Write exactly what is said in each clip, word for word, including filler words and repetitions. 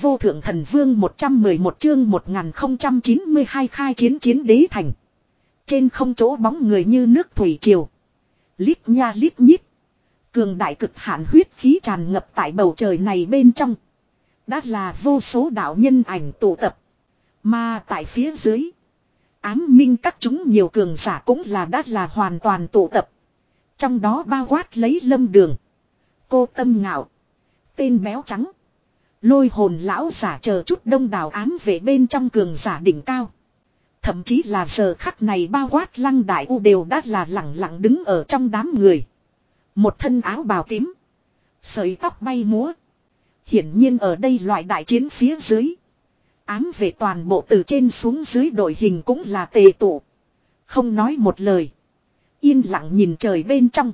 vô thượng thần vương một trăm mười một chương một nghìn không trăm chín mươi hai khai chiến chiến đế thành. Trên không chỗ bóng người như nước thủy triều. Lít nha lít nhít. Cường đại cực hạn huyết khí tràn ngập tại bầu trời này bên trong. Đã là vô số đạo nhân ảnh tụ tập. Mà tại phía dưới. Ám minh các chúng nhiều cường giả cũng là đã là hoàn toàn tụ tập. Trong đó bao quát lấy Lâm Đường. Cô Tâm Ngạo. Tên béo trắng. Lôi hồn lão giả chờ chút đông đảo ám về bên trong cường giả đỉnh cao. Thậm chí là giờ khắc này bao quát Lăng Đại U đều đã là lặng lặng đứng ở trong đám người. Một thân áo bào tím. Sợi tóc bay múa. Hiển nhiên ở đây loại đại chiến phía dưới. Ám về toàn bộ từ trên xuống dưới đội hình cũng là tề tụ. Không nói một lời. Yên lặng nhìn trời bên trong.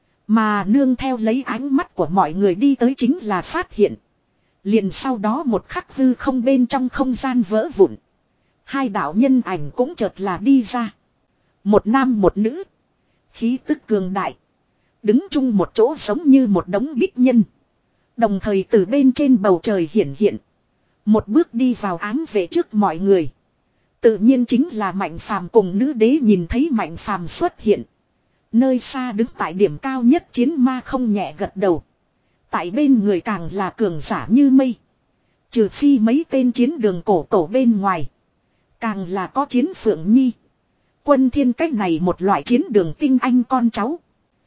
Mà nương theo lấy ánh mắt của mọi người đi tới chính là phát hiện. Liền sau đó một khắc hư không bên trong không gian vỡ vụn. Hai đạo nhân ảnh cũng chợt là đi ra. Một nam một nữ. Khí tức cường đại. Đứng chung một chỗ giống như một đống bích nhân. Đồng thời từ bên trên bầu trời hiển hiện. Một bước đi vào ám vệ trước mọi người. Tự nhiên chính là Mạnh Phàm cùng nữ đế nhìn thấy Mạnh Phàm xuất hiện. Nơi xa đứng tại điểm cao nhất chiến ma không nhẹ gật đầu. Tại bên người càng là cường giả như mây. Trừ phi mấy tên chiến đường cổ tổ bên ngoài. Càng là có chiến phượng nhi. Quân thiên cách này một loại chiến đường tinh anh con cháu.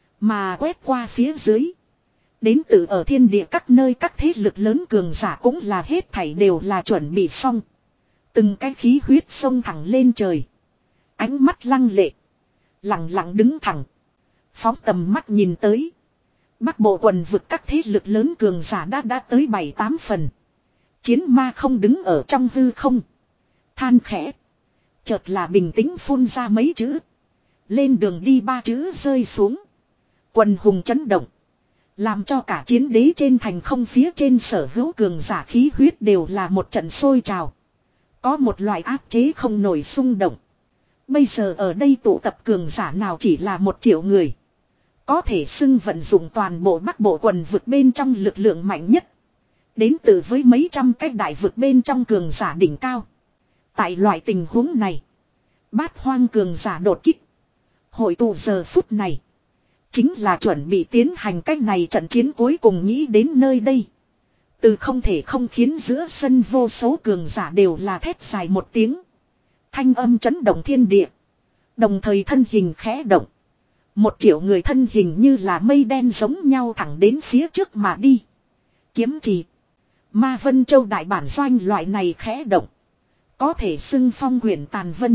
Mà quét qua phía dưới. Đến từ ở thiên địa các nơi các thế lực lớn cường giả cũng là hết thảy đều là chuẩn bị xong. Từng cái khí huyết sông thẳng lên trời. Ánh mắt lăng lệ. Lặng lặng đứng thẳng. Phóng tầm mắt nhìn tới. Bắc bộ quần vực các thế lực lớn cường giả đã đã tới bảy tám phần. Chiến ma không đứng ở trong hư không. Than khẽ. Chợt là bình tĩnh phun ra mấy chữ. Lên đường đi ba chữ rơi xuống. Quần hùng chấn động. Làm cho cả chiến đế trên thành không phía trên sở hữu cường giả khí huyết đều là một trận sôi trào. Có một loại áp chế không nổi xung động. Bây giờ ở đây tụ tập cường giả nào chỉ là một triệu người. Có thể xưng vận dụng toàn bộ bắc bộ quần vực bên trong lực lượng mạnh nhất. Đến từ với mấy trăm cái đại vực bên trong cường giả đỉnh cao. Tại loại tình huống này. Bát hoang cường giả đột kích. Hội tụ giờ phút này. Chính là chuẩn bị tiến hành cách này trận chiến cuối cùng nghĩ đến nơi đây. Từ không thể không khiến giữa sân vô số cường giả đều là thét dài một tiếng. Thanh âm chấn động thiên địa. Đồng thời thân hình khẽ động. Một triệu người thân hình như là mây đen giống nhau thẳng đến phía trước mà đi. Kiếm trì. Ma Vân Châu đại bản doanh loại này khẽ động. Có thể xưng phong quyển tàn vân.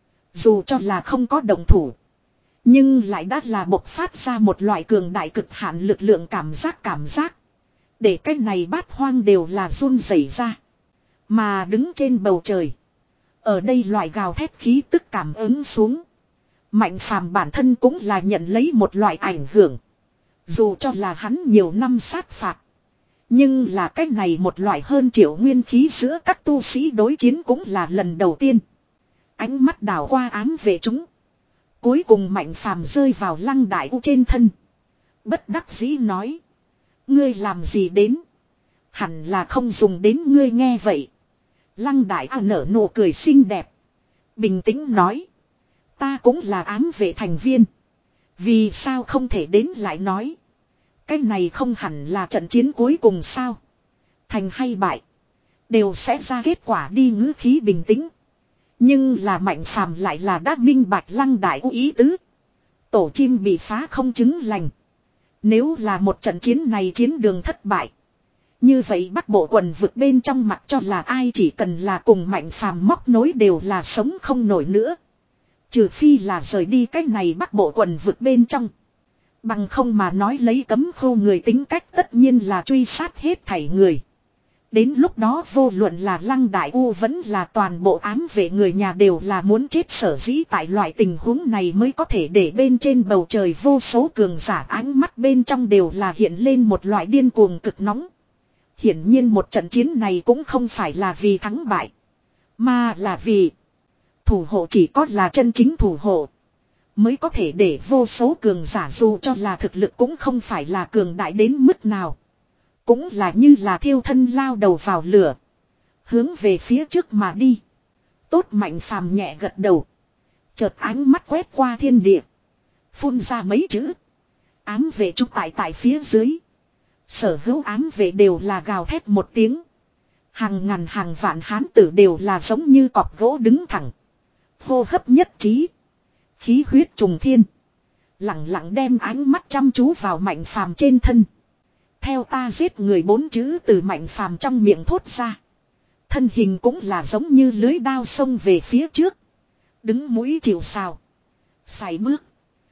Dù cho là không có đồng thủ. Nhưng lại đã là bộc phát ra một loại cường đại cực hạn lực lượng cảm giác cảm giác. Để cái này bát hoang đều là run rẩy ra. Mà đứng trên bầu trời. Ở đây loại gào thét khí tức cảm ứng xuống. Mạnh Phàm bản thân cũng là nhận lấy một loại ảnh hưởng. Dù cho là hắn nhiều năm sát phạt. Nhưng là cái này một loại hơn triệu nguyên khí giữa các tu sĩ đối chiến cũng là lần đầu tiên. Ánh mắt đảo qua ám về chúng. Cuối cùng Mạnh Phàm rơi vào Lăng Đại U trên thân. Bất đắc dĩ nói. Ngươi làm gì đến? Hẳn là không dùng đến ngươi nghe vậy. Lăng Đại U nở nụ cười xinh đẹp. Bình tĩnh nói. Ta cũng là ám vệ thành viên. Vì sao không thể đến lại nói. Cái này không hẳn là trận chiến cuối cùng sao. Thành hay bại. Đều sẽ ra kết quả đi ngữ khí bình tĩnh. Nhưng là Mạnh Phàm lại là đã minh bạch Lăng Đại U ý tứ. Tổ chim bị phá không chứng lành. Nếu là một trận chiến này chiến đường thất bại. Như vậy Bắc bộ quần vực bên trong mặt cho là ai chỉ cần là cùng Mạnh Phàm móc nối đều là sống không nổi nữa. Trừ phi là rời đi cách này Bắc bộ quần vực bên trong. Bằng không mà nói lấy cấm khô người tính cách tất nhiên là truy sát hết thảy người. Đến lúc đó vô luận là Lăng Đại U vẫn là toàn bộ ám vệ người nhà đều là muốn chết sở dĩ tại loại tình huống này mới có thể để bên trên bầu trời vô số cường giả ánh mắt bên trong đều là hiện lên một loại điên cuồng cực nóng. Hiển nhiên một trận chiến này cũng không phải là vì thắng bại. Mà là vì thủ hộ chỉ có là chân chính thủ hộ. Mới có thể để vô số cường giả dù cho là thực lực cũng không phải là cường đại đến mức nào. Cũng là như là thiêu thân lao đầu vào lửa. Hướng về phía trước mà đi. Tốt Mạnh Phàm nhẹ gật đầu. Chợt ánh mắt quét qua thiên địa. Phun ra mấy chữ. Ám vệ trúc tại tại phía dưới. Sở hữu ám vệ đều là gào thét một tiếng. Hàng ngàn hàng vạn hán tử đều là giống như cọp gỗ đứng thẳng. Hô hấp nhất trí. Khí huyết trùng thiên. Lặng lặng đem ánh mắt chăm chú vào Mạnh Phàm trên thân. Theo ta giết người bốn chữ từ Mạnh Phàm trong miệng thốt ra. Thân hình cũng là giống như lưới đao xông về phía trước. Đứng mũi chịu sào. Sải bước.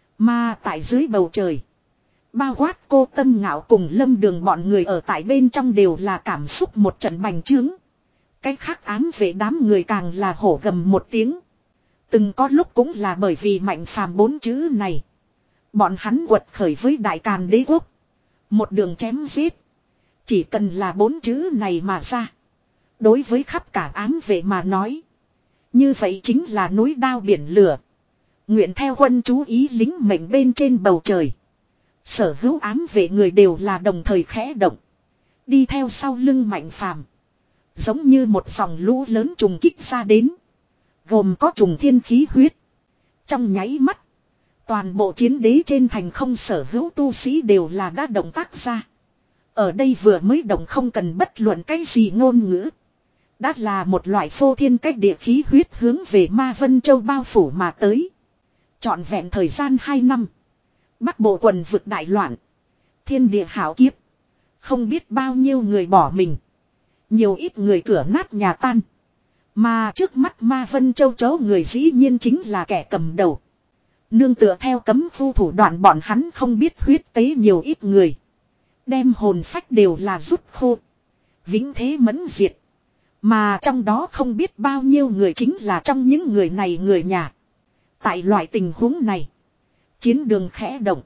Mà tại dưới bầu trời. Bao quát cô Tâm Ngạo cùng Lâm Đường bọn người ở tại bên trong đều là cảm xúc một trận bành trướng. Cái khác ám vệ đám người càng là hổ gầm một tiếng. Từng có lúc cũng là bởi vì Mạnh Phàm bốn chữ này. Bọn hắn quật khởi với Đại Càn Đế Quốc. Một đường chém giết. Chỉ cần là bốn chữ này mà ra. Đối với khắp cả ám vệ mà nói. Như vậy chính là núi đao biển lửa. Nguyện theo quân chú ý lính mệnh bên trên bầu trời. Sở hữu ám vệ người đều là đồng thời khẽ động. Đi theo sau lưng Mạnh Phàm. Giống như một dòng lũ lớn trùng kích ra đến. Gồm có trùng thiên khí huyết. Trong nháy mắt. Toàn bộ chiến đế trên thành không sở hữu tu sĩ đều là đã động tác ra. Ở đây vừa mới động không cần bất luận cái gì ngôn ngữ. Đã là một loại phô thiên cách địa khí huyết hướng về Ma Vân Châu bao phủ mà tới. Trọn vẹn thời gian hai năm. Bắc bộ quần vực đại loạn. Thiên địa hảo kiếp. Không biết bao nhiêu người bỏ mình. Nhiều ít người cửa nát nhà tan. Mà trước mắt Ma Vân Châu chấu người dĩ nhiên chính là kẻ cầm đầu. Nương tựa theo cấm phu thủ đoạn bọn hắn không biết huyết tế nhiều ít người. Đem hồn phách đều là rút khô. Vĩnh thế mẫn diệt. Mà trong đó không biết bao nhiêu người chính là trong những người này người nhà. Tại loại tình huống này. Chiến đường khẽ động.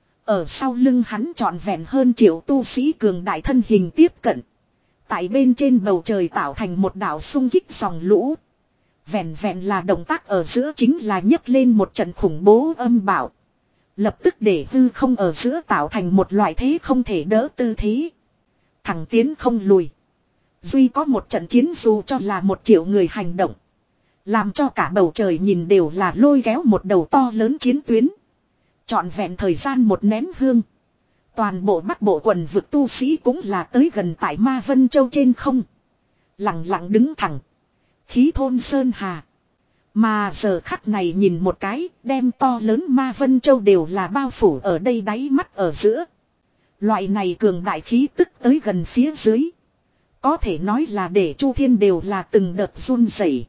Ở sau lưng hắn trọn vẹn hơn triệu tu sĩ cường đại thân hình tiếp cận. Tại bên trên bầu trời tạo thành một đảo xung kích dòng lũ. Vẹn vẹn là động tác ở giữa chính là nhấc lên một trận khủng bố âm bạo. Lập tức để hư không ở giữa tạo thành một loại thế không thể đỡ tư thế. Thẳng tiến không lùi. Duy có một trận chiến dù cho là một triệu người hành động. Làm cho cả bầu trời nhìn đều là lôi kéo một đầu to lớn chiến tuyến. Trọn vẹn thời gian một nén hương. Toàn bộ Bắc bộ quần vực tu sĩ cũng là tới gần tại Ma Vân Châu trên không. Lặng lặng đứng thẳng. Khí thôn sơn hà. Mà giờ khắc này nhìn một cái, đem to lớn Ma Vân Châu đều là bao phủ ở đây đáy mắt ở giữa. Loại này cường đại khí tức tới gần phía dưới. Có thể nói là để Chu Thiên đều là từng đợt run rẩy.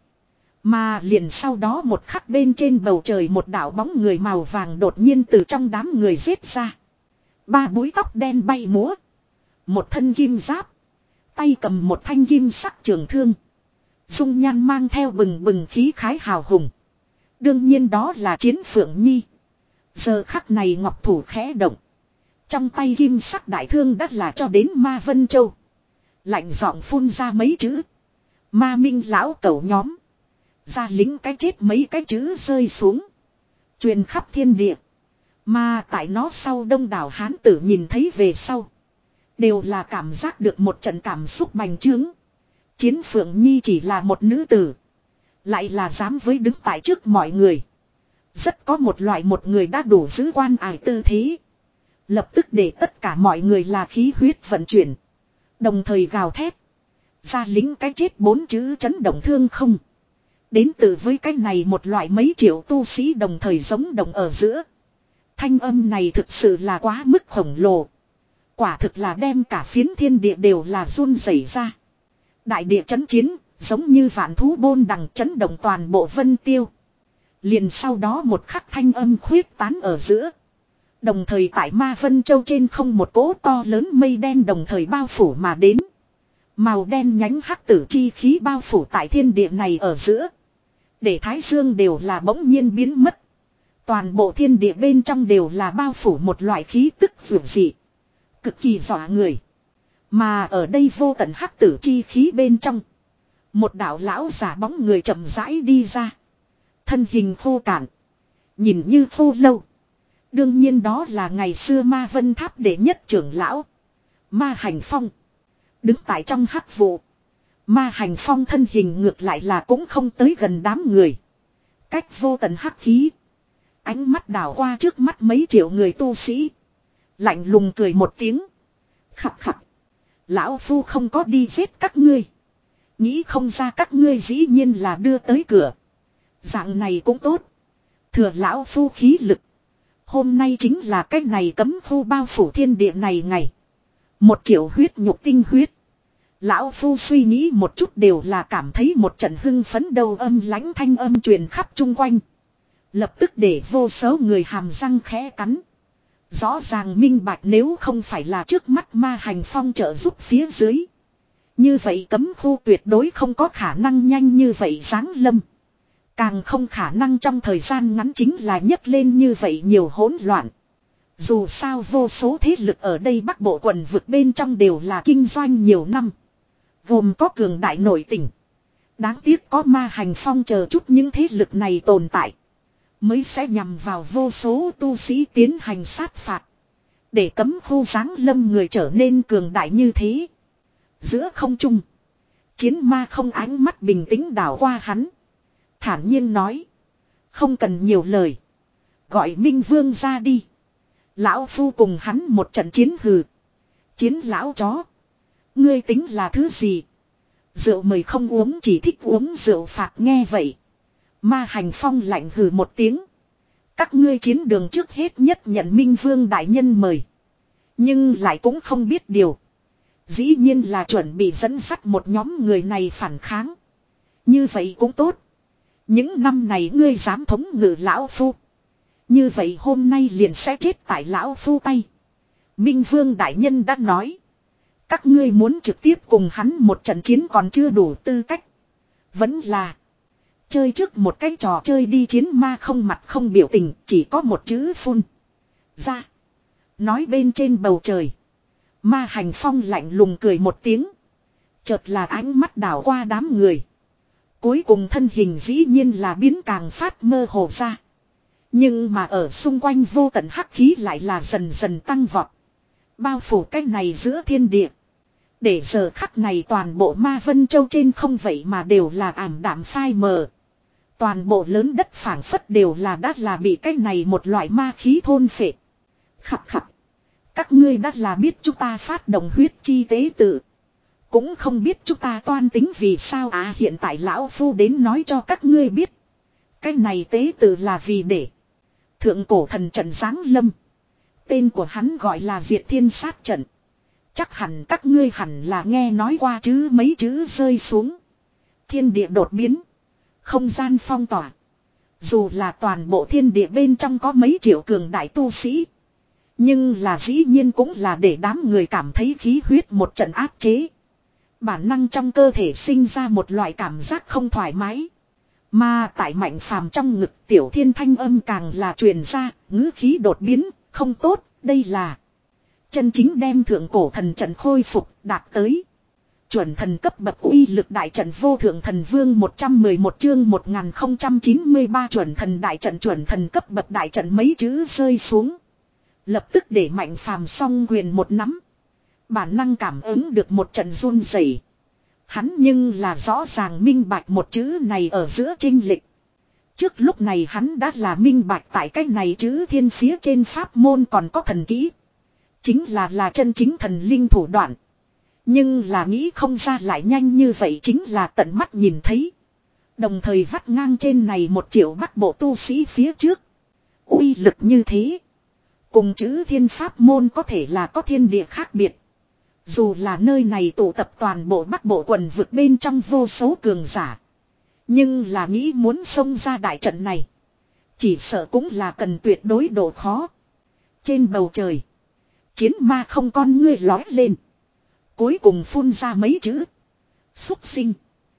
Mà liền sau đó một khắc bên trên bầu trời một đạo bóng người màu vàng đột nhiên từ trong đám người giết ra. Ba búi tóc đen bay múa. Một thân kim giáp. Tay cầm một thanh kim sắc trường thương. Dung nhan mang theo bừng bừng khí khái hào hùng. Đương nhiên đó là Chiến Phượng Nhi. Giờ khắc này ngọc thủ khẽ động. Trong tay kim sắc đại thương đắt là cho đến Ma Vân Châu. Lạnh giọng phun ra mấy chữ. Ma minh lão cẩu nhóm. Ra lính cái chết mấy cái chữ rơi xuống. Truyền khắp thiên địa. Mà tại nó sau đông đảo hán tử nhìn thấy về sau. Đều là cảm giác được một trận cảm xúc bành trướng. Chiến Phượng Nhi chỉ là một nữ tử. Lại là dám với đứng tại trước mọi người. Rất có một loại một người đã đủ giữ quan ải tư thế. Lập tức để tất cả mọi người là khí huyết vận chuyển. Đồng thời gào thét. Ra lính cái chết bốn chữ chấn động thương không. Đến từ với cái này một loại mấy triệu tu sĩ đồng thời giống đồng ở giữa. Thanh âm này thực sự là quá mức khổng lồ. Quả thực là đem cả phiến thiên địa đều là run rẩy ra. Đại địa chấn chiến, giống như vạn thú bôn đằng chấn động toàn bộ Vân Tiêu. Liền sau đó một khắc thanh âm khuyết tán ở giữa. Đồng thời tại Ma Vân Châu trên không một cỗ to lớn mây đen đồng thời bao phủ mà đến. Màu đen nhánh hắc tử chi khí bao phủ tại thiên địa này ở giữa. Để Thái Dương đều là bỗng nhiên biến mất. Toàn bộ thiên địa bên trong đều là bao phủ một loại khí tức vượt dị. Cực kỳ dọa người. Mà ở đây vô tận hắc tử chi khí bên trong. Một đạo lão giả bóng người chậm rãi đi ra. Thân hình khô cạn. Nhìn như khô lâu. Đương nhiên đó là ngày xưa Ma Vân Tháp đệ nhất trưởng lão. Ma Hành Phong. Đứng tại trong hắc vụ. Ma hành phong thân hình ngược lại là cũng không tới gần đám người. Cách vô tận hắc khí. Ánh mắt đảo qua trước mắt mấy triệu người tu sĩ. Lạnh lùng cười một tiếng. Khặt khặt. Lão Phu không có đi giết các ngươi. Nghĩ không ra các ngươi dĩ nhiên là đưa tới cửa. Dạng này cũng tốt. Thừa Lão Phu khí lực. Hôm nay chính là cái này cấm khu bao phủ thiên địa này ngày. Một triệu huyết nhục tinh huyết. Lão Phu suy nghĩ một chút đều là cảm thấy một trận hưng phấn đầu âm lãnh thanh âm truyền khắp chung quanh. Lập tức để vô số người hàm răng khẽ cắn. Rõ ràng minh bạch nếu không phải là trước mắt ma hành phong trợ giúp phía dưới. Như vậy cấm khu tuyệt đối không có khả năng nhanh như vậy giáng lâm. Càng không khả năng trong thời gian ngắn chính là nhấc lên như vậy nhiều hỗn loạn. Dù sao vô số thế lực ở đây Bắc Bộ quần vực bên trong đều là kinh doanh nhiều năm. Gồm có cường đại nội tình. Đáng tiếc có ma hành phong chờ chút những thế lực này tồn tại. Mới sẽ nhằm vào vô số tu sĩ tiến hành sát phạt. Để cấm khu giáng lâm người trở nên cường đại như thế. Giữa không trung. Chiến ma không ánh mắt bình tĩnh đảo qua hắn. Thản nhiên nói. Không cần nhiều lời. Gọi Minh Vương ra đi. Lão Phu cùng hắn một trận chiến hừ. Chiến lão chó. Ngươi tính là thứ gì? Rượu mời không uống chỉ thích uống rượu phạt nghe vậy. Ma hành phong lạnh hừ một tiếng. Các ngươi chiến đường trước hết nhất nhận Minh Vương đại nhân mời. Nhưng lại cũng không biết điều. Dĩ nhiên là chuẩn bị dẫn dắt một nhóm người này phản kháng. Như vậy cũng tốt. Những năm này ngươi dám thống ngự lão Phu. Như vậy hôm nay liền sẽ chết tại lão Phu tay. Minh Vương đại nhân đã nói. Các ngươi muốn trực tiếp cùng hắn một trận chiến còn chưa đủ tư cách. Vẫn là. Chơi trước một cái trò chơi đi chiến ma không mặt không biểu tình. Chỉ có một chữ phun. Ra. Nói bên trên bầu trời. Ma hành phong lạnh lùng cười một tiếng. Chợt là ánh mắt đảo qua đám người. Cuối cùng thân hình dĩ nhiên là biến càng phát mơ hồ ra. Nhưng mà ở xung quanh vô tận hắc khí lại là dần dần tăng vọt. Bao phủ cái này giữa thiên địa. Để giờ khắc này toàn bộ Ma Vân Châu trên không vậy mà đều là ảm đạm phai mờ. Toàn bộ lớn đất phảng phất đều là đã là bị cái này một loại ma khí thôn phệ. Khặt khặt. Các ngươi đã là biết chúng ta phát động huyết chi tế tự. Cũng không biết chúng ta toan tính vì sao à hiện tại lão Phu đến nói cho các ngươi biết. Cái này tế tự là vì để. Thượng cổ thần trận giáng lâm. Tên của hắn gọi là Diệt Thiên Sát Trận. Chắc hẳn các ngươi hẳn là nghe nói qua chứ mấy chữ rơi xuống. Thiên địa đột biến. Không gian phong tỏa. Dù là toàn bộ thiên địa bên trong có mấy triệu cường đại tu sĩ. Nhưng là dĩ nhiên cũng là để đám người cảm thấy khí huyết một trận áp chế. Bản năng trong cơ thể sinh ra một loại cảm giác không thoải mái. Mà tại Mạnh Phàm trong ngực Tiểu Thiên thanh âm càng là truyền ra, ngữ khí đột biến, không tốt, đây là chân chính đem thượng cổ thần trận khôi phục, đạt tới chuẩn thần cấp bậc uy lực đại trận vô thượng thần vương một trăm mười một chương một nghìn không trăm chín mươi ba chuẩn thần đại trận chuẩn thần cấp bậc đại trận mấy chữ rơi xuống. Lập tức để Mạnh Phàm song quyền một nắm. Bản năng cảm ứng được một trận run rẩy. Hắn nhưng là rõ ràng minh bạch một chữ này ở giữa chênh lệch. Trước lúc này hắn đã là minh bạch tại cái này chữ thiên phía trên pháp môn còn có thần kỹ. Chính là là chân chính thần linh thủ đoạn. Nhưng là nghĩ không ra lại nhanh như vậy chính là tận mắt nhìn thấy. Đồng thời vắt ngang trên này một triệu Bắc Bộ tu sĩ phía trước. Uy lực như thế. Cùng chữ thiên pháp môn có thể là có thiên địa khác biệt. Dù là nơi này tụ tập toàn bộ Bắc Bộ quần vực bên trong vô số cường giả. Nhưng là nghĩ muốn xông ra đại trận này. Chỉ sợ cũng là cần tuyệt đối độ khó. Trên bầu trời. Chiến ma không con ngươi lói lên. Cuối cùng phun ra mấy chữ. Xúc sinh.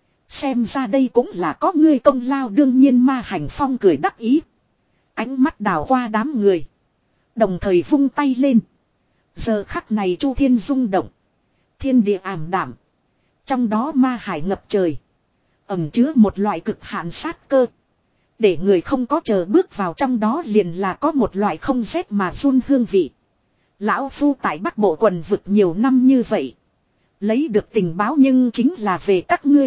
Xem ra đây cũng là có ngươi công lao đương nhiên ma hành phong cười đắc ý. Ánh mắt đảo qua đám người. Đồng thời vung tay lên. Giờ khắc này chu thiên rung động. Thiên địa ảm đảm. Trong đó ma hải ngập trời. Ẩm chứa một loại cực hạn sát cơ. Để người không có chờ bước vào trong đó liền là có một loại không rét mà run hương vị. Lão Phu tại Bắc Bộ quần vực nhiều năm như vậy. Lấy được tình báo nhưng chính là về các ngươi.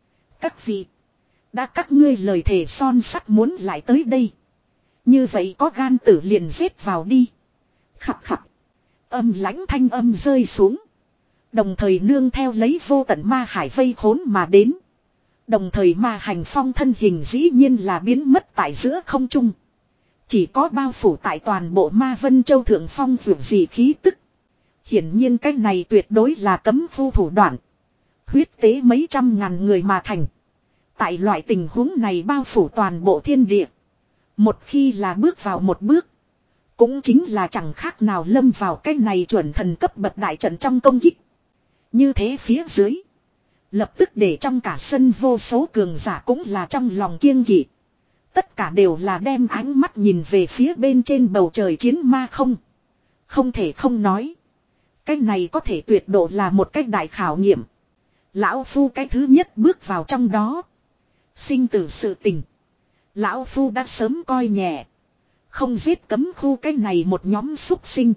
Các vị. Đã các ngươi lời thề son sắt muốn lại tới đây. Như vậy có gan tử liền giết vào đi. Khập khập. Âm lãnh thanh âm rơi xuống. Đồng thời nương theo lấy vô tận ma hải vây khốn mà đến. Đồng thời ma hành phong thân hình dĩ nhiên là biến mất tại giữa không trung. Chỉ có bao phủ tại toàn bộ ma vân châu thượng phong vượt gì khí tức. Hiển nhiên cái này tuyệt đối là cấm khu thủ đoạn. Huyết tế mấy trăm ngàn người mà thành. Tại loại tình huống này bao phủ toàn bộ thiên địa. Một khi là bước vào một bước. Cũng chính là chẳng khác nào lâm vào cái này chuẩn thần cấp bậc đại trận trong công kích. Như thế phía dưới. Lập tức để trong cả sân vô số cường giả cũng là trong lòng kiêng kỵ. Tất cả đều là đem ánh mắt nhìn về phía bên trên bầu trời chiến ma không. Không thể không nói. Cái này có thể tuyệt độ là một cái đại khảo nghiệm. Lão Phu cái thứ nhất bước vào trong đó. Sinh tử sự tình. Lão Phu đã sớm coi nhẹ. Không giết cấm khu cái này một nhóm súc sinh.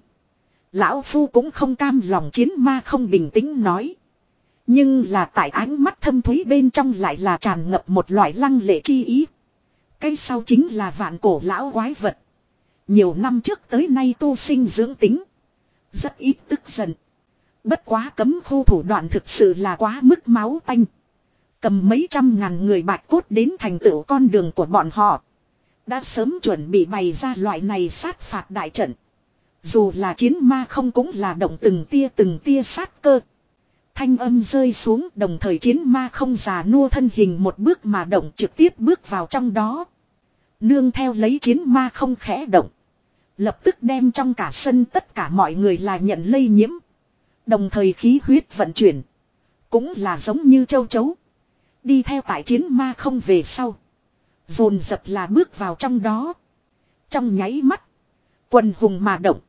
Lão Phu cũng không cam lòng chiến ma không bình tĩnh nói. Nhưng là tại ánh mắt thâm thúy bên trong lại là tràn ngập một loại lăng lệ chi ý. Cái sau chính là vạn cổ lão quái vật. Nhiều năm trước tới nay tu sinh dưỡng tính. Rất ít tức giận. Bất quá cấm khu thủ đoạn thực sự là quá mức máu tanh. Cầm mấy trăm ngàn người bạch cốt đến thành tựu con đường của bọn họ. Đã sớm chuẩn bị bày ra loại này sát phạt đại trận. Dù là chiến ma không cũng là động từng tia từng tia sát cơ. Thanh âm rơi xuống đồng thời chiến ma không già nua thân hình một bước mà động trực tiếp bước vào trong đó. Nương theo lấy chiến ma không khẽ động. Lập tức đem trong cả sân tất cả mọi người là nhận lây nhiễm. Đồng thời khí huyết vận chuyển. Cũng là giống như châu chấu. Đi theo tại chiến ma không về sau. Dồn dập là bước vào trong đó. Trong nháy mắt. Quần hùng mà động.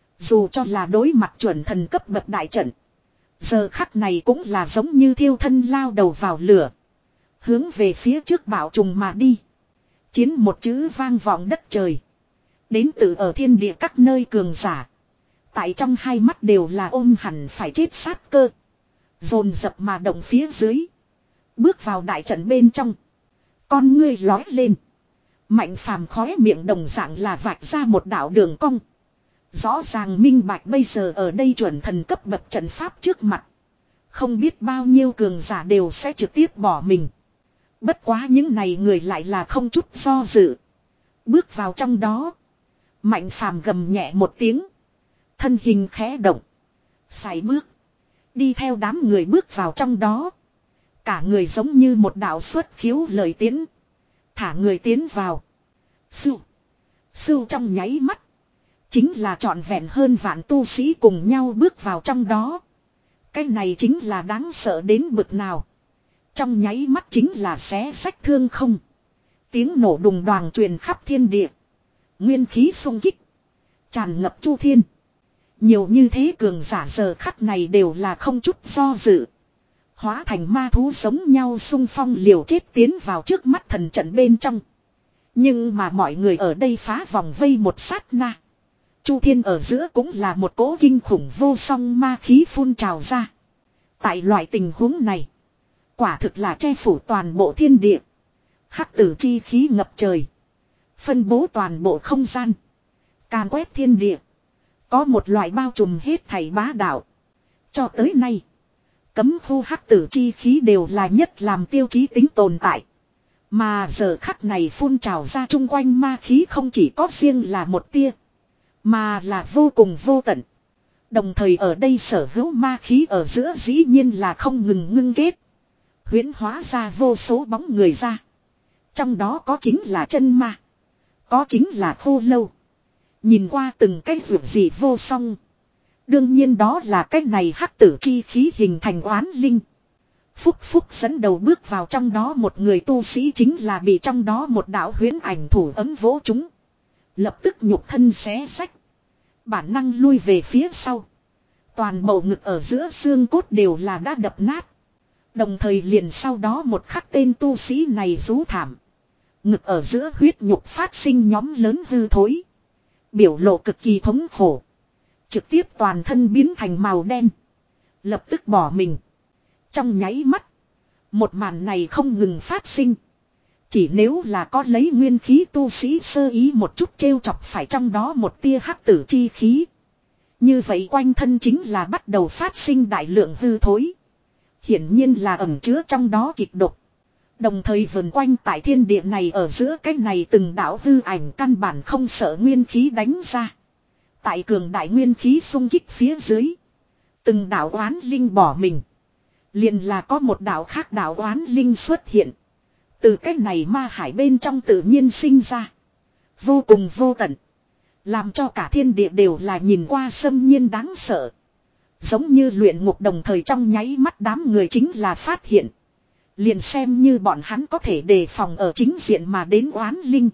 Dù cho là đối mặt chuẩn thần cấp bậc đại trận. Giờ khắc này cũng là giống như thiêu thân lao đầu vào lửa. Hướng về phía trước bảo trùng mà đi. Chiến một chữ vang vọng đất trời. Đến từ ở thiên địa các nơi cường giả. Tại trong hai mắt đều là ôm hẳn phải chết sát cơ. Dồn dập mà động phía dưới. Bước vào đại trận bên trong. Con ngươi lói lên. Mạnh phàm khóe miệng đồng dạng là vạch ra một đạo đường cong. Rõ ràng minh bạch bây giờ ở đây chuẩn thần cấp bậc trận pháp trước mặt. Không biết bao nhiêu cường giả đều sẽ trực tiếp bỏ mình. Bất quá những này người lại là không chút do dự. Bước vào trong đó. Mạnh phàm gầm nhẹ một tiếng. Thân hình khẽ động. Sải bước. Đi theo đám người bước vào trong đó. Cả người giống như một đạo xuất khiếu lời tiến. Thả người tiến vào. Sưu. Sưu trong nháy mắt. Chính là trọn vẹn hơn vạn tu sĩ cùng nhau bước vào trong đó. Cái này chính là đáng sợ đến bực nào. Trong nháy mắt chính là xé sách thương không. Tiếng nổ đùng đoàng truyền khắp thiên địa. Nguyên khí xung kích. Tràn ngập chu thiên. Nhiều như thế cường giả giờ khắc này đều là không chút do dự. Hóa thành ma thú giống nhau xung phong liều chết tiến vào trước mắt thần trận bên trong. Nhưng mà mọi người ở đây phá vòng vây một sát na. Chu thiên ở giữa cũng là một cỗ kinh khủng vô song ma khí phun trào ra. Tại loại tình huống này. Quả thực là che phủ toàn bộ thiên địa. Hắc tử chi khí ngập trời. Phân bố toàn bộ không gian. Càn quét thiên địa. Có một loại bao trùm hết thảy bá đạo. Cho tới nay. Cấm khu hắc tử chi khí đều là nhất làm tiêu chí tính tồn tại. Mà giờ khắc này phun trào ra chung quanh ma khí không chỉ có riêng là một tia. Mà là vô cùng vô tận. Đồng thời ở đây sở hữu ma khí ở giữa dĩ nhiên là không ngừng ngưng kết. Huyễn hóa ra vô số bóng người ra. Trong đó có chính là chân ma. Có chính là khô lâu. Nhìn qua từng cái vượt gì vô song. Đương nhiên đó là cái này hắc tử chi khí hình thành oán linh. Phúc Phúc dẫn đầu bước vào trong đó một người tu sĩ chính là bị trong đó một đạo huyễn ảnh thủ ấm vỗ chúng. Lập tức nhục thân xé sách. Bản năng lui về phía sau. Toàn bộ ngực ở giữa xương cốt đều là đã đập nát. Đồng thời liền sau đó một khắc tên tu sĩ này rú thảm. Ngực ở giữa huyết nhục phát sinh nhóm lớn hư thối. Biểu lộ cực kỳ thống khổ. Trực tiếp toàn thân biến thành màu đen. Lập tức bỏ mình. Trong nháy mắt. Một màn này không ngừng phát sinh. Chỉ nếu là có lấy nguyên khí tu sĩ sơ ý một chút trêu chọc phải trong đó một tia hắc tử chi khí. Như vậy quanh thân chính là bắt đầu phát sinh đại lượng hư thối. Hiển nhiên là ẩn chứa trong đó kịch độc. Đồng thời vần quanh tại thiên địa này ở giữa cái này từng đạo hư ảnh căn bản không sợ nguyên khí đánh ra. Tại cường đại nguyên khí xung kích phía dưới. Từng đạo oán linh bỏ mình. Liền là có một đạo khác đạo oán linh xuất hiện. Từ cái này ma hải bên trong tự nhiên sinh ra. Vô cùng vô tận. Làm cho cả thiên địa đều là nhìn qua xâm nhiên đáng sợ. Giống như luyện ngục đồng thời trong nháy mắt đám người chính là phát hiện. Liền xem như bọn hắn có thể đề phòng ở chính diện mà đến oán linh.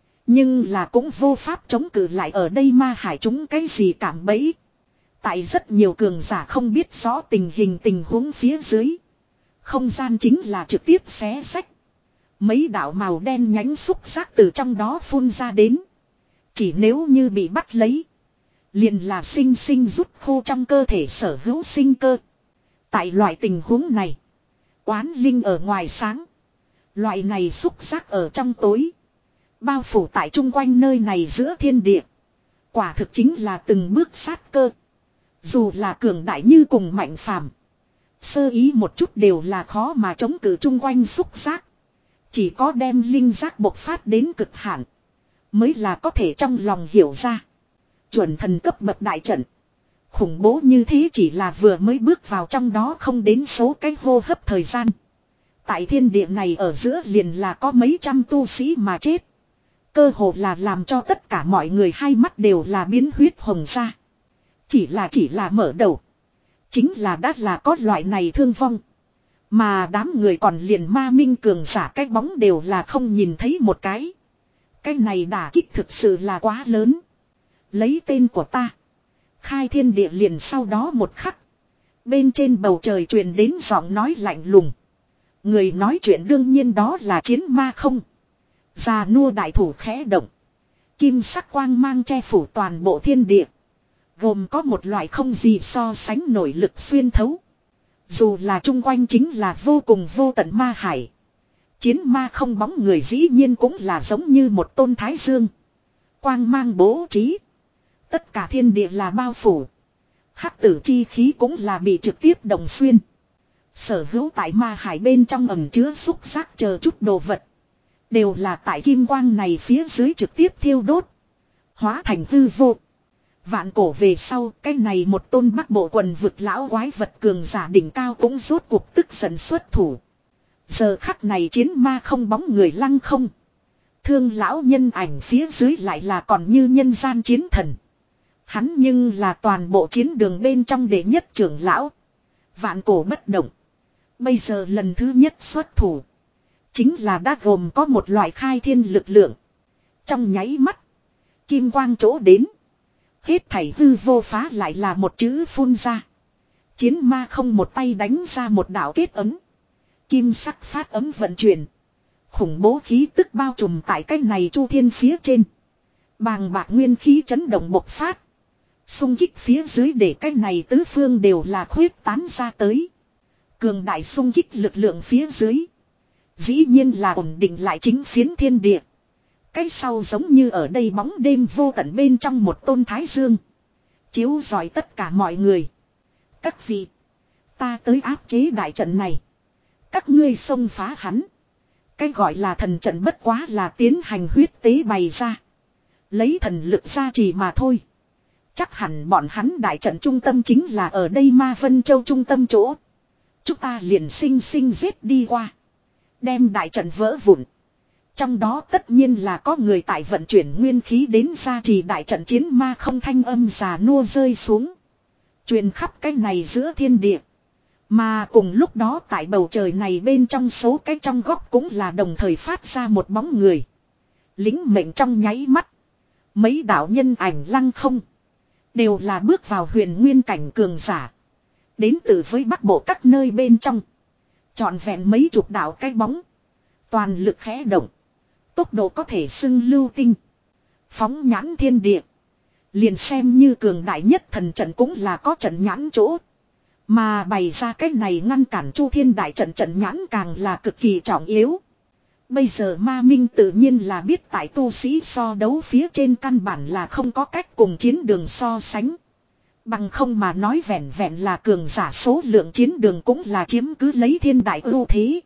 Nhưng là cũng vô pháp chống cự lại ở đây ma hải chúng cái gì cảm bẫy. Tại rất nhiều cường giả không biết rõ tình hình tình huống phía dưới. Không gian chính là trực tiếp xé sách. Mấy đạo màu đen nhánh xúc giác từ trong đó phun ra đến. Chỉ nếu như bị bắt lấy. Liền là sinh sinh rút khô trong cơ thể sở hữu sinh cơ. Tại loại tình huống này. Oán linh ở ngoài sáng. Loại này xúc giác ở trong tối. Bao phủ tại chung quanh nơi này giữa thiên địa. Quả thực chính là từng bước sát cơ. Dù là cường đại như cùng mạnh phàm. Sơ ý một chút đều là khó mà chống cự chung quanh xúc giác. Chỉ có đem linh giác bộc phát đến cực hạn. Mới là có thể trong lòng hiểu ra. Chuẩn thần cấp bậc đại trận. Khủng bố như thế chỉ là vừa mới bước vào trong đó không đến số cái hô hấp thời gian. Tại thiên địa này ở giữa liền là có mấy trăm tu sĩ mà chết. Cơ hồ là làm cho tất cả mọi người hai mắt đều là biến huyết hồng ra. Chỉ là chỉ là mở đầu. Chính là đã là có loại này thương vong. Mà đám người còn liền ma minh cường giả cái bóng đều là không nhìn thấy một cái. Cái này đả kích thực sự là quá lớn. Lấy tên của ta. Khai thiên địa liền sau đó một khắc. Bên trên bầu trời truyền đến giọng nói lạnh lùng. Người nói chuyện đương nhiên đó là chiến ma không. Già nua đại thủ khẽ động. Kim sắc quang mang che phủ toàn bộ thiên địa. Gồm có một loại không gì so sánh nổi lực xuyên thấu. Dù là chung quanh chính là vô cùng vô tận ma hải. Chiến ma không bóng người dĩ nhiên cũng là giống như một tôn thái dương. Quang mang bố trí. Tất cả thiên địa là bao phủ. Hắc tử chi khí cũng là bị trực tiếp đồng xuyên. Sở hữu tại ma hải bên trong ẩm chứa xúc giác chờ chút đồ vật. Đều là tại kim quang này phía dưới trực tiếp thiêu đốt. Hóa thành hư vô. Vạn cổ về sau, cái này một tôn bắc bộ quần vực lão quái vật cường giả đỉnh cao cũng rốt cuộc tức giận xuất thủ. Giờ khắc này chiến ma không bóng người lăng không. Thương lão nhân ảnh phía dưới lại là còn như nhân gian chiến thần. Hắn nhưng là toàn bộ chiến đường bên trong đệ nhất trưởng lão. Vạn cổ bất động. Bây giờ lần thứ nhất xuất thủ. Chính là đã gồm có một loại khai thiên lực lượng. Trong nháy mắt. Kim quang chỗ đến. Hết thảy hư vô phá lại là một chữ phun ra. Chiến ma không một tay đánh ra một đạo kết ấm. Kim sắc phát ấm vận chuyển. Khủng bố khí tức bao trùm tại cái này chu thiên phía trên. Bàng bạc nguyên khí chấn động bộc phát. Xung kích phía dưới để cái này tứ phương đều là khuyết tán ra tới. Cường đại xung kích lực lượng phía dưới. Dĩ nhiên là ổn định lại chính phiến thiên địa. Cái sau giống như ở đây bóng đêm vô tận bên trong một tôn thái dương. Chiếu rọi tất cả mọi người. Các vị. Ta tới áp chế đại trận này. Các ngươi xông phá hắn. Cái gọi là thần trận bất quá là tiến hành huyết tế bày ra. Lấy thần lực ra chỉ mà thôi. Chắc hẳn bọn hắn đại trận trung tâm chính là ở đây Ma Vân Châu trung tâm chỗ. Chúng ta liền sinh sinh giết đi qua. Đem đại trận vỡ vụn. Trong đó tất nhiên là có người tại vận chuyển nguyên khí đến gia trì đại trận chiến ma không thanh âm già nua rơi xuống. Truyền khắp cái này giữa thiên địa. Mà cùng lúc đó tại bầu trời này bên trong số cái trong góc cũng là đồng thời phát ra một bóng người. Lính mệnh trong nháy mắt. Mấy đạo nhân ảnh lăng không. Đều là bước vào huyền nguyên cảnh cường giả. Đến từ với bắc bộ các nơi bên trong. Trọn vẹn mấy chục đạo cái bóng. Toàn lực khẽ động. Tốc độ có thể xưng lưu tinh. Phóng nhãn thiên địa. Liền xem như cường đại nhất thần trận cũng là có trận nhãn chỗ. Mà bày ra cách này ngăn cản Chu Thiên đại trận trận nhãn càng là cực kỳ trọng yếu. Bây giờ Ma Minh tự nhiên là biết tại tu sĩ so đấu phía trên căn bản là không có cách cùng chiến đường so sánh. Bằng không mà nói vẹn vẹn là cường giả số lượng chiến đường cũng là chiếm cứ lấy thiên đại ưu thế.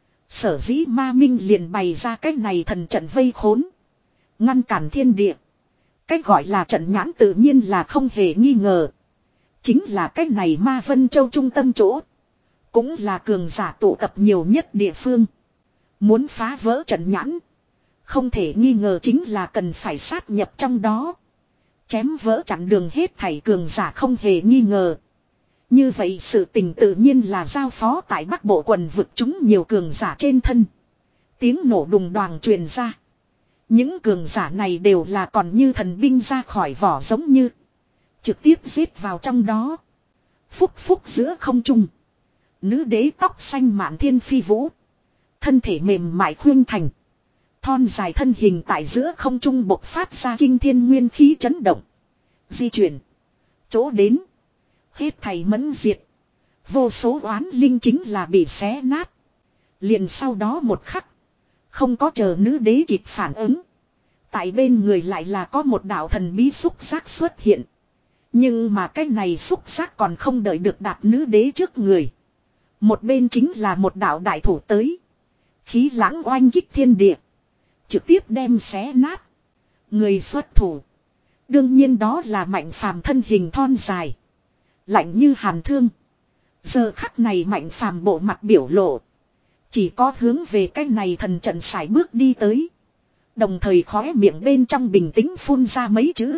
Sở dĩ Ma Minh liền bày ra cách này thần trận vây khốn. Ngăn cản thiên địa. Cách gọi là trận nhãn tự nhiên là không hề nghi ngờ. Chính là cách này Ma Vân Châu trung tâm chỗ. Cũng là cường giả tụ tập nhiều nhất địa phương. Muốn phá vỡ trận nhãn. Không thể nghi ngờ chính là cần phải sát nhập trong đó. Chém vỡ chặn đường hết thảy cường giả không hề nghi ngờ. Như vậy sự tình tự nhiên là giao phó tại Bắc Bộ quần vực chúng nhiều cường giả trên thân. Tiếng nổ đùng đoàng truyền ra. Những cường giả này đều là còn như thần binh ra khỏi vỏ giống như. Trực tiếp giết vào trong đó. Phúc phúc giữa không trung. Nữ đế tóc xanh mạn thiên phi vũ. Thân thể mềm mại khuyên thành. Thon dài thân hình tại giữa không trung bộc phát ra kinh thiên nguyên khí chấn động. Di chuyển. Chỗ đến. Hết thầy mẫn diệt. Vô số oán linh chính là bị xé nát. Liền sau đó một khắc. Không có chờ nữ đế kịp phản ứng. Tại bên người lại là có một đạo thần bí xúc giác xuất hiện. Nhưng mà cái này xúc giác còn không đợi được đạt nữ đế trước người. Một bên chính là một đạo đại thủ tới. Khí lãng oanh kích thiên địa. Trực tiếp đem xé nát. Người xuất thủ. Đương nhiên đó là Mạnh Phàm thân hình thon dài. Lạnh như hàn thương. Giờ khắc này Mạnh Phàm bộ mặt biểu lộ. Chỉ có hướng về cái này thần trận sải bước đi tới. Đồng thời khóe miệng bên trong bình tĩnh phun ra mấy chữ.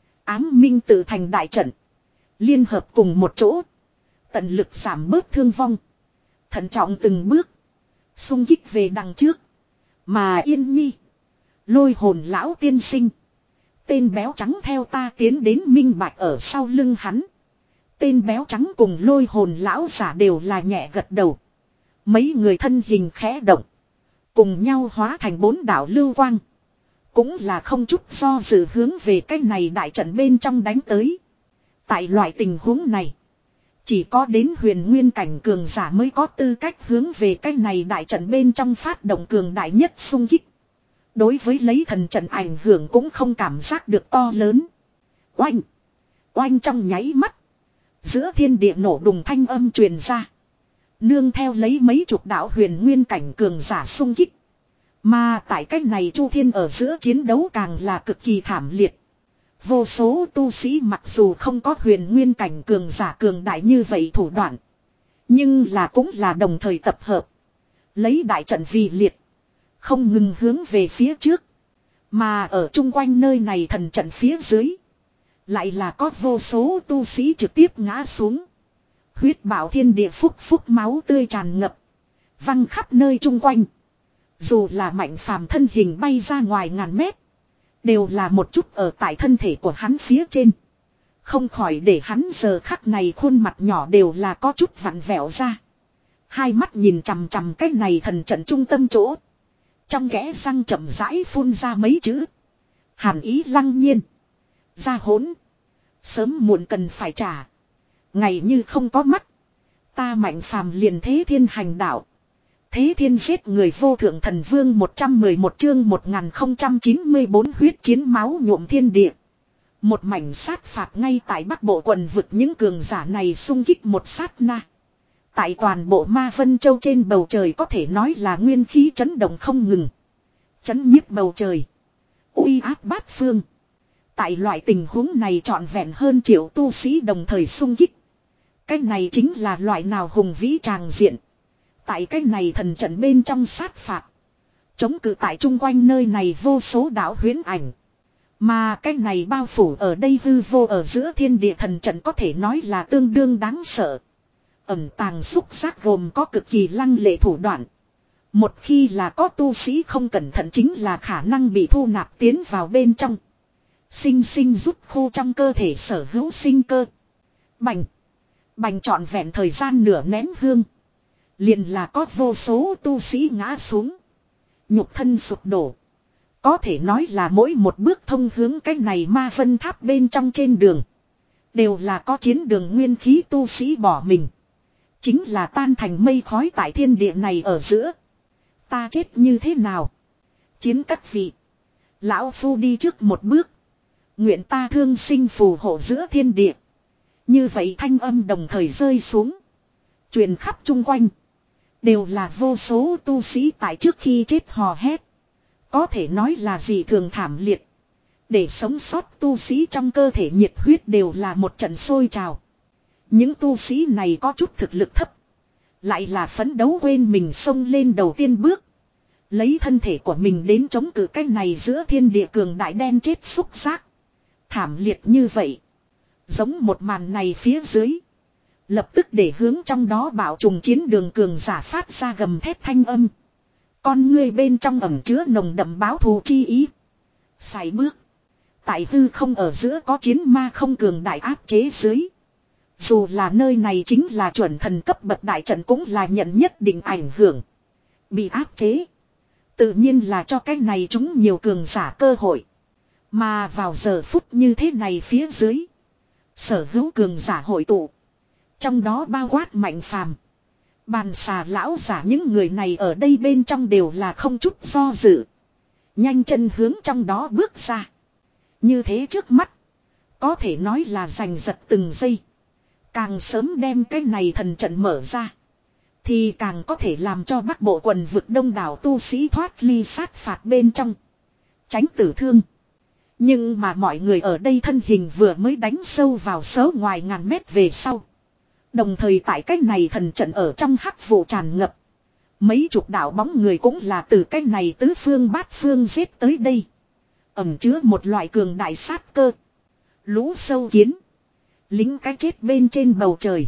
Ám minh tự thành đại trận. Liên hợp cùng một chỗ. Tận lực giảm bớt thương vong. Thận trọng từng bước. Xung kích về đằng trước. Mà Yên Nhi. Lôi hồn lão tiên sinh. Tên béo trắng theo ta tiến đến minh bạch ở sau lưng hắn. Tên béo trắng cùng lôi hồn lão giả đều là nhẹ gật đầu. Mấy người thân hình khẽ động. Cùng nhau hóa thành bốn đạo lưu quang. Cũng là không chút do dự hướng về cái này đại trận bên trong đánh tới. Tại loại tình huống này. Chỉ có đến huyền nguyên cảnh cường giả mới có tư cách hướng về cái này đại trận bên trong phát động cường đại nhất xung kích. Đối với lấy thần trận ảnh hưởng cũng không cảm giác được to lớn. Oanh! Oanh trong nháy mắt. Giữa thiên địa nổ đùng thanh âm truyền ra. Nương theo lấy mấy chục đạo huyền nguyên cảnh cường giả xung kích. Mà tại cách này Chu Thiên ở giữa chiến đấu càng là cực kỳ thảm liệt. Vô số tu sĩ mặc dù không có huyền nguyên cảnh cường giả cường đại như vậy thủ đoạn. Nhưng là cũng là đồng thời tập hợp. Lấy đại trận vì liệt. Không ngừng hướng về phía trước. Mà ở chung quanh nơi này thần trận phía dưới. Lại là có vô số tu sĩ trực tiếp ngã xuống. Huyết bảo thiên địa phúc phúc máu tươi tràn ngập. Văng khắp nơi chung quanh. Dù là Mạnh Phàm thân hình bay ra ngoài ngàn mét. Đều là một chút ở tại thân thể của hắn phía trên. Không khỏi để hắn giờ khắc này khuôn mặt nhỏ đều là có chút vặn vẹo ra. Hai mắt nhìn chằm chằm cái này thần trận trung tâm chỗ. Trong kẽ răng chậm rãi phun ra mấy chữ. Hàn ý lăng nhiên. Ra hỗn. Sớm muộn cần phải trả. Ngày như không có mắt. Ta Mạnh Phàm liền thế thiên hành đạo. Thế thiên giết người vô thượng thần vương một trăm mười một chương một nghìn không trăm chín mươi bốn huyết chiến máu nhuộm thiên địa. Một mảnh sát phạt ngay tại Bắc Bộ quần vực những cường giả này xung kích một sát na. Tại toàn bộ Ma Vân Châu trên bầu trời có thể nói là nguyên khí chấn động không ngừng. Chấn nhiếp bầu trời. Uy áp bát phương. Tại loại tình huống này trọn vẹn hơn triệu tu sĩ đồng thời xung kích. Cái này chính là loại nào hùng vĩ tràng diện. Tại cái này thần trận bên trong sát phạt. Chống cự tại chung quanh nơi này vô số đạo huyễn ảnh. Mà cái này bao phủ ở đây hư vô ở giữa thiên địa thần trận có thể nói là tương đương đáng sợ. Ẩm tàng xúc giác gồm có cực kỳ lăng lệ thủ đoạn. Một khi là có tu sĩ không cẩn thận chính là khả năng bị thu nạp tiến vào bên trong. Sinh sinh rút khô trong cơ thể sở hữu sinh cơ. Bành. Bành trọn vẹn thời gian nửa nén hương. Liền là có vô số tu sĩ ngã xuống. Nhục thân sụp đổ. Có thể nói là mỗi một bước thông hướng cái này Ma Vân Tháp bên trong trên đường. Đều là có chiến đường nguyên khí tu sĩ bỏ mình. Chính là tan thành mây khói tại thiên địa này ở giữa. Ta chết như thế nào? Chiến các vị. Lão Phu đi trước một bước. Nguyện ta thương sinh phù hộ giữa thiên địa. Như vậy thanh âm đồng thời rơi xuống. Truyền khắp chung quanh. Đều là vô số tu sĩ tại trước khi chết hò hét. Có thể nói là gì thường thảm liệt. Để sống sót tu sĩ trong cơ thể nhiệt huyết đều là một trận sôi trào. Những tu sĩ này có chút thực lực thấp. Lại là phấn đấu quên mình xông lên đầu tiên bước. Lấy thân thể của mình đến chống cự cái này giữa thiên địa cường đại đen chết xúc giác. Thảm liệt như vậy. Giống một màn này phía dưới. Lập tức để hướng trong đó bảo trùng chiến đường cường giả phát ra gầm thét thanh âm. Con ngươi bên trong ẩm chứa nồng đậm báo thù chi ý. Xài bước. Tại hư không ở giữa có chiến ma không cường đại áp chế dưới. Dù là nơi này chính là chuẩn thần cấp bậc đại trận cũng là nhận nhất định ảnh hưởng. Bị áp chế. Tự nhiên là cho cái này chúng nhiều cường giả cơ hội. Mà vào giờ phút như thế này phía dưới. Sở hữu cường giả hội tụ. Trong đó bao quát Mạnh Phàm, Bàn Xà lão giả, những người này ở đây bên trong đều là không chút do dự. Nhanh chân hướng trong đó bước ra. Như thế trước mắt. Có thể nói là giành giật từng giây. Càng sớm đem cái này thần trận mở ra. Thì càng có thể làm cho Bắc Bộ quần vực đông đảo tu sĩ thoát ly sát phạt bên trong. Tránh tử thương. Nhưng mà mọi người ở đây thân hình vừa mới đánh sâu vào sâu ngoài ngàn mét về sau. Đồng thời tại cách này thần trận ở trong hắc vụ tràn ngập. Mấy chục đạo bóng người cũng là từ cách này tứ phương bát phương giết tới đây. Ẩm chứa một loại cường đại sát cơ. Lũ sâu kiến. Lính cái chết bên trên bầu trời.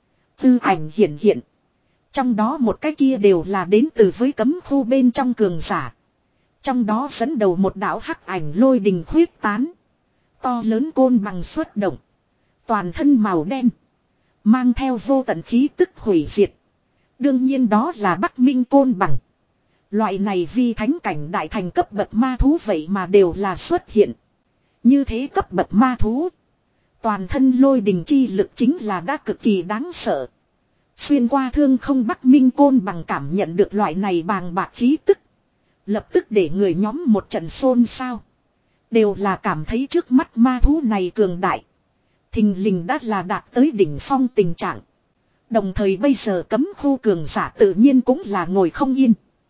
Tư ảnh hiện hiện. Trong đó một cái kia đều là đến từ với cấm khu bên trong cường giả. Trong đó dẫn đầu một đạo hắc ảnh lôi đình khuyết tán. To lớn côn bằng xuất động. Toàn thân màu đen. Mang theo vô tận khí tức hủy diệt. Đương nhiên đó là Bắc Minh côn bằng. Loại này vi thánh cảnh đại thành cấp bậc ma thú vậy mà đều là xuất hiện. Như thế cấp bậc ma thú. Toàn thân lôi đình chi lực chính là đã cực kỳ đáng sợ. Xuyên qua thương không Bắc Minh côn bằng cảm nhận được loại này bàng bạc khí tức. Lập tức để người nhóm một trận xôn xao. Đều là cảm thấy trước mắt ma thú này cường đại. Thình lình đã là đạt tới đỉnh phong tình trạng. Đồng thời bây giờ cấm khu cường giả tự nhiên cũng là ngồi không yên.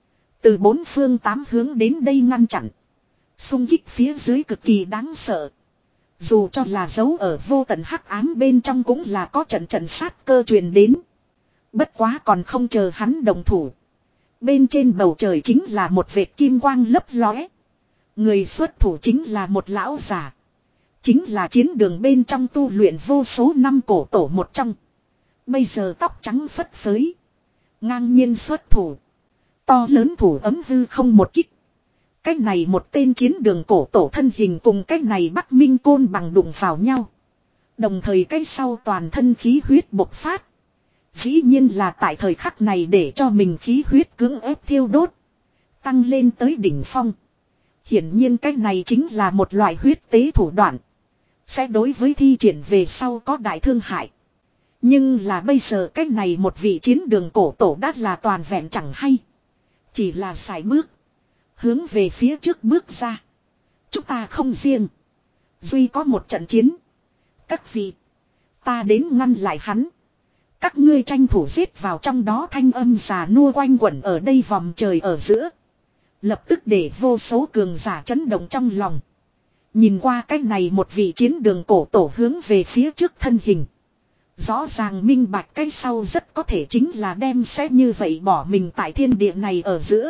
Từ bốn phương tám hướng đến đây ngăn chặn. Xung kích phía dưới cực kỳ đáng sợ. Dù cho là dấu ở vô tận hắc ám bên trong cũng là có trận trận sát cơ truyền đến. Bất quá còn không chờ hắn đồng thủ. Bên trên bầu trời chính là một vệt kim quang lấp lóe. Người xuất thủ chính là một lão giả. Chính là chiến đường bên trong tu luyện vô số năm cổ tổ một trong. Bây giờ tóc trắng phất phới. Ngang nhiên xuất thủ. To lớn thủ ấm hư không một kích. Cách này một tên chiến đường cổ tổ thân hình cùng cách này Bắc Minh côn bằng đụng vào nhau. Đồng thời cái sau toàn thân khí huyết bộc phát. Dĩ nhiên là tại thời khắc này để cho mình khí huyết cưỡng ép thiêu đốt. Tăng lên tới đỉnh phong. Hiển nhiên cái này chính là một loại huyết tế thủ đoạn. Sẽ đối với thi triển về sau có đại thương hại. Nhưng là bây giờ cái này một vị chiến đường cổ tổ đã là toàn vẹn chẳng hay. Chỉ là sải bước. Hướng về phía trước bước ra. Chúng ta không riêng. Duy có một trận chiến. Các vị. Ta đến ngăn lại hắn. Các ngươi tranh thủ giết vào trong đó thanh âm già nua quanh quẩn ở đây vòng trời ở giữa. Lập tức để vô số cường giả chấn động trong lòng. Nhìn qua cách này một vị chiến đường cổ tổ hướng về phía trước thân hình. Rõ ràng minh bạch cái sau rất có thể chính là đem sẽ như vậy bỏ mình tại thiên địa này ở giữa.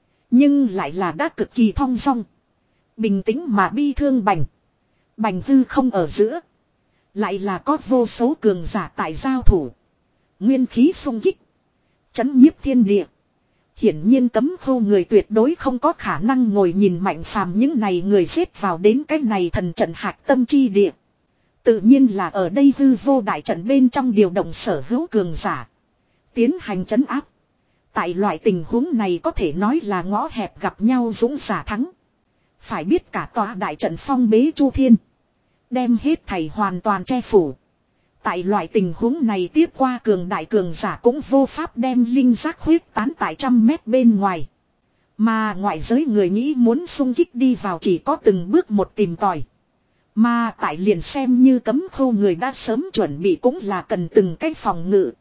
Nhưng lại là đã cực kỳ thong dong. Bình tĩnh mà bi thương bành. Bành hư không ở giữa. Lại là có vô số cường giả tại giao thủ. Nguyên khí xung kích. Chấn nhiếp thiên địa. Hiển nhiên cấm khu người tuyệt đối không có khả năng ngồi nhìn Mạnh Phàm những này người xếp vào đến cái này thần trận hạc tâm chi địa. Tự nhiên là ở đây hư vô đại trận bên trong điều động sở hữu cường giả. Tiến hành trấn áp. Tại loại tình huống này có thể nói là ngõ hẹp gặp nhau dũng giả thắng. Phải biết cả tòa đại trận phong bế chu thiên. Đem hết thảy hoàn toàn che phủ. Tại loại tình huống này tiếp qua cường đại cường giả cũng vô pháp đem linh giác huyết tán tại trăm mét bên ngoài. Mà ngoại giới người nghĩ muốn xung kích đi vào chỉ có từng bước một tìm tòi. Mà tại liền xem như cấm khu người đã sớm chuẩn bị cũng là cần từng cách phòng ngự.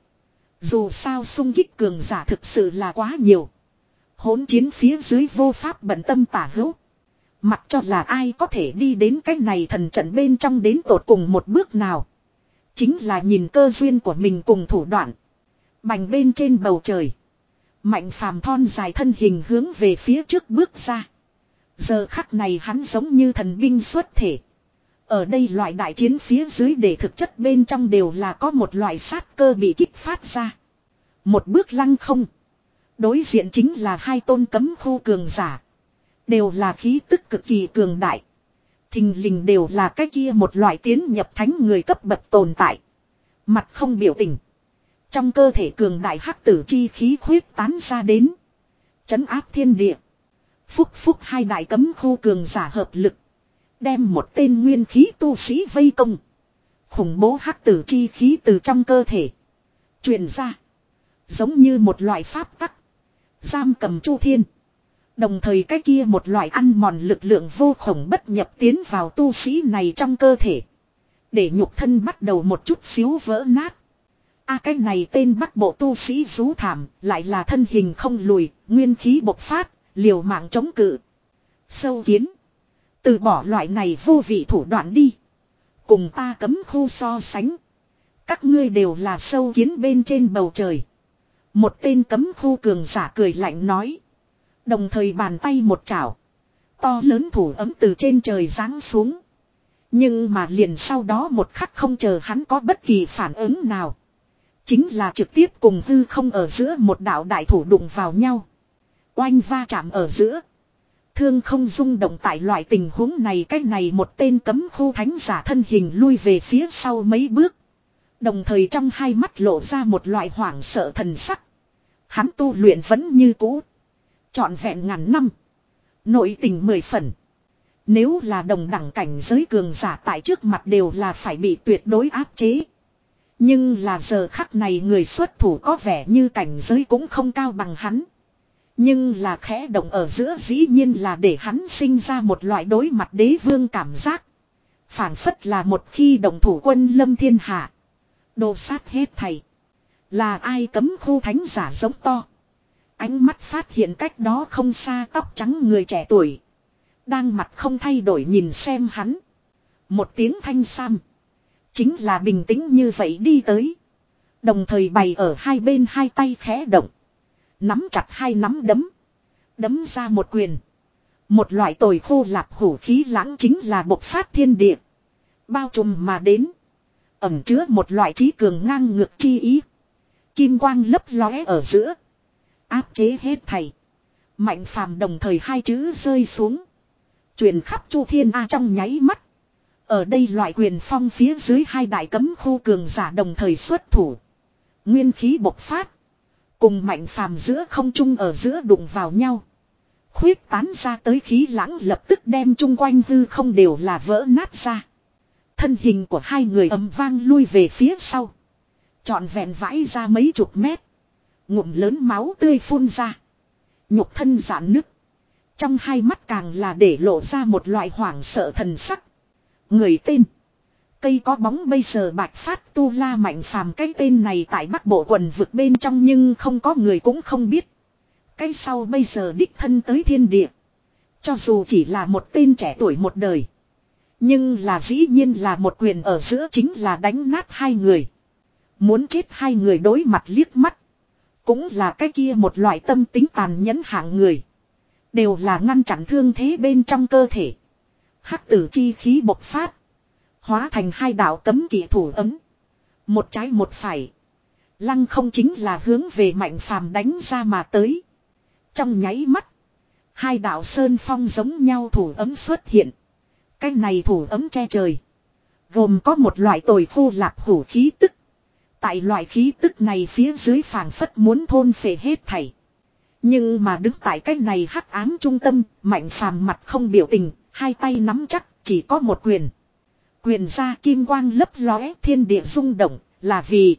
Dù sao xung kích cường giả thực sự là quá nhiều. Hỗn chiến phía dưới vô pháp bận tâm tả hữu. Mặc cho là ai có thể đi đến cái này thần trận bên trong đến tột cùng một bước nào. Chính là nhìn cơ duyên của mình cùng thủ đoạn. Bành bên trên bầu trời. Mạnh phàm thon dài thân hình hướng về phía trước bước ra. Giờ khắc này hắn giống như thần binh xuất thể. Ở đây loại đại chiến phía dưới để thực chất bên trong đều là có một loại sát cơ bị kích phát ra. Một bước lăng không. Đối diện chính là hai tôn cấm khu cường giả. Đều là khí tức cực kỳ cường đại. Thình lình đều là cái kia một loại tiến nhập thánh người cấp bậc tồn tại. Mặt không biểu tình. Trong cơ thể cường đại hắc tử chi khí khuyết tán ra đến. Chấn áp thiên địa. Phúc phúc hai đại cấm khu cường giả hợp lực. Đem một tên nguyên khí tu sĩ vây công. Khủng bố hắc tử chi khí từ trong cơ thể. Truyền ra. Giống như một loại pháp tắc. Giam cầm chu thiên. Đồng thời cái kia một loại ăn mòn lực lượng vô khổng bất nhập tiến vào tu sĩ này trong cơ thể. Để nhục thân bắt đầu một chút xíu vỡ nát. A à, cái này tên bắt bộ tu sĩ rú thảm, lại là thân hình không lùi, nguyên khí bộc phát, liều mạng chống cự. Sâu kiến. Từ bỏ loại này vô vị thủ đoạn đi. Cùng ta cấm khu so sánh. Các ngươi đều là sâu kiến bên trên bầu trời. Một tên cấm khu cường giả cười lạnh nói. Đồng thời bàn tay một chảo. To lớn thủ ấm từ trên trời giáng xuống. Nhưng mà liền sau đó một khắc không chờ hắn có bất kỳ phản ứng nào. Chính là trực tiếp cùng hư không ở giữa một đạo đại thủ đụng vào nhau. Oanh va chạm ở giữa. Thương không rung động tại loại tình huống này. Cách này một tên cấm khu thánh giả thân hình lui về phía sau mấy bước. Đồng thời trong hai mắt lộ ra một loại hoảng sợ thần sắc. Hắn tu luyện vẫn như cũ. Trọn vẹn ngàn năm. Nội tình mười phần. Nếu là đồng đẳng cảnh giới cường giả tại trước mặt đều là phải bị tuyệt đối áp chế. Nhưng là giờ khắc này người xuất thủ có vẻ như cảnh giới cũng không cao bằng hắn. Nhưng là khẽ động ở giữa dĩ nhiên là để hắn sinh ra một loại đối mặt đế vương cảm giác. Phản phất là một khi động thủ quân lâm thiên hạ. Đồ sát hết thầy. Là ai cấm khu thánh giả giống to. Ánh mắt phát hiện cách đó không xa tóc trắng người trẻ tuổi. Đang mặt không thay đổi nhìn xem hắn. Một tiếng thanh sam. Chính là bình tĩnh như vậy đi tới. Đồng thời bày ở hai bên hai tay khẽ động. Nắm chặt hai nắm đấm. Đấm ra một quyền. Một loại tồi khô lạp hủ khí lãng chính là bộc phát thiên địa. Bao trùm mà đến. Ẩm chứa một loại trí cường ngang ngược chi ý. Kim quang lấp lóe ở giữa. Áp chế hết thầy. Mạnh phàm đồng thời hai chữ rơi xuống. Truyền khắp chu thiên A trong nháy mắt. Ở đây loại quyền phong phía dưới hai đại cấm khu cường giả đồng thời xuất thủ. Nguyên khí bộc phát. Cùng mạnh phàm giữa không trung ở giữa đụng vào nhau. Khuyết tán ra tới khí lãng lập tức đem chung quanh hư không đều là vỡ nát ra. Thân hình của hai người ầm vang lui về phía sau. Trọn vẹn vãi ra mấy chục mét. Ngụm lớn máu tươi phun ra. Nhục thân giãn nứt. Trong hai mắt càng là để lộ ra một loại hoảng sợ thần sắc. Người tên. Cây có bóng bây giờ bạch phát tu la mạnh phàm cái tên này tại bắc bộ quần vực bên trong nhưng không có người cũng không biết. Cái sau bây giờ đích thân tới thiên địa. Cho dù chỉ là một tên trẻ tuổi một đời. Nhưng là dĩ nhiên là một quyền ở giữa chính là đánh nát hai người. Muốn chết hai người đối mặt liếc mắt. Cũng là cái kia một loại tâm tính tàn nhẫn hạng người. Đều là ngăn chặn thương thế bên trong cơ thể. Hắc tử chi khí bộc phát. Hóa thành hai đạo cấm kỵ thủ ấm. Một trái một phải. Lăng không chính là hướng về mạnh phàm đánh ra mà tới. Trong nháy mắt. Hai đạo sơn phong giống nhau thủ ấm xuất hiện. Cái này thủ ấm che trời. Gồm có một loại tồi khô lạp hủ khí tức. Tại loại khí tức này phía dưới phảng phất muốn thôn phệ hết thảy. Nhưng mà đứng tại cái này hắc ám trung tâm, mạnh phàm mặt không biểu tình, hai tay nắm chắc, chỉ có một quyền. Huyền ra kim quang lấp lóe, thiên địa rung động, là vì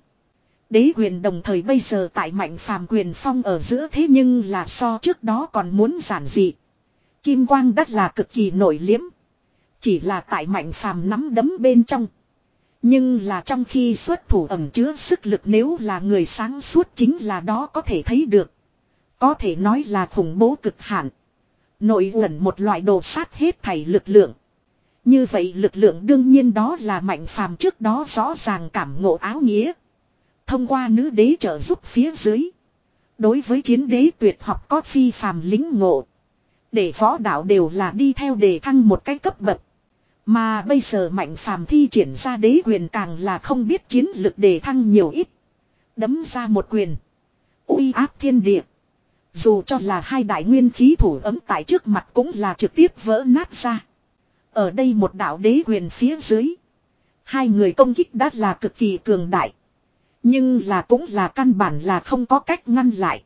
đế huyền đồng thời bây giờ tại Mạnh Phàm quyền phong ở giữa, thế nhưng là so trước đó còn muốn giản dị. Kim quang đắt là cực kỳ nổi liếm. Chỉ là tại Mạnh Phàm nắm đấm bên trong. Nhưng là trong khi xuất thủ ẩn chứa sức lực, nếu là người sáng suốt chính là đó có thể thấy được. Có thể nói là khủng bố cực hạn. Nội ẩn một loại đồ sát hết thảy lực lượng. Như vậy lực lượng đương nhiên đó là Mạnh Phàm trước đó rõ ràng cảm ngộ áo nghĩa. Thông qua nữ đế trợ giúp phía dưới. Đối với chiến đế tuyệt học có phi phàm lính ngộ. Để võ đạo đều là đi theo đề thăng một cái cấp bậc. Mà bây giờ Mạnh Phàm thi triển ra đế quyền càng là không biết chiến lực đề thăng nhiều ít. Đấm ra một quyền. Uy áp thiên địa. Dù cho là hai đại nguyên khí thủ ấm tại trước mặt cũng là trực tiếp vỡ nát ra. Ở đây một đạo đế quyền phía dưới. Hai người công kích đã là cực kỳ cường đại. Nhưng là cũng là căn bản là không có cách ngăn lại.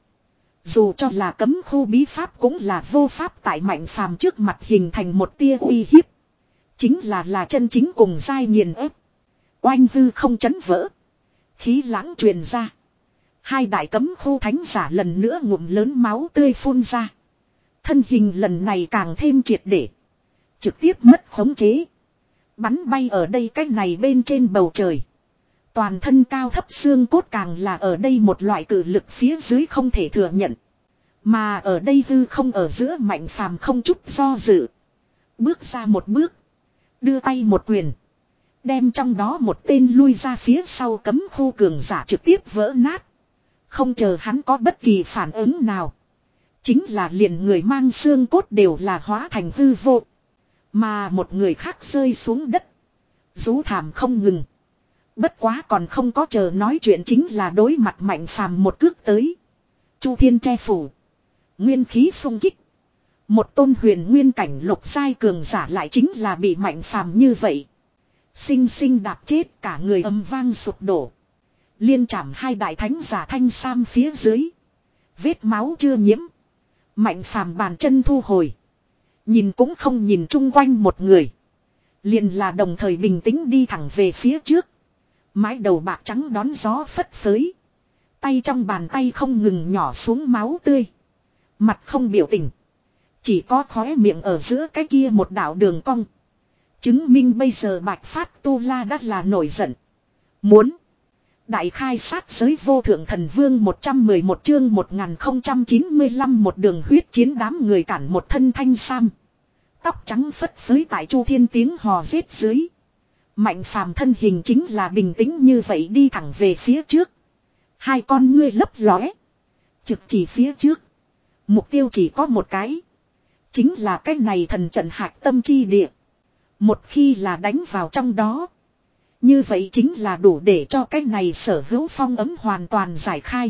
Dù cho là cấm khu bí pháp cũng là vô pháp tại Mạnh Phàm trước mặt hình thành một tia uy hiếp. Chính là là chân chính cùng giai nghiền ép. Oanh hư không chấn vỡ. Khí lãng truyền ra. Hai đại cấm khu thánh giả lần nữa ngụm lớn máu tươi phun ra. Thân hình lần này càng thêm triệt để. Trực tiếp mất khống chế. Bắn bay ở đây cách này bên trên bầu trời. Toàn thân cao thấp xương cốt càng là ở đây một loại cử lực phía dưới không thể thừa nhận. Mà ở đây hư không ở giữa Mạnh Phàm không chút do dự. Bước ra một bước. Đưa tay một quyền. Đem trong đó một tên lui ra phía sau cấm khu cường giả trực tiếp vỡ nát. Không chờ hắn có bất kỳ phản ứng nào. Chính là liền người mang xương cốt đều là hóa thành hư vô. Mà một người khác rơi xuống đất. Rú thảm không ngừng. Bất quá còn không có chờ nói chuyện chính là đối mặt Mạnh Phàm một cước tới. Chu thiên che phủ. Nguyên khí xung kích. Một tôn huyền nguyên cảnh lục giai cường giả lại chính là bị Mạnh Phàm như vậy. Sinh sinh đạp chết, cả người âm vang sụp đổ. Liên chạm hai đại thánh giả thanh sam phía dưới. Vết máu chưa nhiễm. Mạnh Phàm bàn chân thu hồi. Nhìn cũng không nhìn chung quanh một người. Liền là đồng thời bình tĩnh đi thẳng về phía trước. Mái đầu bạc trắng đón gió phất phới. Tay trong bàn tay không ngừng nhỏ xuống máu tươi. Mặt không biểu tình. Chỉ có khóe miệng ở giữa cái kia một đạo đường cong. Chứng minh bây giờ Bạch Phát Tu La đã là nổi giận. Muốn. Đại khai sát giới vô thượng thần vương một trăm mười một chương một nghìn không trăm chín mươi lăm một đường huyết chiến đám người cản một thân thanh sam. Tóc trắng phất phới tại Chu Thiên tiếng hò giết dưới. Mạnh Phàm thân hình chính là bình tĩnh như vậy đi thẳng về phía trước. Hai con ngươi lấp lóe. Trực chỉ phía trước. Mục tiêu chỉ có một cái. Chính là cái này thần trận hạc tâm chi địa. Một khi là đánh vào trong đó. Như vậy chính là đủ để cho cái này sở hữu phong ấm hoàn toàn giải khai.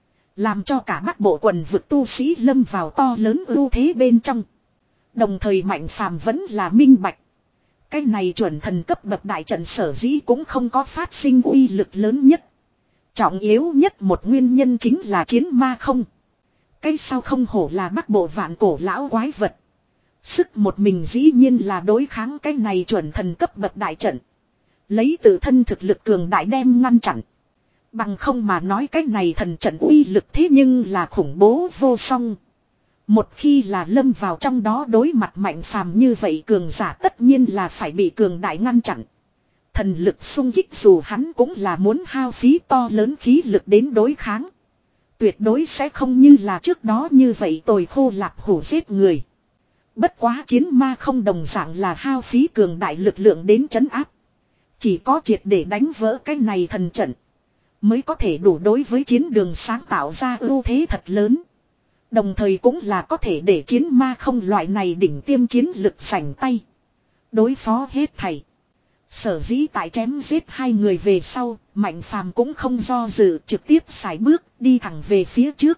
Làm cho cả Bắc Bộ quần vực tu sĩ lâm vào to lớn ưu thế bên trong. Đồng thời Mạnh Phàm vẫn là minh bạch. Cái này chuẩn thần cấp bậc đại trận sở dĩ cũng không có phát sinh uy lực lớn nhất. Trọng yếu nhất một nguyên nhân chính là chiến ma không. Cái sao không hổ là Bắc Bộ vạn cổ lão quái vật. Sức một mình dĩ nhiên là đối kháng cái này chuẩn thần cấp bậc đại trận. Lấy tự thân thực lực cường đại đem ngăn chặn. Bằng không mà nói cái này thần trận uy lực thế nhưng là khủng bố vô song. Một khi là lâm vào trong đó đối mặt Mạnh Phàm như vậy cường giả tất nhiên là phải bị cường đại ngăn chặn. Thần lực xung kích dù hắn cũng là muốn hao phí to lớn khí lực đến đối kháng. Tuyệt đối sẽ không như là trước đó như vậy tồi khô lạp hổ giết người. Bất quá chiến ma không đồng dạng là hao phí cường đại lực lượng đến trấn áp. Chỉ có triệt để đánh vỡ cái này thần trận. Mới có thể đủ đối với chiến đường sáng tạo ra ưu thế thật lớn. Đồng thời cũng là có thể để chiến ma không loại này đỉnh tiêm chiến lực sảnh tay. Đối phó hết thảy. Sở dĩ tại chém giết hai người về sau, Mạnh Phàm cũng không do dự trực tiếp sải bước đi thẳng về phía trước.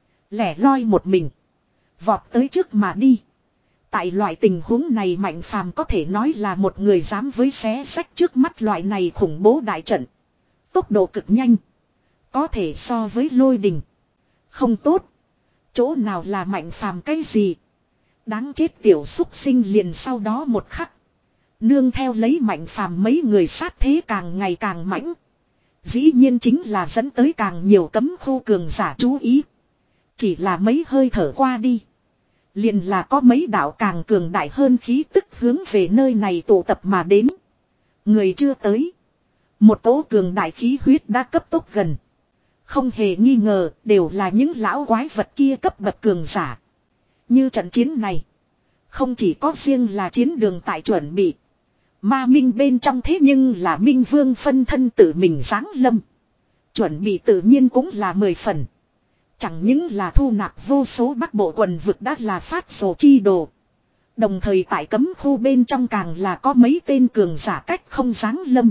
Lẻ loi một mình. Vọt tới trước mà đi. Tại loại tình huống này Mạnh Phàm có thể nói là một người dám với xé sách trước mắt loại này khủng bố đại trận. Tốc độ cực nhanh. Có thể so với lôi đình. Không tốt. Chỗ nào là Mạnh Phàm cái gì. Đáng chết tiểu xúc sinh liền sau đó một khắc. Nương theo lấy Mạnh Phàm mấy người sát thế càng ngày càng mãnh. Dĩ nhiên chính là dẫn tới càng nhiều cấm khu cường giả chú ý. Chỉ là mấy hơi thở qua đi. Liền là có mấy đạo càng cường đại hơn khí tức hướng về nơi này tụ tập mà đến. Người chưa tới. Một cỗ cường đại khí huyết đã cấp tốc gần. Không hề nghi ngờ đều là những lão quái vật kia cấp bậc cường giả. Như trận chiến này. Không chỉ có riêng là chiến đường tại chuẩn bị. Ma Minh bên trong thế nhưng là Minh Vương phân thân tự mình giáng lâm. Chuẩn bị tự nhiên cũng là mười phần. Chẳng những là thu nạp vô số bắc bộ quần vực đã là phát sổ chi đồ. Đồng thời tại cấm khu bên trong càng là có mấy tên cường giả cách không giáng lâm.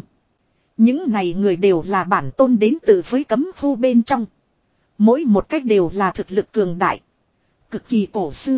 Những này người đều là bản tôn đến từ với cấm khu bên trong. Mỗi một cách đều là thực lực cường đại. Cực kỳ cổ xưa.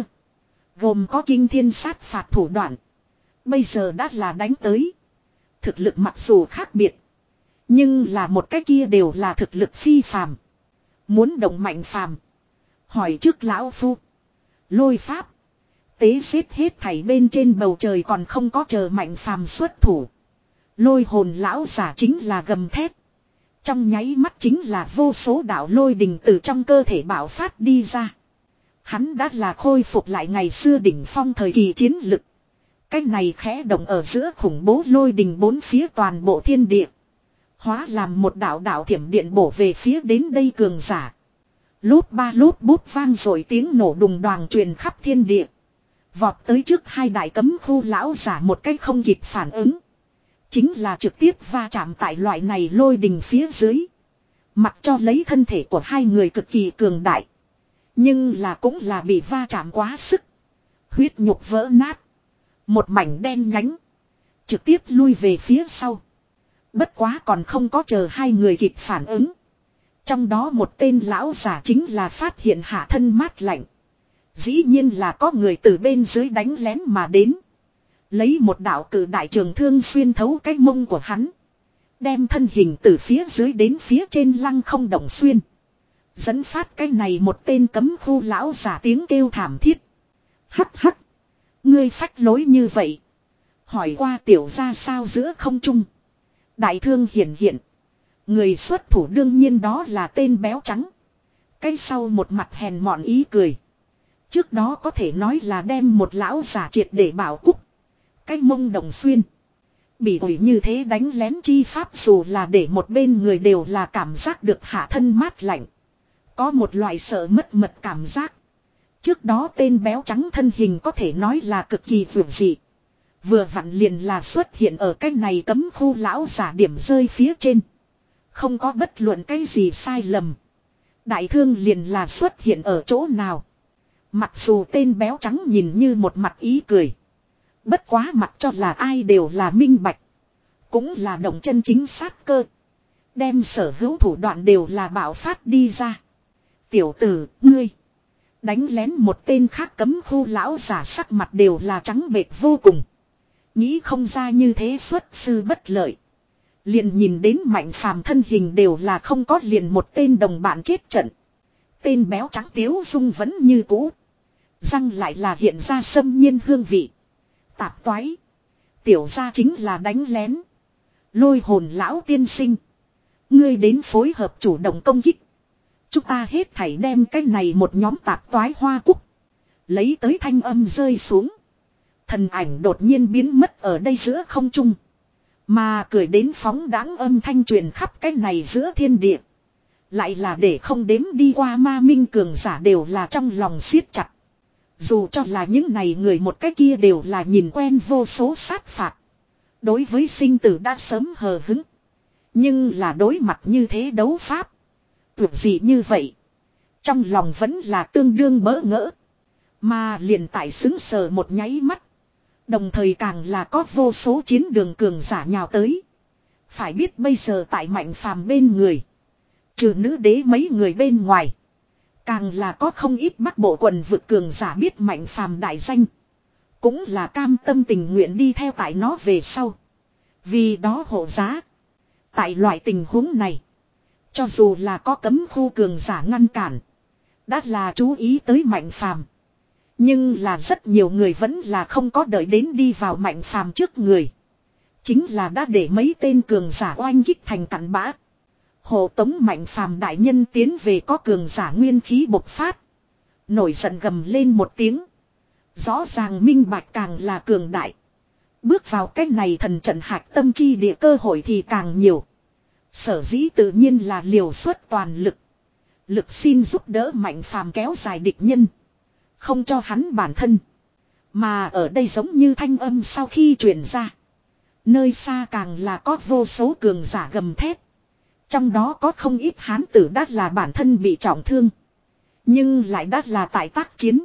Gồm có kinh thiên sát phạt thủ đoạn. Bây giờ đã là đánh tới. Thực lực mặc dù khác biệt. Nhưng là một cái kia đều là thực lực phi phàm. Muốn động Mạnh Phàm, hỏi trước lão phu. Lôi pháp. Tế xếp hết thảy bên trên bầu trời còn không có chờ Mạnh Phàm xuất thủ. Lôi hồn lão giả chính là gầm thét. Trong nháy mắt chính là vô số đạo lôi đình từ trong cơ thể bạo phát đi ra. Hắn đã là khôi phục lại ngày xưa đỉnh phong thời kỳ chiến lực. Cái này khẽ động ở giữa khủng bố lôi đình bốn phía toàn bộ thiên địa. Hóa làm một đạo đạo thiểm điện bổ về phía đến đây cường giả. Lốp ba lốp bút vang rồi tiếng nổ đùng đoàng truyền khắp thiên địa. Vọt tới trước hai đại cấm khu lão giả một cách không kịp phản ứng. Chính là trực tiếp va chạm tại loại này lôi đình phía dưới. Mặc cho lấy thân thể của hai người cực kỳ cường đại. Nhưng là cũng là bị va chạm quá sức. Huyết nhục vỡ nát. Một mảnh đen nhánh. Trực tiếp lui về phía sau. Bất quá còn không có chờ hai người kịp phản ứng. Trong đó một tên lão giả chính là phát hiện hạ thân mát lạnh. Dĩ nhiên là có người từ bên dưới đánh lén mà đến. Lấy một đạo cử đại trường thương xuyên thấu cái mông của hắn. Đem thân hình từ phía dưới đến phía trên lăng không động xuyên. Dẫn phát cái này một tên cấm khu lão giả tiếng kêu thảm thiết. Hắc hắc. Ngươi phách lối như vậy. Hỏi qua tiểu ra sao giữa không trung. Đại thương hiển hiện. Người xuất thủ đương nhiên đó là tên béo trắng. Cái sau một mặt hèn mọn ý cười. Trước đó có thể nói là đem một lão giả triệt để bảo cúc. Cái mông đồng xuyên. Bị ủi như thế đánh lén chi pháp dù là để một bên người đều là cảm giác được hạ thân mát lạnh. Có một loại sợ mất mật cảm giác. Trước đó tên béo trắng thân hình có thể nói là cực kỳ vượt dị. Vừa vặn liền là xuất hiện ở cái này cấm khu lão giả điểm rơi phía trên. Không có bất luận cái gì sai lầm. Đại thương liền là xuất hiện ở chỗ nào. Mặc dù tên béo trắng nhìn như một mặt ý cười. Bất quá mặt cho là ai đều là minh bạch. Cũng là động chân chính sát cơ. Đem sở hữu thủ đoạn đều là bạo phát đi ra. Tiểu tử, ngươi. Đánh lén một tên khác cấm khu lão giả sắc mặt đều là trắng bệch vô cùng. Nghĩ không ra như thế xuất sư bất lợi. Liền nhìn đến Mạnh Phàm thân hình đều là không có liền một tên đồng bạn chết trận. Tên béo trắng tiếu dung vẫn như cũ. Răng lại là hiện ra xâm nhiên hương vị. Tạp toái. Tiểu ra chính là đánh lén. Lôi hồn lão tiên sinh. Ngươi đến phối hợp chủ động công kích. Chúng ta hết thảy đem cái này một nhóm tạp toái hoa cúc. Lấy tới thanh âm rơi xuống. Thần ảnh đột nhiên biến mất ở đây giữa không trung. Mà cười đến phóng đáng âm thanh truyền khắp cái này giữa thiên địa. Lại là để không đếm đi qua ma minh cường giả đều là trong lòng siết chặt. Dù cho là những này người một cái kia đều là nhìn quen vô số sát phạt. Đối với sinh tử đã sớm hờ hứng. Nhưng là đối mặt như thế đấu pháp. Tuyệt gì như vậy. Trong lòng vẫn là tương đương bỡ ngỡ. Mà liền tại xứng sờ một nháy mắt. Đồng thời càng là có vô số chiến đường cường giả nhào tới. Phải biết bây giờ tại Mạnh Phàm bên người. Trừ nữ đế mấy người bên ngoài. Càng là có không ít bắc bộ quần vực cường giả biết Mạnh Phàm đại danh. Cũng là cam tâm tình nguyện đi theo tại nó về sau. Vì đó hộ giá. Tại loại tình huống này. Cho dù là có cấm khu cường giả ngăn cản. Đã là chú ý tới Mạnh Phàm. Nhưng là rất nhiều người vẫn là không có đợi đến đi vào Mạnh Phàm trước người. Chính là đã để mấy tên cường giả oanh kích thành cặn bã. Hộ tống Mạnh Phàm đại nhân tiến về có cường giả nguyên khí bộc phát. Nổi giận gầm lên một tiếng. Rõ ràng minh bạch càng là cường đại. Bước vào cách này thần trận hạch tâm chi địa cơ hội thì càng nhiều. Sở dĩ tự nhiên là liều suất toàn lực. Lực xin giúp đỡ Mạnh Phàm kéo dài địch nhân. Không cho hắn bản thân. Mà ở đây giống như thanh âm sau khi truyền ra. Nơi xa càng là có vô số cường giả gầm thét. Trong đó có không ít hán tử đắt là bản thân bị trọng thương. Nhưng lại đắt là tại tác chiến.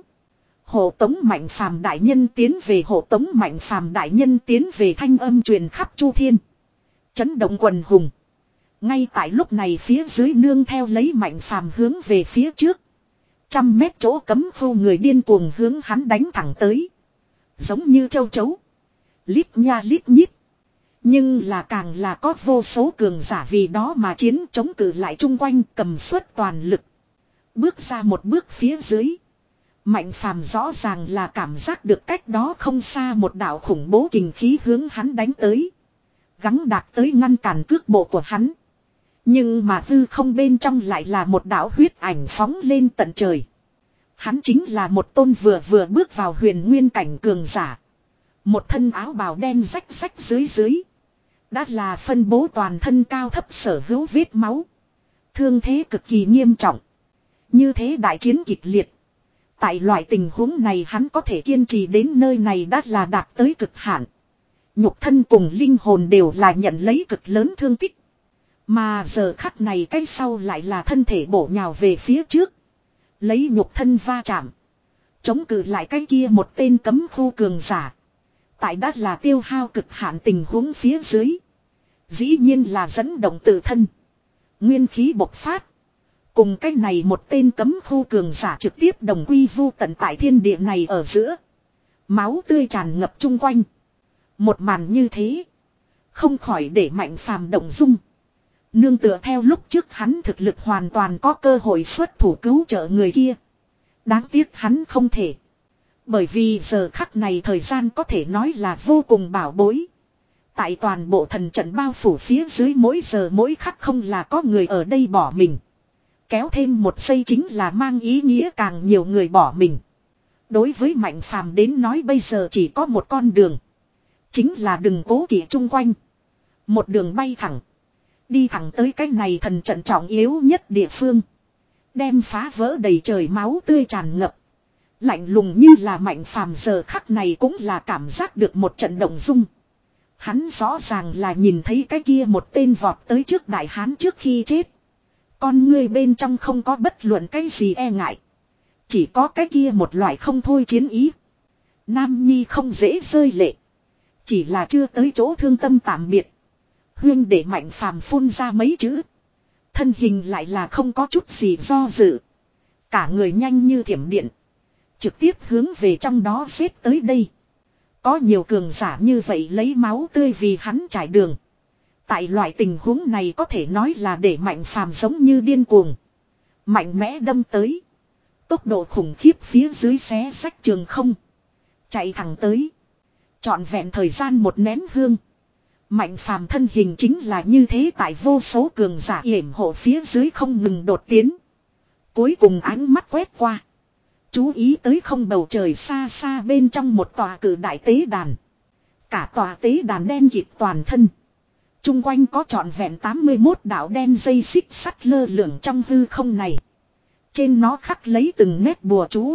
Hộ tống Mạnh Phàm đại nhân tiến về hộ tống Mạnh Phàm đại nhân tiến về thanh âm truyền khắp chu thiên. Chấn động quần hùng. Ngay tại lúc này phía dưới nương theo lấy Mạnh Phàm hướng về phía trước. Trăm mét chỗ cấm khu người điên cuồng hướng hắn đánh thẳng tới. Giống như châu chấu. Lít nha lít nhít. Nhưng là càng là có vô số cường giả vì đó mà chiến chống cự lại chung quanh cầm suất toàn lực. Bước ra một bước phía dưới. Mạnh Phàm rõ ràng là cảm giác được cách đó không xa một đạo khủng bố kình khí hướng hắn đánh tới. Gắng đạt tới ngăn cản cước bộ của hắn. Nhưng mà hư không bên trong lại là một đạo huyết ảnh phóng lên tận trời. Hắn chính là một tôn vừa vừa bước vào huyền nguyên cảnh cường giả. Một thân áo bào đen rách rách dưới dưới. Đã là phân bố toàn thân cao thấp sở hữu vết máu. Thương thế cực kỳ nghiêm trọng. Như thế đại chiến kịch liệt. Tại loại tình huống này hắn có thể kiên trì đến nơi này đã là đạt tới cực hạn. Nhục thân cùng linh hồn đều là nhận lấy cực lớn thương tích. Mà giờ khắc này cái sau lại là thân thể bổ nhào về phía trước. Lấy nhục thân va chạm. Chống cự lại cái kia một tên cấm khu cường giả. Tại đã là tiêu hao cực hạn tình huống phía dưới. Dĩ nhiên là dẫn động tự thân. Nguyên khí bộc phát. Cùng cái này một tên cấm khu cường giả trực tiếp đồng quy vu tận tại thiên địa này ở giữa. Máu tươi tràn ngập chung quanh. Một màn như thế. Không khỏi để Mạnh Phàm động dung. Nương tựa theo lúc trước hắn thực lực hoàn toàn có cơ hội xuất thủ cứu trợ người kia. Đáng tiếc hắn không thể. Bởi vì giờ khắc này thời gian có thể nói là vô cùng bảo bối. Tại toàn bộ thần trận bao phủ phía dưới mỗi giờ mỗi khắc không là có người ở đây bỏ mình. Kéo thêm một giây chính là mang ý nghĩa càng nhiều người bỏ mình. Đối với Mạnh Phàm đến nói bây giờ chỉ có một con đường. Chính là đừng cố kỵ chung quanh. Một đường bay thẳng. Đi thẳng tới cái này thần trận trọng yếu nhất địa phương. Đem phá vỡ đầy trời máu tươi tràn ngập. Lạnh lùng như là Mạnh Phàm giờ khắc này cũng là cảm giác được một trận động dung. Hắn rõ ràng là nhìn thấy cái kia một tên vọt tới trước đại hán trước khi chết. Con ngươi bên trong không có bất luận cái gì e ngại. Chỉ có cái kia một loại không thôi chiến ý. Nam nhi không dễ rơi lệ. Chỉ là chưa tới chỗ thương tâm tạm biệt. Huyên để Mạnh Phàm phun ra mấy chữ. Thân hình lại là không có chút gì do dự. Cả người nhanh như thiểm điện. Trực tiếp hướng về trong đó xếp tới đây. Có nhiều cường giả như vậy lấy máu tươi vì hắn trải đường. Tại loại tình huống này có thể nói là để Mạnh Phàm giống như điên cuồng. Mạnh mẽ đâm tới. Tốc độ khủng khiếp phía dưới xé rách trường không. Chạy thẳng tới. Trọn vẹn thời gian một nén hương. Mạnh Phàm thân hình chính là như thế tại vô số cường giả yểm hộ phía dưới không ngừng đột tiến. Cuối cùng ánh mắt quét qua. Chú ý tới không bầu trời xa xa bên trong một tòa cử đại tế đàn. Cả tòa tế đàn đen kịt toàn thân. Trung quanh có trọn vẹn tám mươi mốt đạo đen dây xích sắt lơ lửng trong hư không này. Trên nó khắc lấy từng nét bùa chú.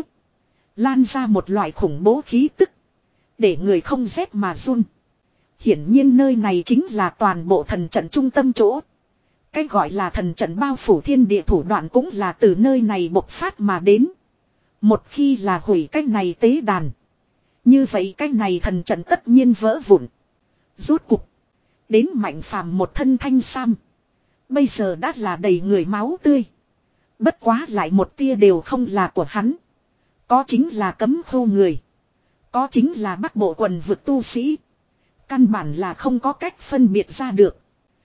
Lan ra một loại khủng bố khí tức. Để người không rét mà run. Hiển nhiên nơi này chính là toàn bộ thần trận trung tâm chỗ. Cái gọi là thần trận bao phủ thiên địa thủ đoạn cũng là từ nơi này bộc phát mà đến. Một khi là hủy cái này tế đàn. Như vậy cái này thần trận tất nhiên vỡ vụn. Rốt cục. Đến Mạnh Phàm một thân thanh sam. Bây giờ đã là đầy người máu tươi. Bất quá lại một tia đều không là của hắn. Có chính là cấm khu người. Có chính là bắc bộ quần vực tu sĩ. Căn bản là không có cách phân biệt ra được.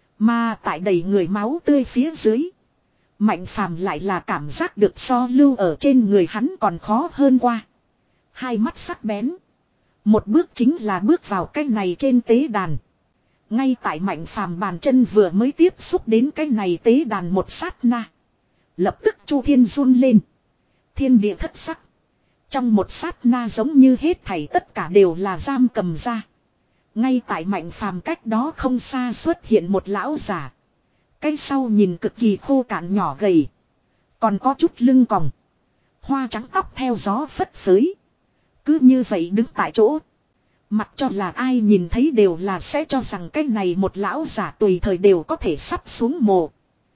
Mà tại đầy người máu tươi phía dưới. Mạnh Phàm lại là cảm giác được so lưu ở trên người hắn còn khó hơn qua. Hai mắt sắc bén. Một bước chính là bước vào cái này trên tế đàn. Ngay tại Mạnh Phàm bàn chân vừa mới tiếp xúc đến cái này tế đàn một sát na. Lập tức Chu Thiên run lên. Thiên địa thất sắc. Trong một sát na giống như hết thảy tất cả đều là giam cầm ra. Ngay tại Mạnh Phàm cách đó không xa xuất hiện một lão giả. Cái sau nhìn cực kỳ khô cạn nhỏ gầy. Còn có chút lưng còng. Hoa trắng tóc theo gió phất phới. Cứ như vậy đứng tại chỗ. Mặc cho là ai nhìn thấy đều là sẽ cho rằng cái này một lão giả tùy thời đều có thể sắp xuống mồ.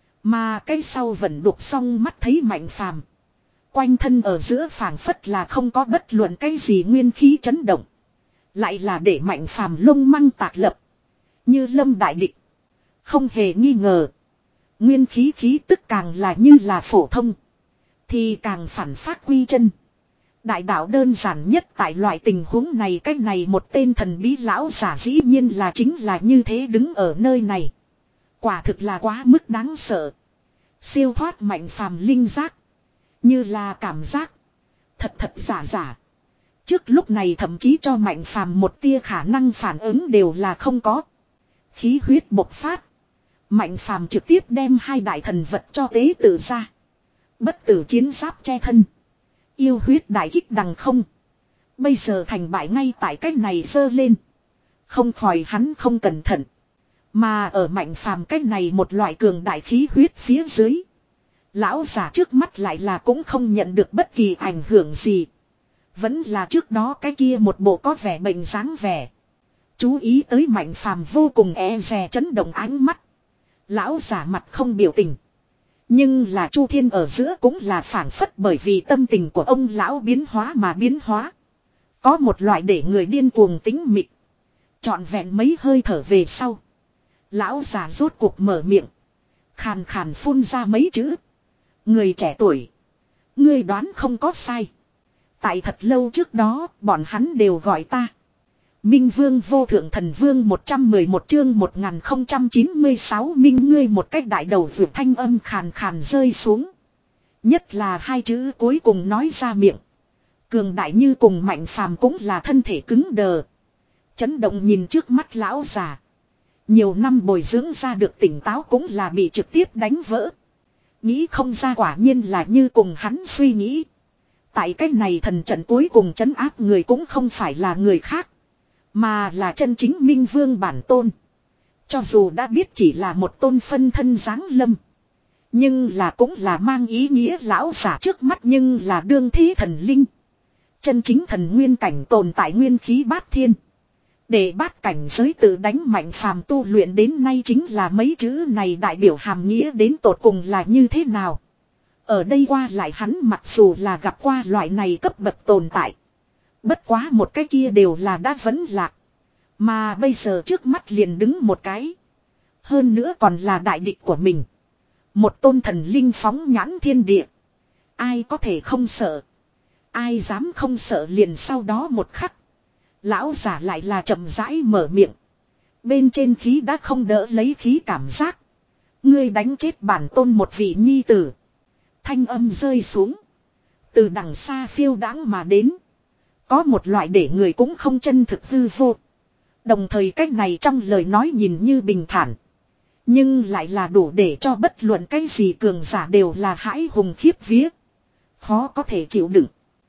Mà cái sau vẫn đục xong mắt thấy Mạnh Phàm. Quanh thân ở giữa phảng phất là không có bất luận cái gì nguyên khí chấn động. Lại là để Mạnh Phàm lông măng tạc lập. Như lâm đại địch. Không hề nghi ngờ. Nguyên khí khí tức càng là như là phổ thông. Thì càng phản phát quy chân. Đại đạo đơn giản nhất tại loại tình huống này, cách này một tên thần bí lão giả dĩ nhiên là chính là như thế đứng ở nơi này. Quả thực là quá mức đáng sợ. Siêu thoát Mạnh Phàm linh giác. Như là cảm giác. Thật thật giả giả. Trước lúc này thậm chí cho Mạnh Phàm một tia khả năng phản ứng đều là không có. Khí huyết bộc phát. Mạnh Phàm trực tiếp đem hai đại thần vật cho tế tự ra. Bất tử chiến giáp che thân. Yêu huyết đại kích đằng không. Bây giờ thành bại ngay tại cách này dơ lên. Không khỏi hắn không cẩn thận. Mà ở Mạnh Phàm cách này một loại cường đại khí huyết phía dưới. Lão giả trước mắt lại là cũng không nhận được bất kỳ ảnh hưởng gì. Vẫn là trước đó cái kia một bộ có vẻ bệnh dáng vẻ. Chú ý tới Mạnh Phàm vô cùng e dè chấn động ánh mắt. Lão giả mặt không biểu tình. Nhưng là Chu Thiên ở giữa cũng là phảng phất bởi vì tâm tình của ông lão biến hóa mà biến hóa. Có một loại để người điên cuồng tính mịt. Trọn vẹn mấy hơi thở về sau. Lão già rốt cuộc mở miệng. Khàn khàn phun ra mấy chữ. Người trẻ tuổi. Ngươi đoán không có sai. Tại thật lâu trước đó bọn hắn đều gọi ta. Minh Vương vô thượng thần vương một trăm mười một chương một nghìn không trăm chín mươi sáu Minh ngươi một cách đại đầu vượt thanh âm khàn khàn rơi xuống. Nhất là hai chữ cuối cùng nói ra miệng. Cường đại như cùng Mạnh Phàm cũng là thân thể cứng đờ. Chấn động nhìn trước mắt lão già. Nhiều năm bồi dưỡng ra được tỉnh táo cũng là bị trực tiếp đánh vỡ. Nghĩ không ra quả nhiên là như cùng hắn suy nghĩ. Tại cách này thần trận cuối cùng trấn áp người cũng không phải là người khác. Mà là chân chính Minh Vương bản tôn. Cho dù đã biết chỉ là một tôn phân thân giáng lâm. Nhưng là cũng là mang ý nghĩa lão giả trước mắt nhưng là đương thế thần linh. Chân chính thần nguyên cảnh tồn tại nguyên khí bát thiên. Để bát cảnh giới tự đánh Mạnh Phàm tu luyện đến nay chính là mấy chữ này đại biểu hàm nghĩa đến tột cùng là như thế nào. Ở đây qua lại hắn mặc dù là gặp qua loại này cấp bậc tồn tại. Bất quá một cái kia đều là đã vấn lạc. Mà bây giờ trước mắt liền đứng một cái. Hơn nữa còn là đại địch của mình. Một tôn thần linh phóng nhãn thiên địa. Ai có thể không sợ. Ai dám không sợ liền sau đó một khắc. Lão giả lại là chậm rãi mở miệng. Bên trên khí đã không đỡ lấy khí cảm giác. Ngươi đánh chết bản tôn một vị nhi tử. Thanh âm rơi xuống. Từ đằng xa phiêu đãng mà đến. Có một loại để người cũng không chân thực hư vô. Đồng thời cách này trong lời nói nhìn như bình thản. Nhưng lại là đủ để cho bất luận cái gì cường giả đều là hãi hùng khiếp vía. Khó có thể chịu đựng.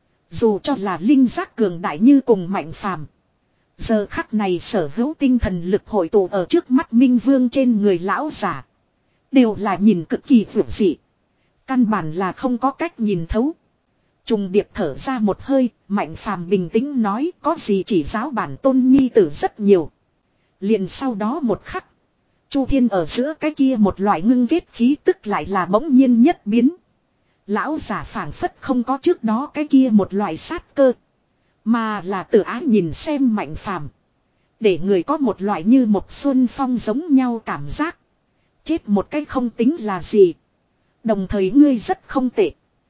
Dù cho là linh giác cường đại như cùng Mạnh Phàm. Giờ khắc này sở hữu tinh thần lực hội tụ ở trước mắt Minh Vương trên người lão giả. Đều là nhìn cực kỳ vượt dị. Căn bản là không có cách nhìn thấu. Trùng điệp thở ra một hơi, Mạnh Phàm bình tĩnh nói có gì chỉ giáo bản tôn nhi tử rất nhiều. Liền sau đó một khắc. Chu Thiên ở giữa cái kia một loại ngưng kết khí tức lại là bỗng nhiên nhất biến. Lão giả phảng phất không có trước đó cái kia một loại sát cơ. Mà là tự ái nhìn xem Mạnh Phàm. Để người có một loại như một xuân phong giống nhau cảm giác. Chết một cái không tính là gì. Đồng thời ngươi rất không tệ.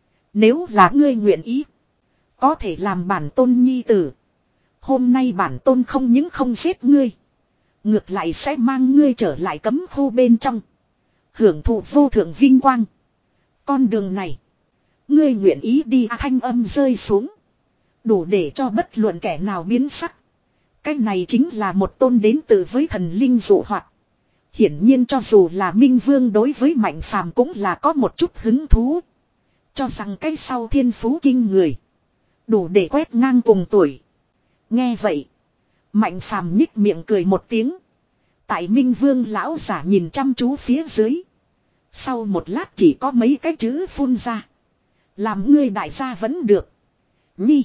Nếu là ngươi nguyện ý. Có thể làm bản tôn nhi tử. Hôm nay bản tôn không những không giết ngươi. Ngược lại sẽ mang ngươi trở lại cấm khu bên trong. Hưởng thụ vô thượng vinh quang. Con đường này. Ngươi nguyện ý đi à, thanh âm rơi xuống. Đủ để cho bất luận kẻ nào biến sắc. Cái này chính là một tôn đến từ với thần linh dụ hoạt. Hiển nhiên cho dù là Minh Vương đối với Mạnh Phàm cũng là có một chút hứng thú. Cho rằng cái sau thiên phú kinh người. Đủ để quét ngang cùng tuổi. Nghe vậy. Mạnh Phàm nhích miệng cười một tiếng. Tại Minh Vương lão giả nhìn chăm chú phía dưới. Sau một lát chỉ có mấy cái chữ phun ra. Làm ngươi đại gia vẫn được. Nhi.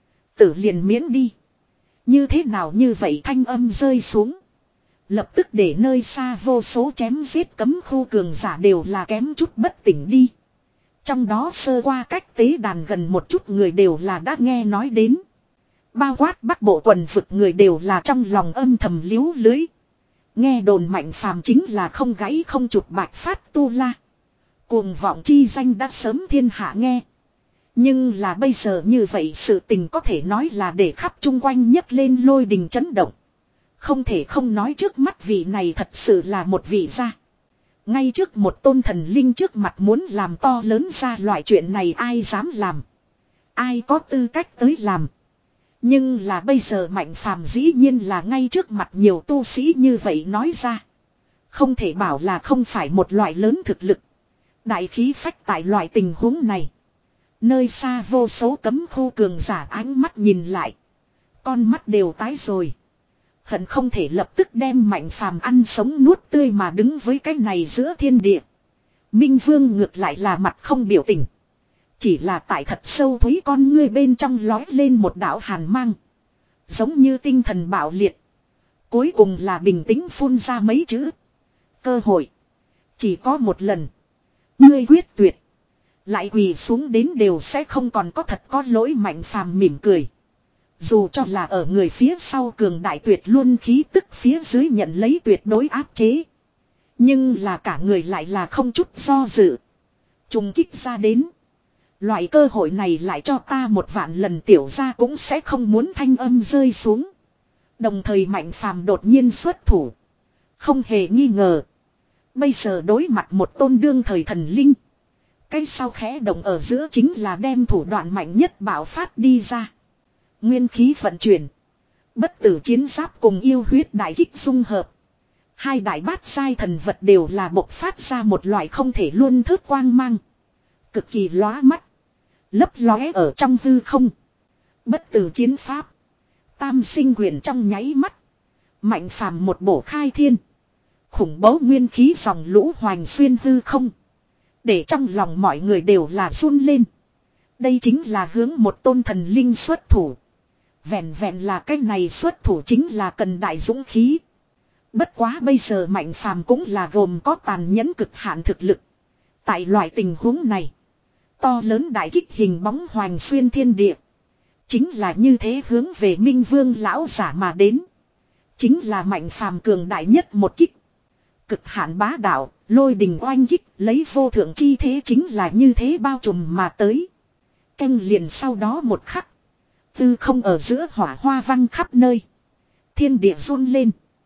Tử liền miễn đi. Như thế nào như vậy thanh âm rơi xuống. Lập tức để nơi xa vô số chém giết cấm khu cường giả đều là kém chút bất tỉnh đi. Trong đó sơ qua cách tế đàn gần một chút người đều là đã nghe nói đến. Bao quát bắc bộ quần vực người đều là trong lòng âm thầm liếu lưới. Nghe đồn Mạnh Phàm chính là không gãy không chụp bạch phát tu la. Cuồng vọng chi danh đã sớm thiên hạ nghe. Nhưng là bây giờ như vậy sự tình có thể nói là để khắp chung quanh nhấc lên lôi đình chấn động. Không thể không nói trước mắt vị này thật sự là một vị gia. Ngay trước một tôn thần linh trước mặt muốn làm to lớn ra loại chuyện này ai dám làm. Ai có tư cách tới làm. Nhưng là bây giờ Mạnh Phàm dĩ nhiên là ngay trước mặt nhiều tu sĩ như vậy nói ra. Không thể bảo là không phải một loại lớn thực lực. Đại khí phách tại loại tình huống này. Nơi xa vô số cấm khu cường giả ánh mắt nhìn lại. Con mắt đều tái rồi. Hận không thể lập tức đem Mạnh Phàm ăn sống nuốt tươi mà đứng với cái này giữa thiên địa. Minh Vương ngược lại là mặt không biểu tình. Chỉ là tại thật sâu thúy con ngươi bên trong lói lên một đạo hàn mang. Giống như tinh thần bạo liệt. Cuối cùng là bình tĩnh phun ra mấy chữ. Cơ hội. Chỉ có một lần. Ngươi quyết tuyệt. Lại quỳ xuống đến đều sẽ không còn có thật có lỗi. Mạnh Phàm mỉm cười. Dù cho là ở người phía sau cường đại tuyệt luôn khí tức phía dưới nhận lấy tuyệt đối áp chế. Nhưng là cả người lại là không chút do dự. Trùng kích ra đến. Loại cơ hội này lại cho ta một vạn lần tiểu ra cũng sẽ không muốn thanh âm rơi xuống. Đồng thời Mạnh Phàm đột nhiên xuất thủ. Không hề nghi ngờ. Bây giờ đối mặt một tôn đương thời thần linh. Cái sau khẽ động ở giữa chính là đem thủ đoạn mạnh nhất bạo phát đi ra. Nguyên khí vận chuyển. Bất tử chiến giáp cùng yêu huyết đại kích dung hợp. Hai đại bát sai thần vật đều là bộc phát ra một loại không thể luôn thớt quang mang. Cực kỳ lóa mắt. Lấp lóe ở trong hư không. Bất tử chiến pháp. Tam sinh quyền trong nháy mắt. Mạnh Phàm một bổ khai thiên. Khủng bố nguyên khí dòng lũ hoành xuyên hư không. Để trong lòng mọi người đều là run lên. Đây chính là hướng một tôn thần linh xuất thủ. Vẹn vẹn là cái này xuất thủ chính là cần đại dũng khí. Bất quá bây giờ Mạnh Phàm cũng là gồm có tàn nhẫn cực hạn thực lực. Tại loại tình huống này. To lớn đại kích hình bóng hoành xuyên thiên địa. Chính là như thế hướng về Minh Vương lão giả mà đến. Chính là Mạnh Phàm cường đại nhất một kích. Cực hạn bá đạo, lôi đình oanh kích, lấy vô thượng chi thế chính là như thế bao trùm mà tới. Canh liền sau đó một khắc. Tư không ở giữa hỏa hoa văng khắp nơi. Thiên địa run lên.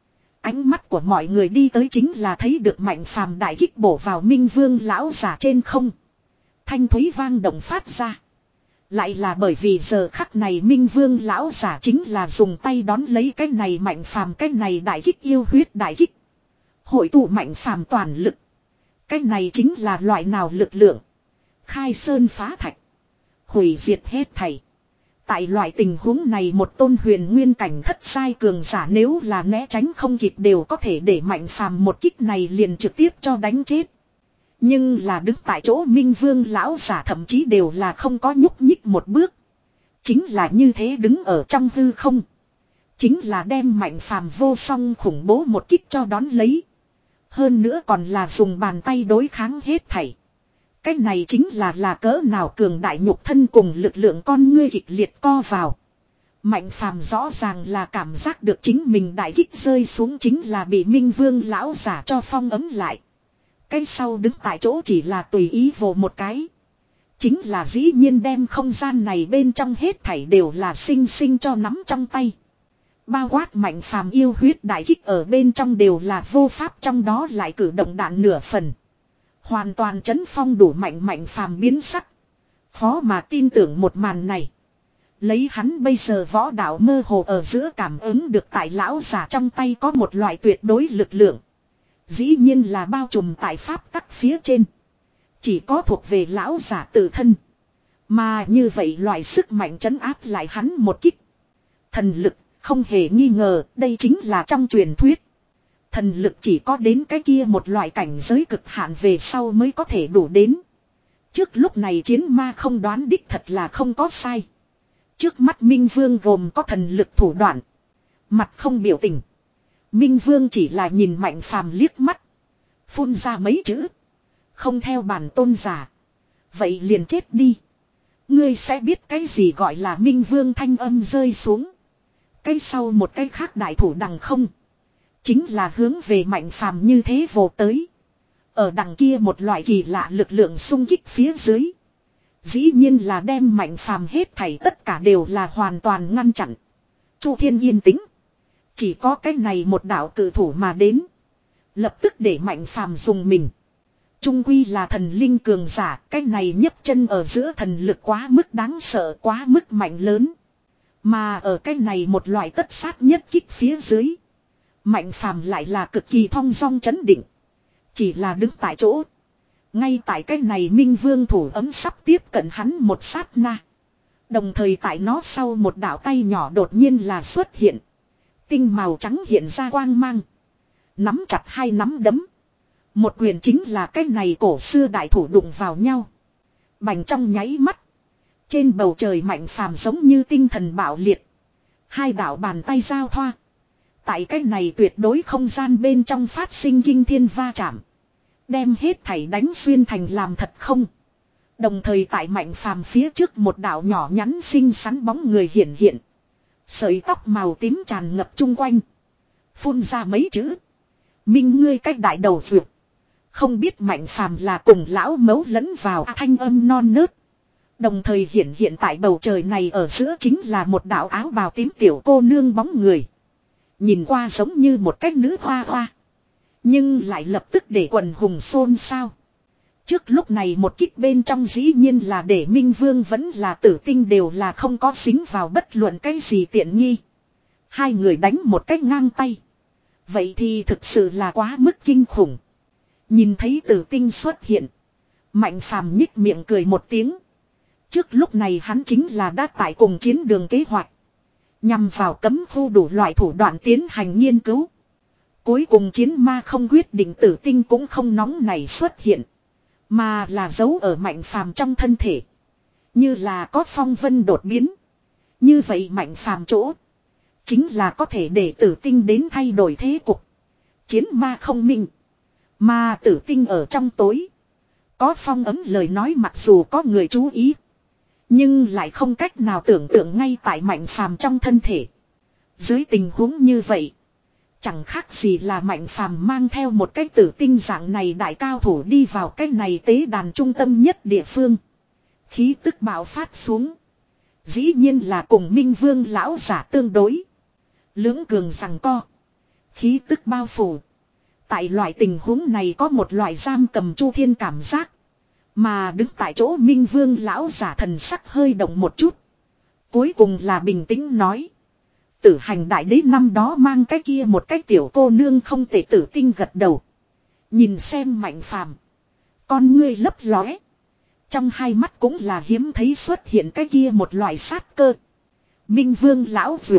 Ánh mắt của mọi người đi tới chính là thấy được Mạnh Phàm đại kích bổ vào Minh Vương lão giả trên không. Thanh thúy vang động phát ra. Lại là bởi vì giờ khắc này Minh Vương lão giả chính là dùng tay đón lấy cái này Mạnh Phàm cái này đại kích yêu huyết đại kích. Hội tụ Mạnh Phàm toàn lực. Cái này chính là loại nào lực lượng. Khai sơn phá thạch. Hủy diệt hết thảy. Tại loại tình huống này một tôn huyền nguyên cảnh thất sai cường giả nếu là né tránh không kịp đều có thể để Mạnh Phàm một kích này liền trực tiếp cho đánh chết. Nhưng là đứng tại chỗ Minh Vương lão giả thậm chí đều là không có nhúc nhích một bước. Chính là như thế đứng ở trong hư không. Chính là đem Mạnh Phàm vô song khủng bố một kích cho đón lấy. Hơn nữa còn là dùng bàn tay đối kháng hết thảy. Cái này chính là là cỡ nào cường đại nhục thân cùng lực lượng con ngươi kịch liệt co vào. Mạnh Phàm rõ ràng là cảm giác được chính mình đại kích rơi xuống chính là bị Minh Vương lão giả cho phong ấm lại. Cái sau đứng tại chỗ chỉ là tùy ý vồ một cái. Chính là dĩ nhiên đem không gian này bên trong hết thảy đều là sinh sinh cho nắm trong tay. Bao quát Mạnh Phàm yêu huyết đại kích ở bên trong đều là vô pháp trong đó lại cử động đạn nửa phần. Hoàn toàn chấn phong đủ mạnh Mạnh Phàm biến sắc. Khó mà tin tưởng một màn này. Lấy hắn bây giờ võ đạo mơ hồ ở giữa cảm ứng được tại lão giả trong tay có một loại tuyệt đối lực lượng. Dĩ nhiên là bao trùm tại pháp tắc phía trên. Chỉ có thuộc về lão giả tự thân. Mà như vậy loại sức mạnh trấn áp lại hắn một kích. Thần lực, không hề nghi ngờ, đây chính là trong truyền thuyết. Thần lực chỉ có đến cái kia một loại cảnh giới cực hạn về sau mới có thể đủ đến. Trước lúc này chiến ma không đoán đích thật là không có sai. Trước mắt Minh Vương gồm có thần lực thủ đoạn. Mặt không biểu tình. Minh Vương chỉ là nhìn Mạnh Phàm liếc mắt. Phun ra mấy chữ. Không theo bản tôn giả. Vậy liền chết đi. Ngươi sẽ biết cái gì gọi là Minh Vương thanh âm rơi xuống. Cái sau một cái khác đại thủ đằng không. Chính là hướng về Mạnh Phàm như thế vồ tới. Ở đằng kia một loại kỳ lạ lực lượng xung kích phía dưới. Dĩ nhiên là đem Mạnh Phàm hết thảy tất cả đều là hoàn toàn ngăn chặn. Chu Thiên yên tĩnh. Chỉ có cái này một đạo cử thủ mà đến. Lập tức để Mạnh Phàm dùng mình. Trung quy là thần linh cường giả. Cái này nhấc chân ở giữa thần lực quá mức đáng sợ, quá mức mạnh lớn. Mà ở cái này một loại tất sát nhất kích phía dưới. Mạnh Phàm lại là cực kỳ thong dong chấn định. Chỉ là đứng tại chỗ. Ngay tại cái này Minh Vương thủ ấm sắp tiếp cận hắn một sát na. Đồng thời tại nó sau một đạo tay nhỏ đột nhiên là xuất hiện. Tinh màu trắng hiện ra quang mang. Nắm chặt hai nắm đấm. Một quyền chính là cái này cổ xưa đại thủ đụng vào nhau. Bành trong nháy mắt. Trên bầu trời Mạnh Phàm giống như tinh thần bạo liệt. Hai đạo bàn tay giao thoa. Tại cái này tuyệt đối không gian bên trong phát sinh kinh thiên va chạm. Đem hết thảy đánh xuyên thành làm thật không. Đồng thời tại Mạnh Phàm phía trước một đạo nhỏ nhắn xinh xắn bóng người hiện hiện. Sợi tóc màu tím tràn ngập chung quanh. Phun ra mấy chữ. Minh ngươi cách đại đầu vượt. Không biết Mạnh Phàm là cùng lão mấu lẫn vào à, thanh âm non nớt. Đồng thời hiện hiện tại bầu trời này ở giữa chính là một đạo áo bào tím tiểu cô nương bóng người. Nhìn qua giống như một cái nữ hoa hoa. Nhưng lại lập tức để quần hùng xôn xao. Trước lúc này một kích bên trong dĩ nhiên là để Minh Vương vẫn là tử tinh đều là không có dính vào bất luận cái gì tiện nghi. Hai người đánh một cách ngang tay. Vậy thì thực sự là quá mức kinh khủng. Nhìn thấy tử tinh xuất hiện. Mạnh Phàm nhích miệng cười một tiếng. Trước lúc này hắn chính là đã tại cùng chiến đường kế hoạch. Nhằm vào cấm khu đủ loại thủ đoạn tiến hành nghiên cứu. Cuối cùng chiến ma không quyết định tử tinh cũng không nóng này xuất hiện. Mà là giấu ở Mạnh Phàm trong thân thể. Như là có phong vân đột biến. Như vậy Mạnh Phàm chỗ. Chính là có thể để tử tinh đến thay đổi thế cục. Chiến ma không minh. Mà tử tinh ở trong tối. Có phong ấm lời nói mặc dù có người chú ý. Nhưng lại không cách nào tưởng tượng ngay tại Mạnh Phàm trong thân thể. Dưới tình huống như vậy. Chẳng khác gì là Mạnh Phàm mang theo một cái tử tinh dạng này đại cao thủ đi vào cái này tế đàn trung tâm nhất địa phương. Khí tức bạo phát xuống. Dĩ nhiên là cùng Minh Vương lão giả tương đối. Lưỡng cường rằng co. Khí tức bao phủ. Tại loại tình huống này có một loại giam cầm Chu Thiên cảm giác. Mà đứng tại chỗ Minh Vương lão giả thần sắc hơi động một chút. Cuối cùng là bình tĩnh nói. Tử hành đại đế năm đó mang cái kia một cái tiểu cô nương không thể tử tinh gật đầu. Nhìn xem Mạnh Phàm, con ngươi lấp lóe. Trong hai mắt cũng là hiếm thấy xuất hiện cái kia một loại sát cơ. Minh Vương lão duyệt.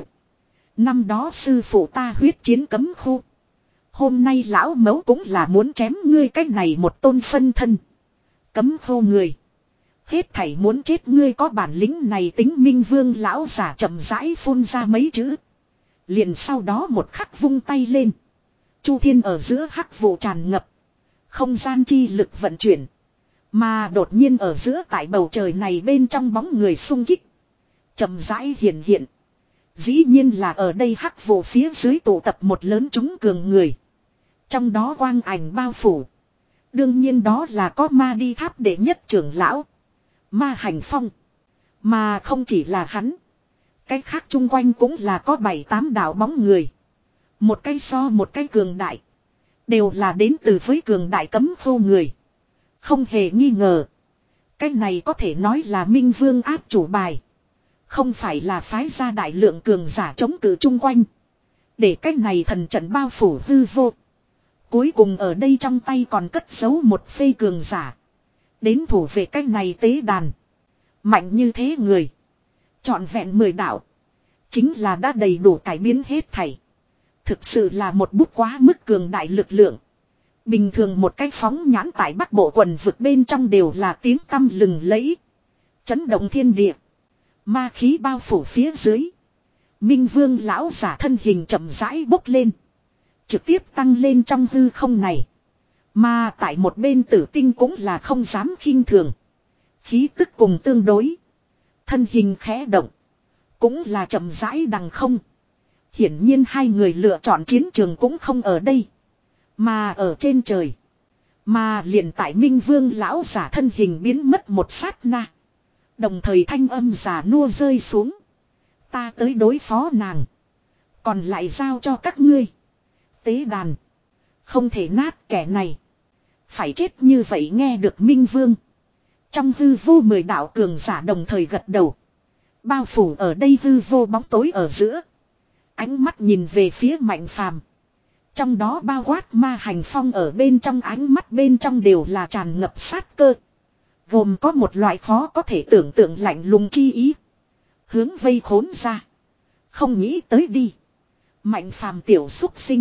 Năm đó sư phụ ta huyết chiến cấm khu. Hôm nay lão mấu cũng là muốn chém ngươi cái này một tôn phân thân. Cấm khu người. Hết thảy muốn chết ngươi có bản lĩnh này tính Minh Vương lão giả chậm rãi phun ra mấy chữ. Liền sau đó một khắc vung tay lên. Chu thiên ở giữa hắc vụ tràn ngập. Không gian chi lực vận chuyển. Mà đột nhiên ở giữa tại bầu trời này bên trong bóng người xung kích. Chậm rãi hiện hiện. Dĩ nhiên là ở đây hắc vụ phía dưới tụ tập một lớn chúng cường người. Trong đó quang ảnh bao phủ. Đương nhiên đó là có ma đi tháp đệ nhất trưởng lão. Ma hành phong. Mà không chỉ là hắn. Cái khác chung quanh cũng là có bảy tám đạo bóng người. Một cái so một cái cường đại. Đều là đến từ với cường đại cấm khu người. Không hề nghi ngờ. Cái này có thể nói là Minh Vương áp chủ bài. Không phải là phái ra đại lượng cường giả chống cự chung quanh. Để cái này thần trận bao phủ hư vô. Cuối cùng ở đây trong tay còn cất giấu một phê cường giả. Đến thủ về cái này tế đàn. Mạnh như thế người. Trọn vẹn mười đạo. Chính là đã đầy đủ cải biến hết thảy. Thực sự là một bút quá mức cường đại lực lượng. Bình thường một cái phóng nhãn tại Bắc Bộ quần vực bên trong đều là tiếng tăm lừng lẫy. Chấn động thiên địa. Ma khí bao phủ phía dưới. Minh Vương lão giả thân hình chậm rãi bốc lên. Trực tiếp tăng lên trong hư không này. Mà tại một bên Tử Tinh cũng là không dám khinh thường. Khí tức cùng tương đối. Thân hình khẽ động. Cũng là chậm rãi đằng không. Hiển nhiên hai người lựa chọn chiến trường cũng không ở đây. Mà ở trên trời. Mà liền tại Minh Vương lão giả thân hình biến mất một sát na. Đồng thời thanh âm giả nua rơi xuống. Ta tới đối phó nàng. Còn lại giao cho các ngươi. Tế đàn. Không thể nát kẻ này. Phải chết như vậy nghe được Minh Vương. Trong hư vô mười đạo cường giả đồng thời gật đầu. Bao phủ ở đây hư vô bóng tối ở giữa. Ánh mắt nhìn về phía Mạnh Phàm. Trong đó bao quát Ma Hành Phong ở bên trong ánh mắt bên trong đều là tràn ngập sát cơ. Gồm có một loại khó có thể tưởng tượng lạnh lùng chi ý. Hướng vây khốn ra. Không nghĩ tới đi. Mạnh Phàm tiểu xúc sinh.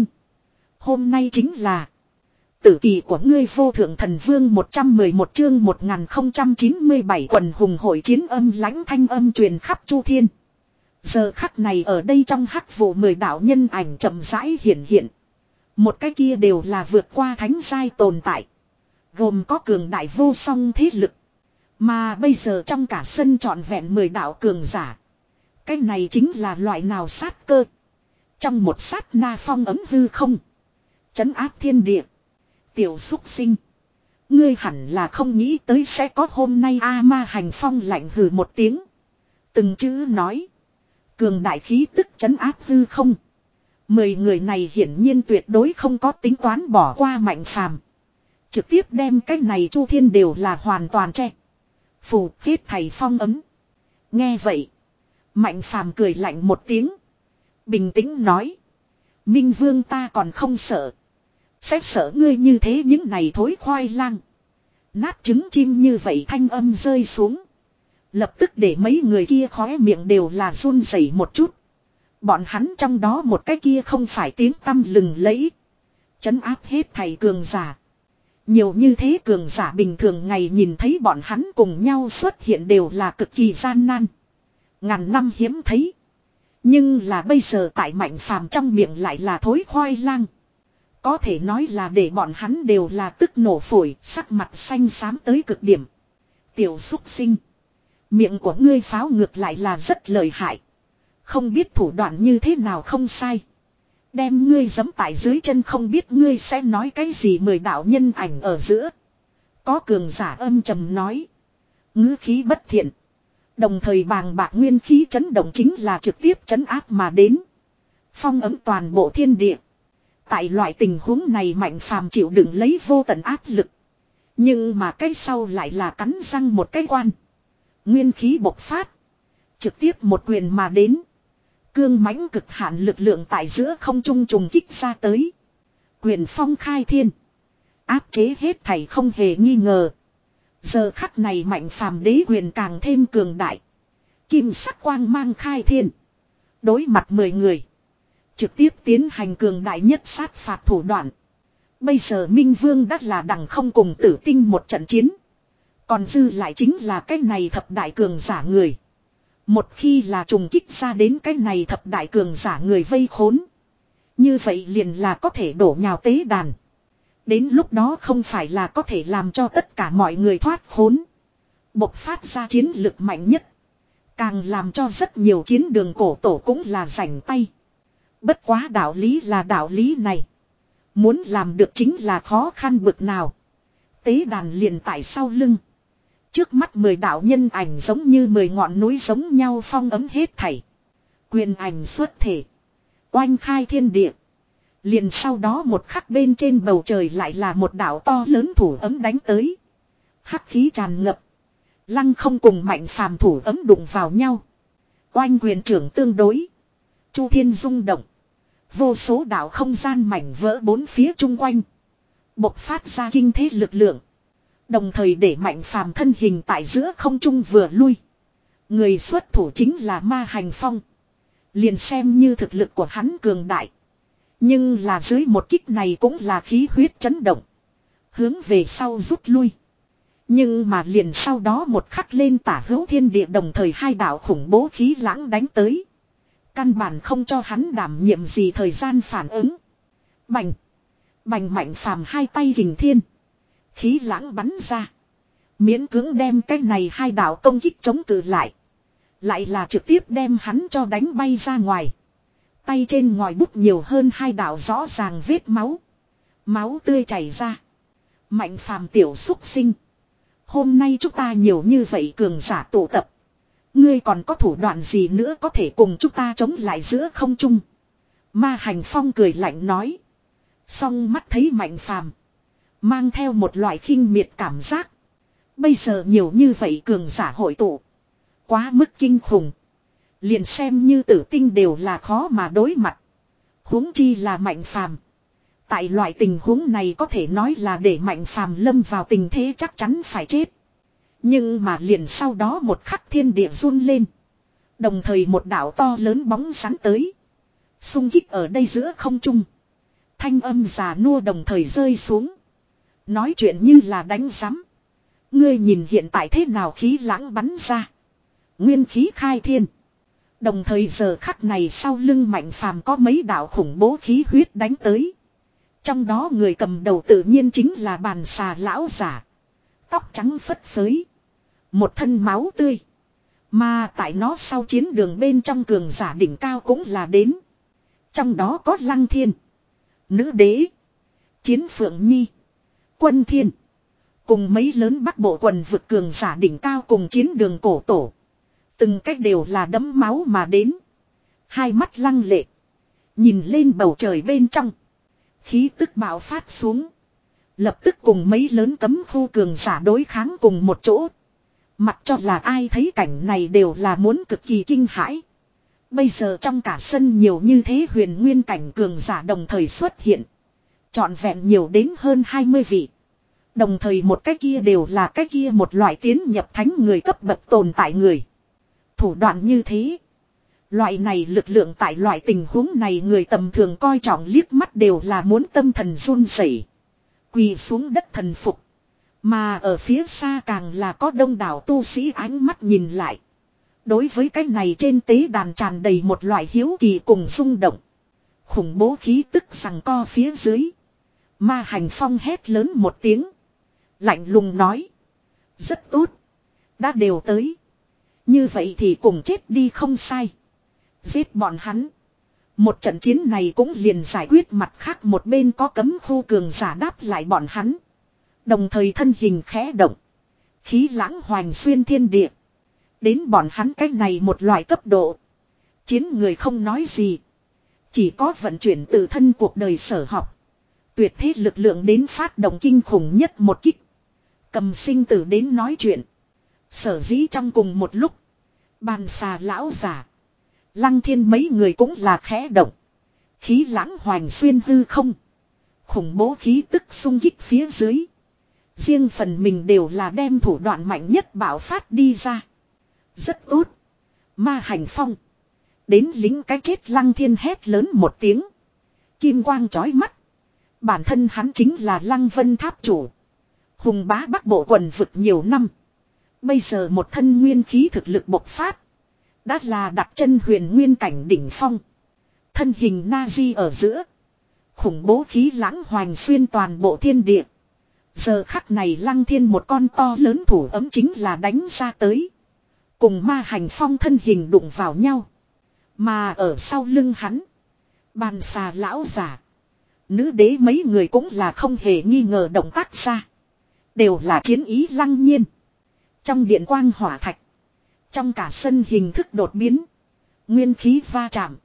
Hôm nay chính là tử kỳ của ngươi vô thượng thần vương một trăm mười một chương một nghìn không trăm chín mươi bảy quần hùng hội chiến âm lãnh thanh âm truyền khắp chu thiên. Giờ khắc này ở đây trong hắc vụ mười đạo nhân ảnh chậm rãi hiện hiện. Một cái kia đều là vượt qua thánh giai tồn tại. Gồm có cường đại vô song thế lực. Mà bây giờ trong cả sân trọn vẹn mười đạo cường giả. Cái này chính là loại nào sát cơ. Trong một sát na phong ấm hư không. Chấn áp thiên địa. Tiểu xúc sinh. Ngươi hẳn là không nghĩ tới sẽ có hôm nay A Ma Hành Phong lạnh hừ một tiếng. Từng chữ nói. Cường đại khí tức chấn áp hư không. Mười người này hiển nhiên tuyệt đối không có tính toán bỏ qua Mạnh Phàm. Trực tiếp đem cái này chu thiên đều là hoàn toàn che. Phù hết thầy phong ấm. Nghe vậy. Mạnh Phàm cười lạnh một tiếng. Bình tĩnh nói. Minh Vương ta còn không sợ. Sẽ sợ ngươi như thế những này thối khoai lang. Nát trứng chim như vậy thanh âm rơi xuống. Lập tức để mấy người kia khóe miệng đều là run rẩy một chút. Bọn hắn trong đó một cái kia không phải tiếng tăm lừng lẫy. Chấn áp hết thầy cường giả. Nhiều như thế cường giả bình thường ngày nhìn thấy bọn hắn cùng nhau xuất hiện đều là cực kỳ gian nan. Ngàn năm hiếm thấy. Nhưng là bây giờ tại Mạnh Phàm trong miệng lại là thối khoai lang. Có thể nói là để bọn hắn đều là tức nổ phổi, sắc mặt xanh xám tới cực điểm. Tiểu xúc sinh. Miệng của ngươi pháo ngược lại là rất lợi hại. Không biết thủ đoạn như thế nào không sai. Đem ngươi giẫm tại dưới chân không biết ngươi sẽ nói cái gì mười đạo nhân ảnh ở giữa. Có cường giả âm trầm nói. Ngữ khí bất thiện. Đồng thời bàng bạc nguyên khí chấn động chính là trực tiếp chấn áp mà đến. Phong ấm toàn bộ thiên địa. Tại loại tình huống này Mạnh Phàm chịu đựng lấy vô tận áp lực. Nhưng mà cái sau lại là cắn răng một cái quan. Nguyên khí bộc phát. Trực tiếp một quyền mà đến. Cương mãnh cực hạn lực lượng tại giữa không trung trùng kích ra tới. Quyền phong khai thiên. Áp chế hết thảy không hề nghi ngờ. Giờ khắc này Mạnh Phàm đế quyền càng thêm cường đại. Kim sắc quang mang khai thiên. Đối mặt mười người. Trực tiếp tiến hành cường đại nhất sát phạt thủ đoạn. Bây giờ Minh Vương đắt là đằng không cùng Tử Tinh một trận chiến. Còn dư lại chính là cái này thập đại cường giả người. Một khi là trùng kích ra đến cái này thập đại cường giả người vây khốn. Như vậy liền là có thể đổ nhào tế đàn. Đến lúc đó không phải là có thể làm cho tất cả mọi người thoát khốn. Bộc phát ra chiến lực mạnh nhất. Càng làm cho rất nhiều chiến đường cổ tổ cũng là rảnh tay. Bất quá đạo lý là đạo lý này. Muốn làm được chính là khó khăn bực nào. Tế đàn liền tại sau lưng. Trước mắt mười đạo nhân ảnh giống như mười ngọn núi giống nhau phong ấm hết thảy. Quyền ảnh xuất thể. Oanh khai thiên địa. Liền sau đó một khắc bên trên bầu trời lại là một đạo to lớn thủ ấm đánh tới. Hắc khí tràn ngập. Lăng không cùng Mạnh Phàm thủ ấm đụng vào nhau. Oanh quyền trưởng tương đối. Chu thiên rung động. Vô số đạo không gian mảnh vỡ bốn phía chung quanh. Bộc phát ra kinh thế lực lượng. Đồng thời để Mạnh Phàm thân hình tại giữa không trung vừa lui. Người xuất thủ chính là Ma Hành Phong. Liền xem như thực lực của hắn cường đại. Nhưng là dưới một kích này cũng là khí huyết chấn động. Hướng về sau rút lui. Nhưng mà liền sau đó một khắc lên tả hữu thiên địa đồng thời hai đạo khủng bố khí lãng đánh tới. Căn bản không cho hắn đảm nhiệm gì thời gian phản ứng. Bành. Bành Mạnh Phàm hai tay hình thiên. Khí lãng bắn ra. Miễn cưỡng đem cái này hai đạo công kích chống cự lại. Lại là trực tiếp đem hắn cho đánh bay ra ngoài. Tay trên ngòi bút nhiều hơn hai đạo rõ ràng vết máu. Máu tươi chảy ra. Mạnh Phàm tiểu xúc sinh. Hôm nay chúng ta nhiều như vậy cường giả tụ tập. Ngươi còn có thủ đoạn gì nữa có thể cùng chúng ta chống lại giữa không trung. Ma Hành Phong cười lạnh nói. Song mắt thấy Mạnh Phàm mang theo một loại khinh miệt cảm giác. Bây giờ nhiều như vậy cường giả hội tụ. Quá mức kinh khủng. Liền xem như tử tinh đều là khó mà đối mặt. Huống chi là Mạnh Phàm. Tại loại tình huống này có thể nói là để Mạnh Phàm lâm vào tình thế chắc chắn phải chết. Nhưng mà liền sau đó một khắc thiên địa run lên. Đồng thời một đạo to lớn bóng sắn tới. Xung kích ở đây giữa không trung. Thanh âm già nua đồng thời rơi xuống. Nói chuyện như là đánh giám. Ngươi nhìn hiện tại thế nào khí lãng bắn ra. Nguyên khí khai thiên. Đồng thời giờ khắc này sau lưng Mạnh Phàm có mấy đạo khủng bố khí huyết đánh tới. Trong đó người cầm đầu tự nhiên chính là Bàn Xà lão giả. Tóc trắng phất phới. Một thân máu tươi. Mà tại nó sau chiến đường bên trong cường giả đỉnh cao cũng là đến. Trong đó có Lăng Thiên. Nữ đế. Chiến Phượng Nhi. Quân Thiên. Cùng mấy lớn bắc bộ quần vực cường giả đỉnh cao cùng chiến đường cổ tổ. Từng cách đều là đẫm máu mà đến. Hai mắt lăng lệ. Nhìn lên bầu trời bên trong. Khí tức bạo phát xuống. Lập tức cùng mấy lớn cấm khu cường giả đối kháng cùng một chỗ. Mặc cho là ai thấy cảnh này đều là muốn cực kỳ kinh hãi. Bây giờ trong cả sân nhiều như thế huyền nguyên cảnh cường giả đồng thời xuất hiện. Trọn vẹn nhiều đến hơn hai mươi vị. Đồng thời một cái kia đều là cái kia một loại tiến nhập thánh người cấp bậc tồn tại người. Thủ đoạn như thế. Loại này lực lượng tại loại tình huống này người tầm thường coi trọng liếc mắt đều là muốn tâm thần run rẩy, quỳ xuống đất thần phục. Mà ở phía xa càng là có đông đảo tu sĩ ánh mắt nhìn lại. Đối với cái này trên tế đàn tràn đầy một loại hiếu kỳ cùng rung động. Khủng bố khí tức giằng co phía dưới. Ma Hành Phong hét lớn một tiếng. Lạnh lùng nói. Rất tốt. Đã đều tới. Như vậy thì cùng chết đi không sai. Giết bọn hắn. Một trận chiến này cũng liền giải quyết mặt khác một bên có cấm khu cường giả đáp lại bọn hắn. Đồng thời thân hình khẽ động. Khí lãng hoành xuyên thiên địa. Đến bọn hắn cách này một loại cấp độ. Chiến người không nói gì. Chỉ có vận chuyển tự thân cuộc đời sở học. Tuyệt thế lực lượng đến phát động kinh khủng nhất một kích. Cầm sinh tử đến nói chuyện. Sở dĩ trong cùng một lúc. Bàn Xà lão giả. Lăng Thiên mấy người cũng là khẽ động. Khí lãng hoành xuyên hư không. Khủng bố khí tức xung kích phía dưới. Riêng phần mình đều là đem thủ đoạn mạnh nhất bạo phát đi ra. Rất tốt. Ma Hành Phong. Đến lính cái chết Lăng Thiên hét lớn một tiếng. Kim quang chói mắt. Bản thân hắn chính là Lăng Vân Tháp chủ. Hùng bá bắc bộ quần vực nhiều năm. Bây giờ một thân nguyên khí thực lực bộc phát. Đã là đặt chân huyền nguyên cảnh đỉnh phong. Thân hình Na-di ở giữa. Khủng bố khí lãng hoành xuyên toàn bộ thiên địa. Giờ khắc này Lăng Thiên một con to lớn thủ ấm chính là đánh ra tới. Cùng Ma Hành Phong thân hình đụng vào nhau. Mà ở sau lưng hắn. Bàn Xà lão giả. Nữ đế mấy người cũng là không hề nghi ngờ động tác ra. Đều là chiến ý lăng nhiên. Trong điện quang hỏa thạch. Trong cả sân hình thức đột biến. Nguyên khí va chạm.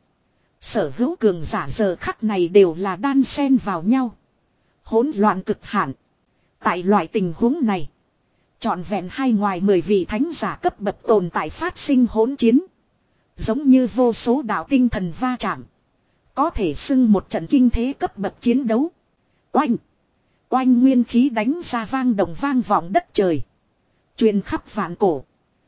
Sở hữu cường giả giờ khắc này đều là đan xen vào nhau. Hỗn loạn cực hạn. Tại loại tình huống này. Trọn vẹn hai ngoài mười vị thánh giả cấp bậc tồn tại phát sinh hỗn chiến. Giống như vô số đạo tinh thần va chạm. Có thể xưng một trận kinh thế cấp bậc chiến đấu. Oanh! Oanh nguyên khí đánh ra vang động vang vọng đất trời. Truyền khắp vạn cổ.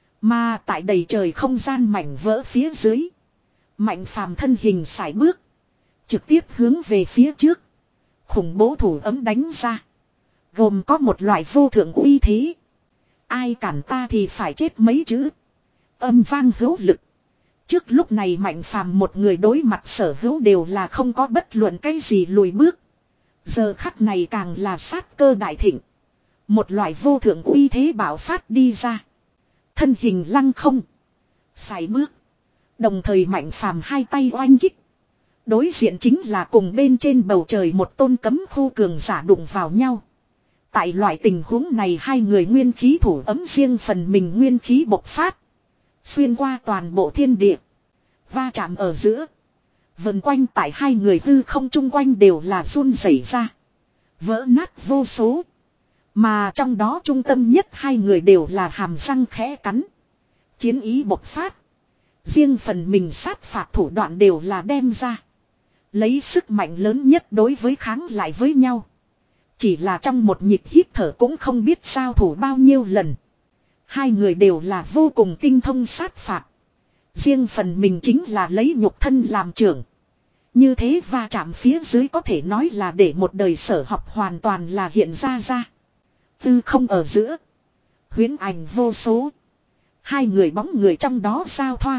Mà tại đầy trời không gian mảnh vỡ phía dưới. Mạnh phàm thân hình sải bước. Trực tiếp hướng về phía trước. Khủng bố thủ ấm đánh ra. Gồm có một loại vô thượng uy thế. Ai cản ta thì phải chết mấy chữ. Âm vang hữu lực. Trước lúc này mạnh phàm một người đối mặt sở hữu đều là không có bất luận cái gì lùi bước. Giờ khắc này càng là sát cơ đại thịnh. Một loại vô thượng uy thế bạo phát đi ra. Thân hình lăng không. Sải bước. Đồng thời mạnh phàm hai tay oanh kích. Đối diện chính là cùng bên trên bầu trời một tôn cấm khu cường giả đụng vào nhau. Tại loại tình huống này hai người nguyên khí thủ ấm riêng phần mình nguyên khí bộc phát. Xuyên qua toàn bộ thiên địa. Va chạm ở giữa. Vần quanh tại hai người hư không chung quanh đều là run rẩy ra. Vỡ nát vô số. Mà trong đó trung tâm nhất hai người đều là hàm răng khẽ cắn. Chiến ý bộc phát. Riêng phần mình sát phạt thủ đoạn đều là đem ra. Lấy sức mạnh lớn nhất đối với kháng lại với nhau. Chỉ là trong một nhịp hít thở cũng không biết giao thủ bao nhiêu lần. Hai người đều là vô cùng tinh thông sát phạt. Riêng phần mình chính là lấy nhục thân làm trưởng. Như thế va chạm phía dưới có thể nói là để một đời sở học hoàn toàn là hiện ra ra. Tư không ở giữa. Huyễn ảnh vô số. Hai người bóng người trong đó giao thoa.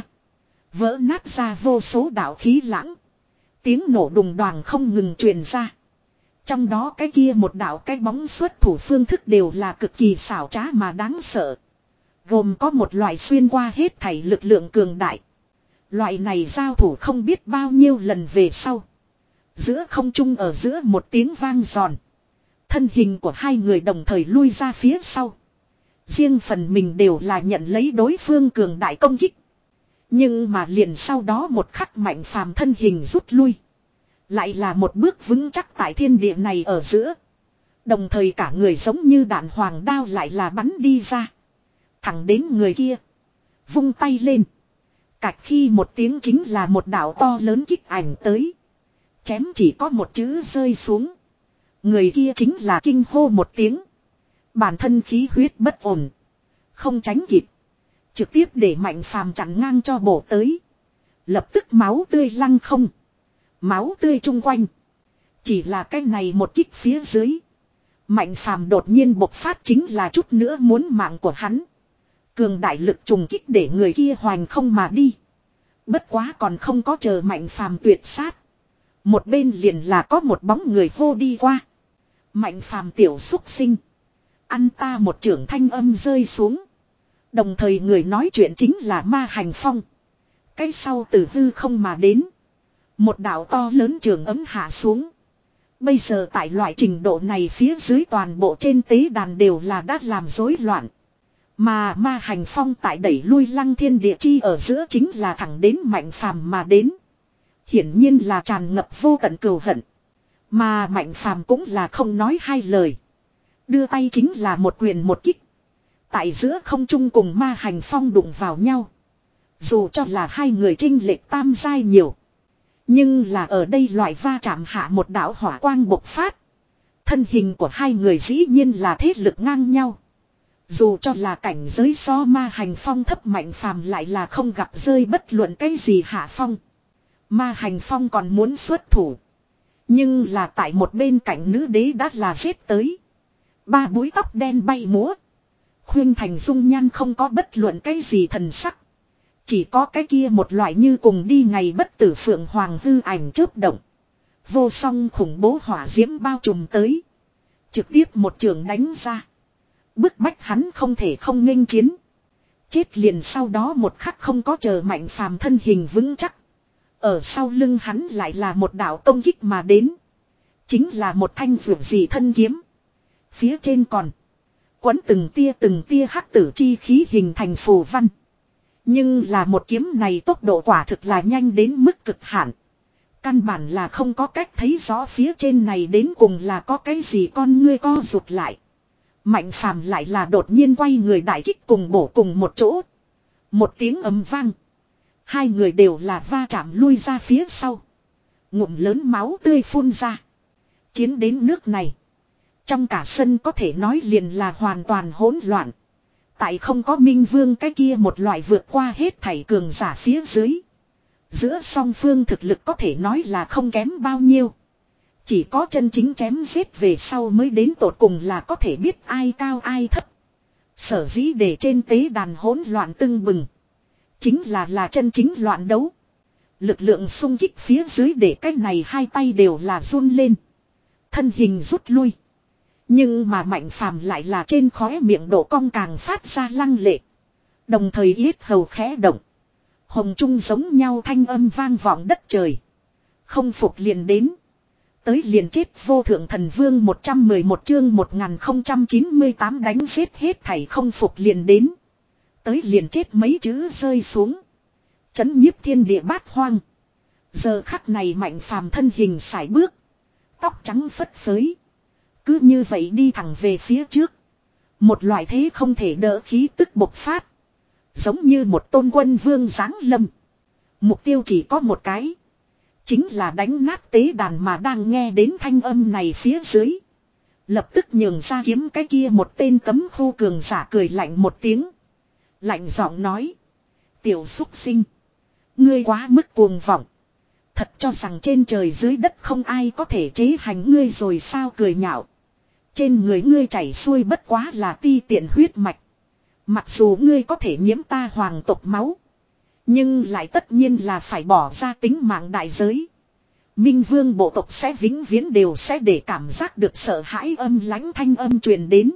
Vỡ nát ra vô số đạo khí lãng. Tiếng nổ đùng đoàng không ngừng truyền ra. Trong đó cái kia một đạo cái bóng xuất thủ phương thức đều là cực kỳ xảo trá mà đáng sợ. Gồm có một loại xuyên qua hết thảy lực lượng cường đại. Loại này giao thủ không biết bao nhiêu lần về sau. Giữa không trung ở giữa một tiếng vang giòn. Thân hình của hai người đồng thời lui ra phía sau. Riêng phần mình đều là nhận lấy đối phương cường đại công kích. Nhưng mà liền sau đó một khắc mạnh phàm thân hình rút lui. Lại là một bước vững chắc tại thiên địa này ở giữa. Đồng thời cả người giống như đạn hoàng đao lại là bắn đi ra. Thẳng đến người kia. Vung tay lên. Cạch khi một tiếng chính là một đạo to lớn kích ảnh tới. Chém chỉ có một chữ rơi xuống. Người kia chính là kinh hô một tiếng. Bản thân khí huyết bất ổn. Không tránh kịp. Trực tiếp để mạnh phàm chặn ngang cho bổ tới. Lập tức máu tươi lăng không. Máu tươi chung quanh. Chỉ là cái này một kích phía dưới. Mạnh phàm đột nhiên bộc phát chính là chút nữa muốn mạng của hắn. Cường đại lực trùng kích để người kia hoành không mà đi. Bất quá còn không có chờ mạnh phàm tuyệt sát. Một bên liền là có một bóng người vô đi qua. Mạnh phàm tiểu xúc sinh. Ăn ta một trưởng thanh âm rơi xuống. Đồng thời người nói chuyện chính là Ma Hành Phong. Cái sau từ hư không mà đến. Một đạo to lớn trường ấm hạ xuống. Bây giờ tại loại trình độ này phía dưới toàn bộ trên tế đàn đều là đã làm rối loạn. Mà Ma Hành Phong tại đẩy lui Lăng Thiên Địa Chi ở giữa chính là thẳng đến Mạnh Phàm mà đến. Hiển nhiên là tràn ngập vô tận cừu hận. Mà Mạnh Phàm cũng là không nói hai lời. Đưa tay chính là một quyền một kích. Tại giữa không trung cùng Ma Hành Phong đụng vào nhau. Dù cho là hai người chênh lệch tam giai nhiều. Nhưng là ở đây loại va chạm hạ một đạo hỏa quang bộc phát. Thân hình của hai người dĩ nhiên là thế lực ngang nhau. Dù cho là cảnh giới so Ma Hành Phong thấp Mạnh Phàm lại là không gặp rơi bất luận cái gì hạ phong. Ma Hành Phong còn muốn xuất thủ. Nhưng là tại một bên cạnh nữ đế đã là giết tới. Ba búi tóc đen bay múa. Khuyên thành dung nhan không có bất luận cái gì thần sắc. Chỉ có cái kia một loại như cùng đi ngày bất tử phượng hoàng hư ảnh chớp động. Vô song khủng bố hỏa diễm bao trùm tới. Trực tiếp một trường đánh ra. Bức bách hắn không thể không nghênh chiến. Chết liền sau đó một khắc không có chờ Mạnh Phàm thân hình vững chắc. Ở sau lưng hắn lại là một đạo công kích mà đến. Chính là một thanh vượt dị thân kiếm. Phía trên còn quấn từng tia từng tia hắc tử chi khí hình thành phù văn. Nhưng là một kiếm này tốc độ quả thực là nhanh đến mức cực hạn. Căn bản là không có cách thấy rõ phía trên này đến cùng là có cái gì con ngươi co rụt lại. Mạnh Phàm lại là đột nhiên quay người đại kích cùng bổ cùng một chỗ. Một tiếng ầm vang. Hai người đều là va chạm lui ra phía sau. Ngụm lớn máu tươi phun ra. Chiến đến nước này. Trong cả sân có thể nói liền là hoàn toàn hỗn loạn. Tại không có Minh Vương cái kia một loại vượt qua hết thảy cường giả phía dưới. Giữa song phương thực lực có thể nói là không kém bao nhiêu. Chỉ có chân chính chém giết về sau mới đến tột cùng là có thể biết ai cao ai thấp. Sở dĩ để trên tế đàn hỗn loạn tưng bừng. Chính là là chân chính loạn đấu. Lực lượng xung kích phía dưới để cái này hai tay đều là run lên. Thân hình rút lui. Nhưng mà Mạnh Phàm lại là trên khóe miệng độ cong càng phát ra lăng lệ. Đồng thời yết hầu khẽ động. Hồng trung giống nhau thanh âm vang vọng đất trời. Không phục liền đến. Tới liền chết vô thượng thần vương một trăm mười một chương một nghìn không trăm chín mươi tám đánh giết hết thảy không phục liền đến. Tới liền chết mấy chữ rơi xuống. Chấn nhiếp thiên địa bát hoang. Giờ khắc này Mạnh Phàm thân hình sải bước. Tóc trắng phất phới. Cứ như vậy đi thẳng về phía trước. Một loại thế không thể đỡ khí tức bộc phát. Giống như một tôn quân vương giáng lâm. Mục tiêu chỉ có một cái. Chính là đánh nát tế đàn mà đang nghe đến thanh âm này phía dưới. Lập tức nhường ra kiếm cái kia một tên cấm khu cường giả cười lạnh một tiếng. Lạnh giọng nói. Tiểu xúc sinh. Ngươi quá mức cuồng vọng. Thật cho rằng trên trời dưới đất không ai có thể chế hành ngươi rồi sao cười nhạo. Trên người ngươi chảy xuôi bất quá là ti tiện huyết mạch. Mặc dù ngươi có thể nhiễm ta hoàng tộc máu. Nhưng lại tất nhiên là phải bỏ ra tính mạng đại giới. Minh Vương bộ tộc sẽ vĩnh viễn đều sẽ để cảm giác được sợ hãi âm lãnh thanh âm truyền đến.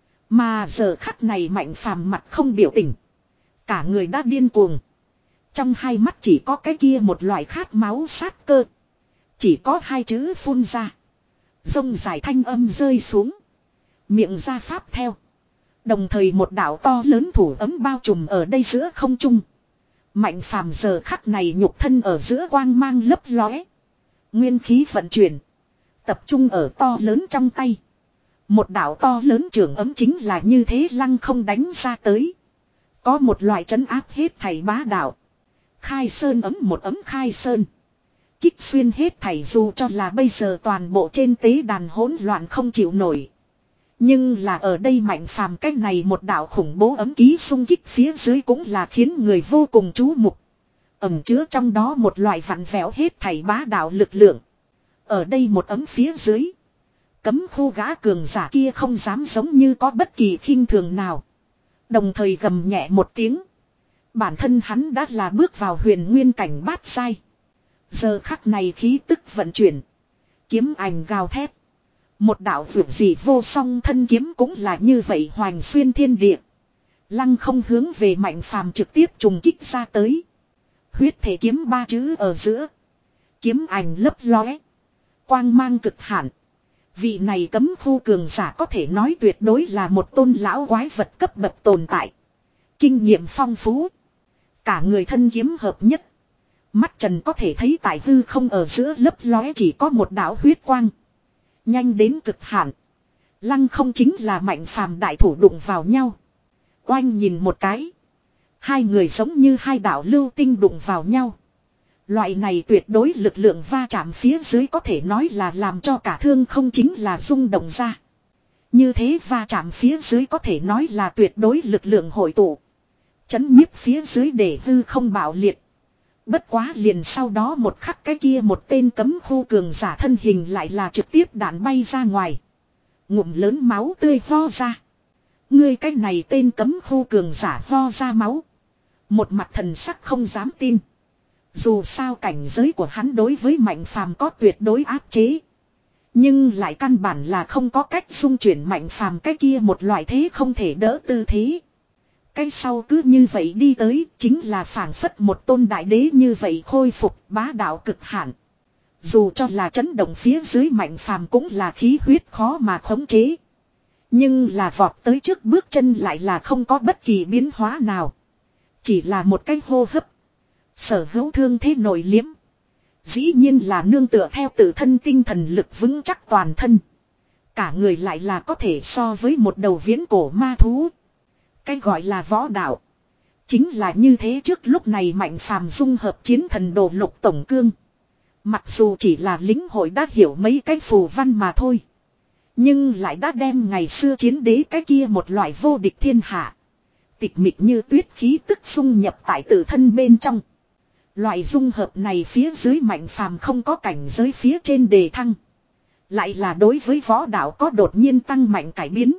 Mà giờ khắc này Mạnh Phàm mặt không biểu tình. Cả người đã điên cuồng. Trong hai mắt chỉ có cái kia một loại khát máu sát cơ. Chỉ có hai chữ phun ra. Rông dài thanh âm rơi xuống. Miệng ra pháp theo. Đồng thời một đạo to lớn thủ ấm bao trùm ở đây giữa không trung. Mạnh Phàm giờ khắc này nhục thân ở giữa quang mang lấp lóe. Nguyên khí vận chuyển. Tập trung ở to lớn trong tay. Một đạo to lớn trường ấm chính là như thế lăng không đánh ra tới. Có một loại trấn áp hết thảy bá đạo. Khai sơn ấm một ấm khai sơn. Kích xuyên hết thảy dù cho là bây giờ toàn bộ trên tế đàn hỗn loạn không chịu nổi. Nhưng là ở đây Mạnh Phàm cách này một đạo khủng bố ấm ký xung kích phía dưới cũng là khiến người vô cùng chú mục. Ẩn chứa trong đó một loại vặn vẹo hết thảy bá đạo lực lượng. Ở đây một ấm phía dưới. Cấm khu gã cường giả kia không dám giống như có bất kỳ khinh thường nào. Đồng thời gầm nhẹ một tiếng. Bản thân hắn đã là bước vào huyền nguyên cảnh bát sai. Giờ khắc này khí tức vận chuyển. Kiếm ảnh gào thét. Một đạo vượt gì vô song thân kiếm cũng là như vậy hoành xuyên thiên địa. Lăng không hướng về Mạnh Phàm trực tiếp trùng kích ra tới. Huyết thể kiếm ba chữ ở giữa. Kiếm ảnh lấp lóe. Quang mang cực hạn. Vị này cấm khu cường giả có thể nói tuyệt đối là một tôn lão quái vật cấp bậc tồn tại. Kinh nghiệm phong phú. Cả người thân kiếm hợp nhất. Mắt trần có thể thấy tại hư không ở giữa lấp lóe chỉ có một đạo huyết quang. Nhanh đến cực hạn. Lăng không chính là Mạnh Phàm đại thủ đụng vào nhau. Oanh nhìn một cái. Hai người giống như hai đạo lưu tinh đụng vào nhau. Loại này tuyệt đối lực lượng va chạm phía dưới có thể nói là làm cho cả thương không chính là rung động ra. Như thế va chạm phía dưới có thể nói là tuyệt đối lực lượng hội tụ. Chấn nhiếp phía dưới để hư không bạo liệt. Bất quá liền sau đó một khắc cái kia một tên cấm khu cường giả thân hình lại là trực tiếp đạn bay ra ngoài. Ngụm lớn máu tươi ho ra. Ngươi cái này tên cấm khu cường giả ho ra máu. Một mặt thần sắc không dám tin. Dù sao cảnh giới của hắn đối với Mạnh Phàm có tuyệt đối áp chế. Nhưng lại căn bản là không có cách xung chuyển Mạnh Phàm cái kia một loại thế không thể đỡ tư thế. Cái sau cứ như vậy đi tới chính là phảng phất một tôn đại đế như vậy khôi phục bá đạo cực hạn. Dù cho là chấn động phía dưới Mạnh Phàm cũng là khí huyết khó mà khống chế. Nhưng là vọt tới trước bước chân lại là không có bất kỳ biến hóa nào. Chỉ là một cái hô hấp. Sở hữu thương thế nổi liếm. Dĩ nhiên là nương tựa theo tự thân tinh thần lực vững chắc toàn thân. Cả người lại là có thể so với một đầu viễn cổ ma thú. Cái gọi là võ đạo. Chính là như thế, trước lúc này Mạnh Phàm dung hợp chiến thần đồ lục tổng cương. Mặc dù chỉ là lính hội đã hiểu mấy cái phù văn mà thôi. Nhưng lại đã đem ngày xưa chiến đế cái kia một loại vô địch thiên hạ. Tịch mịch như tuyết khí tức dung nhập tại tự thân bên trong. Loại dung hợp này phía dưới Mạnh Phàm không có cảnh giới phía trên đề thăng. Lại là đối với võ đạo có đột nhiên tăng mạnh cải biến.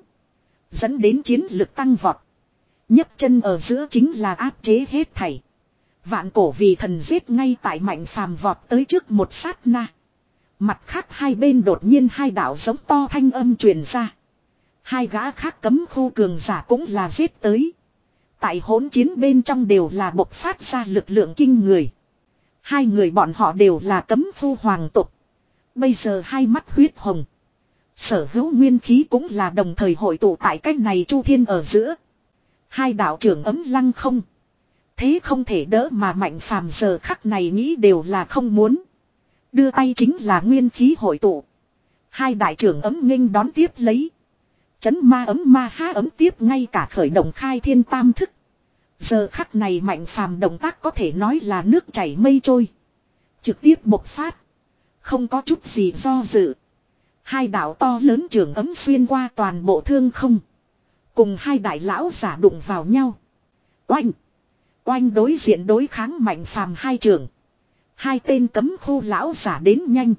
Dẫn đến chiến lực tăng vọt. Nhấc chân ở giữa chính là áp chế hết thảy. Vạn cổ vì thần giết ngay tại Mạnh Phàm vọt tới trước một sát na. Mặt khác hai bên đột nhiên hai đạo giống to thanh âm truyền ra. Hai gã khác cấm khu cường giả cũng là giết tới. Tại hỗn chiến bên trong đều là bộc phát ra lực lượng kinh người. Hai người bọn họ đều là cấm khu hoàng tộc. Bây giờ hai mắt huyết hồng. Sở hữu nguyên khí cũng là đồng thời hội tụ tại cách này chu thiên ở giữa. Hai đạo trưởng ấm lăng không. Thế không thể đỡ mà Mạnh Phàm giờ khắc này nghĩ đều là không muốn. Đưa tay chính là nguyên khí hội tụ. Hai đại trưởng ấm nghênh đón tiếp lấy. Chấn ma ấm ma há ấm tiếp ngay cả khởi động khai thiên tam thức. Giờ khắc này Mạnh Phàm động tác có thể nói là nước chảy mây trôi. Trực tiếp bộc phát. Không có chút gì do dự. Hai đạo to lớn trưởng ấm xuyên qua toàn bộ thương không. Cùng hai đại lão giả đụng vào nhau. Oanh. Oanh đối diện đối kháng Mạnh Phàm hai trưởng. Hai tên cấm khu lão giả đến nhanh.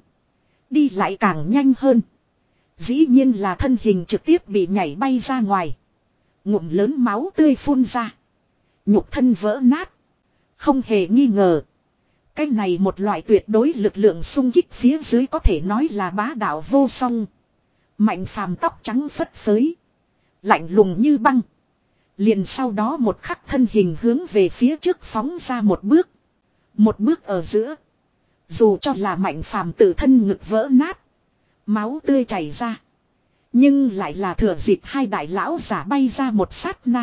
Đi lại càng nhanh hơn. Dĩ nhiên là thân hình trực tiếp bị nhảy bay ra ngoài. Ngụm lớn máu tươi phun ra. Nhục thân vỡ nát. Không hề nghi ngờ. Cái này một loại tuyệt đối lực lượng xung kích phía dưới có thể nói là bá đạo vô song. Mạnh Phàm tóc trắng phất phới. Lạnh lùng như băng. Liền sau đó một khắc thân hình hướng về phía trước phóng ra một bước. Một bước ở giữa. Dù cho là Mạnh Phàm tự thân ngực vỡ nát. Máu tươi chảy ra. Nhưng lại là thừa dịp hai đại lão giả bay ra một sát na.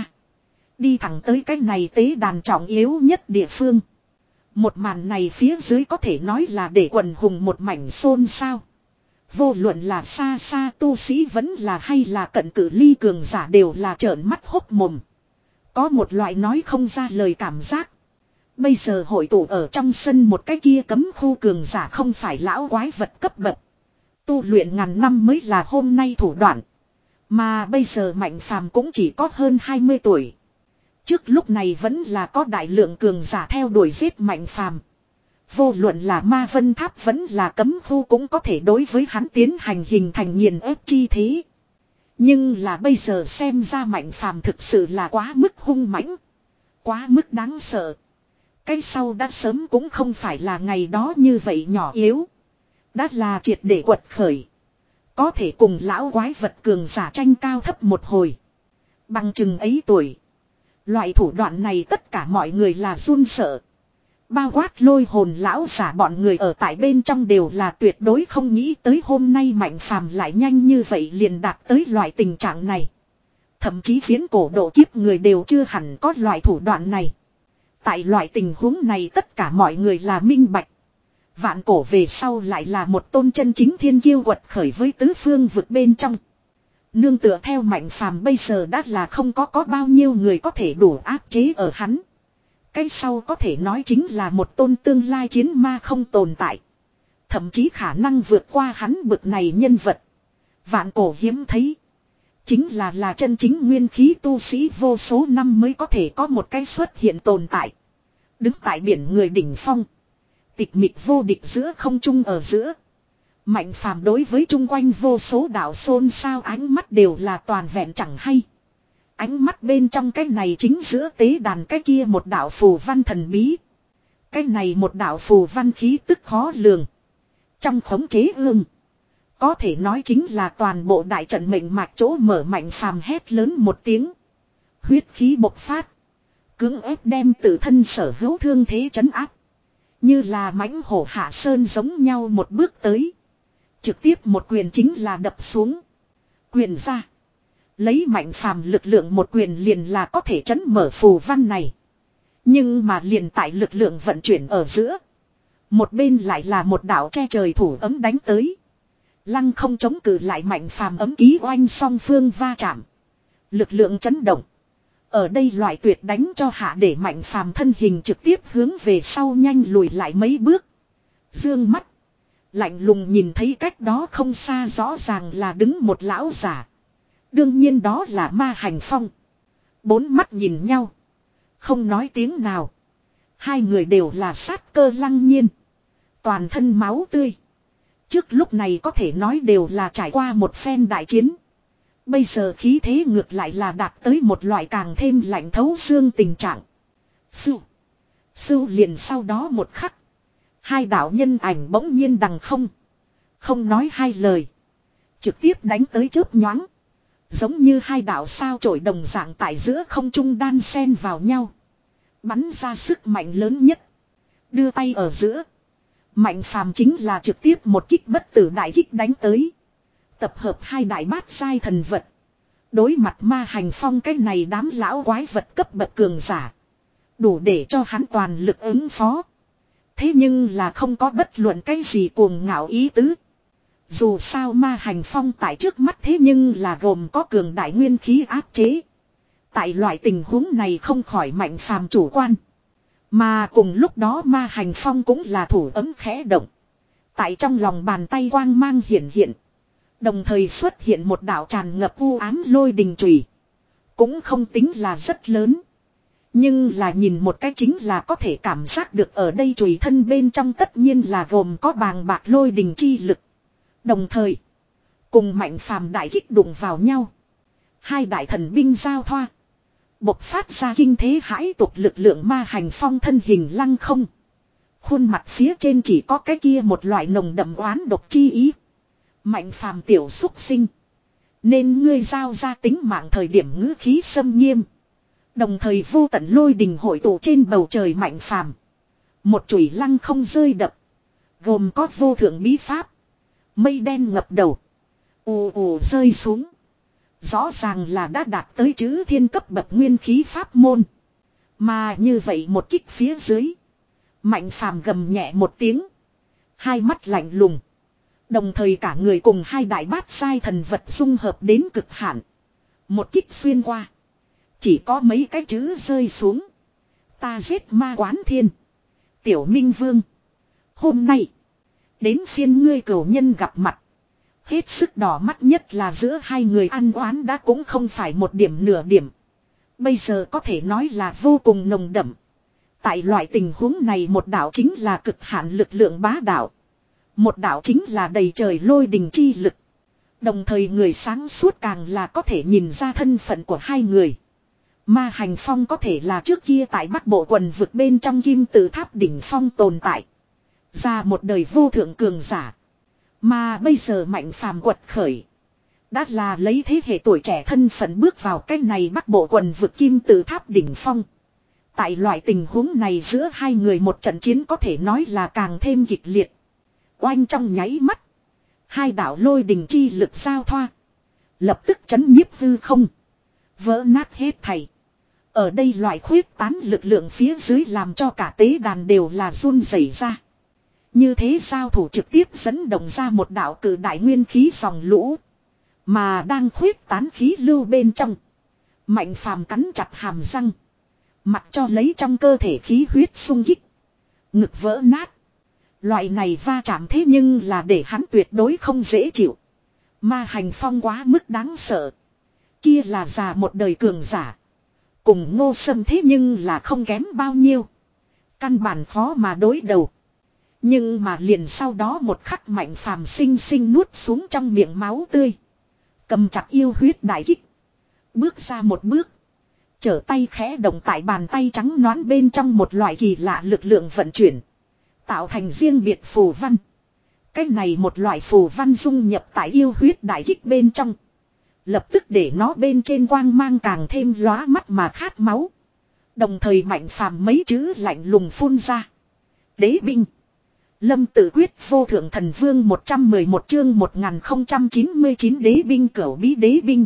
Đi thẳng tới cái này tế đàn trọng yếu nhất địa phương. Một màn này phía dưới có thể nói là để quần hùng một mảnh xôn xao. Vô luận là xa xa tu sĩ vẫn là hay là cận cử ly cường giả đều là trợn mắt hốc mồm. Có một loại nói không ra lời cảm giác. Bây giờ hội tụ ở trong sân một cái kia cấm khu cường giả không phải lão quái vật cấp bậc. Tu luyện ngàn năm mới là hôm nay thủ đoạn. Mà bây giờ Mạnh Phàm cũng chỉ có hơn hai mươi tuổi. Trước lúc này vẫn là có đại lượng cường giả theo đuổi giết Mạnh Phàm. Vô luận là Ma Vân Tháp vẫn là cấm khu cũng có thể đối với hắn tiến hành hình thành nghiền ép chi thế. Nhưng là bây giờ xem ra Mạnh Phàm thực sự là quá mức hung mãnh. Quá mức đáng sợ. Cái sau đã sớm cũng không phải là ngày đó như vậy nhỏ yếu. Đã là triệt để quật khởi. Có thể cùng lão quái vật cường giả tranh cao thấp một hồi. Bằng chừng ấy tuổi. Loại thủ đoạn này tất cả mọi người là run sợ. Bao quát lôi hồn lão giả bọn người ở tại bên trong đều là tuyệt đối không nghĩ tới hôm nay Mạnh Phàm lại nhanh như vậy liền đạt tới loại tình trạng này. Thậm chí viễn cổ độ kiếp người đều chưa hẳn có loại thủ đoạn này. Tại loại tình huống này tất cả mọi người là minh bạch. Vạn cổ về sau lại là một tôn chân chính thiên kiêu quật khởi với tứ phương vực bên trong. Nương tựa theo Mạnh Phàm bây giờ đã là không có có bao nhiêu người có thể đủ áp chế ở hắn. Cái sau có thể nói chính là một tôn tương lai chiến ma không tồn tại. Thậm chí khả năng vượt qua hắn bực này nhân vật. Vạn cổ hiếm thấy. Chính là là chân chính nguyên khí tu sĩ vô số năm mới có thể có một cái xuất hiện tồn tại. Đứng tại biển người đỉnh phong. Tịch mịch vô địch giữa không trung ở giữa. Mạnh Phàm đối với chung quanh vô số đạo xôn xao ánh mắt đều là toàn vẹn chẳng hay. Ánh mắt bên trong cái này chính giữa tế đàn cái kia một đạo phù văn thần bí. Cái này một đạo phù văn khí tức khó lường. Trong khống chế ương. Có thể nói chính là toàn bộ đại trận mệnh mạch chỗ mở. Mạnh Phàm hét lớn một tiếng. Huyết khí bộc phát. Cưỡng ép đem tự thân sở hữu thương thế trấn áp. Như là mãnh hổ hạ sơn giống nhau một bước tới. Trực tiếp một quyền chính là đập xuống. Quyền ra. Lấy Mạnh Phàm lực lượng một quyền liền là có thể trấn mở phù văn này. Nhưng mà liền tại lực lượng vận chuyển ở giữa. Một bên lại là một đạo che trời thủ ấm đánh tới. Lăng không chống cự lại Mạnh Phàm ấm ký oanh song phương va chạm. Lực lượng chấn động. Ở đây loại tuyệt đánh cho hạ để Mạnh Phàm thân hình trực tiếp hướng về sau nhanh lùi lại mấy bước. Dương mắt. Lạnh lùng nhìn thấy cách đó không xa rõ ràng là đứng một lão giả. Đương nhiên đó là Ma Hành Phong. Bốn mắt nhìn nhau. Không nói tiếng nào. Hai người đều là sát cơ lăng nhiên. Toàn thân máu tươi. Trước lúc này có thể nói đều là trải qua một phen đại chiến. Bây giờ khí thế ngược lại là đạt tới một loại càng thêm lạnh thấu xương tình trạng. Sưu. Sưu liền sau đó một khắc. Hai đạo nhân ảnh bỗng nhiên đằng không. Không nói hai lời. Trực tiếp đánh tới chớp nhoáng. Giống như hai đạo sao chổi đồng dạng tại giữa không trung đan xen vào nhau. Bắn ra sức mạnh lớn nhất. Đưa tay ở giữa. Mạnh Phàm chính là trực tiếp một kích bất tử đại kích đánh tới. Tập hợp hai đại bát giai thần vật. Đối mặt Ma Hành Phong cái này đám lão quái vật cấp bậc cường giả. Đủ để cho hắn toàn lực ứng phó. Thế nhưng là không có bất luận cái gì cuồng ngạo ý tứ. Dù sao Ma Hành Phong tại trước mắt thế nhưng là gồm có cường đại nguyên khí áp chế. Tại loại tình huống này không khỏi Mạnh Phàm chủ quan. Mà cùng lúc đó Ma Hành Phong cũng là thủ ấm khẽ động. Tại trong lòng bàn tay quang mang hiện hiện. Đồng thời xuất hiện một đạo tràn ngập u ám lôi đình chùy. Cũng không tính là rất lớn. Nhưng là nhìn một cái chính là có thể cảm giác được ở đây chùy thân bên trong tất nhiên là gồm có bàng bạc lôi đình chi lực. Đồng thời, cùng Mạnh Phàm đại kích đụng vào nhau. Hai đại thần binh giao thoa. Bộc phát ra kinh thế hãi tục lực lượng Ma Hành Phong thân hình lăng không. Khuôn mặt phía trên chỉ có cái kia một loại nồng đậm oán độc chi ý. Mạnh Phàm tiểu xúc sinh. Nên ngươi giao ra tính mạng thời điểm ngữ khí xâm nghiêm. Đồng thời vô tận lôi đình hội tụ trên bầu trời Mạnh Phàm. Một chùy lăng không rơi đập. Gồm có vô thượng bí pháp. Mây đen ngập đầu. Ù ù rơi xuống. Rõ ràng là đã đạt tới chữ thiên cấp bậc nguyên khí pháp môn. Mà như vậy một kích phía dưới. Mạnh Phàm gầm nhẹ một tiếng. Hai mắt lạnh lùng. Đồng thời cả người cùng hai đại bát giai thần vật dung hợp đến cực hạn. Một kích xuyên qua. Chỉ có mấy cái chữ rơi xuống. Ta giết ma quán thiên. Tiểu Minh Vương. Hôm nay. Đến phiên ngươi cửu nhân gặp mặt. Hết sức đỏ mắt nhất là giữa hai người ăn oán đã cũng không phải một điểm nửa điểm. Bây giờ có thể nói là vô cùng nồng đậm. Tại loại tình huống này một đạo chính là cực hạn lực lượng bá đạo. Một đạo chính là đầy trời lôi đình chi lực. Đồng thời người sáng suốt càng là có thể nhìn ra thân phận của hai người. Ma Hành Phong có thể là trước kia tại Bắc Bộ quần vực bên trong kim tự tháp đỉnh phong tồn tại. Ra một đời vô thượng cường giả. Mà bây giờ Mạnh Phàm quật khởi. Đã là lấy thế hệ tuổi trẻ thân phận bước vào cái này Bắc Bộ quần vực kim tự tháp đỉnh phong. Tại loại tình huống này giữa hai người một trận chiến có thể nói là càng thêm kịch liệt. Oanh trong nháy mắt. Hai đạo lôi đình chi lực giao thoa. Lập tức chấn nhiếp hư không. Vỡ nát hết thảy. Ở đây loại khuyết tán lực lượng phía dưới làm cho cả tế đàn đều là run rẩy ra. Như thế giao thủ trực tiếp dẫn động ra một đạo cử đại nguyên khí dòng lũ. Mà đang khuyết tán khí lưu bên trong. Mạnh Phàm cắn chặt hàm răng. Mặc cho lấy trong cơ thể khí huyết sung kích. Ngực vỡ nát. Loại này va chạm thế nhưng là để hắn tuyệt đối không dễ chịu. Ma Hành Phong quá mức đáng sợ. Kia là già một đời cường giả. Cùng Ngô Sâm thế nhưng là không kém bao nhiêu. Căn bản khó mà đối đầu. Nhưng mà liền sau đó một khắc Mạnh Phàm sinh sinh nuốt xuống trong miệng máu tươi. Cầm chặt yêu huyết đại kích. Bước ra một bước. Trở tay khẽ động tại bàn tay trắng nõn bên trong một loại kỳ lạ lực lượng vận chuyển. Tạo thành riêng biệt phù văn. Cái này một loại phù văn dung nhập tại yêu huyết đại kích bên trong. Lập tức để nó bên trên quang mang càng thêm lóa mắt mà khát máu. Đồng thời Mạnh Phàm mấy chữ lạnh lùng phun ra. Đế binh. Lâm Tự Quyết vô thượng thần vương một trăm mười một chương một nghìn không trăm chín mươi chín đế binh cửu bí đế binh.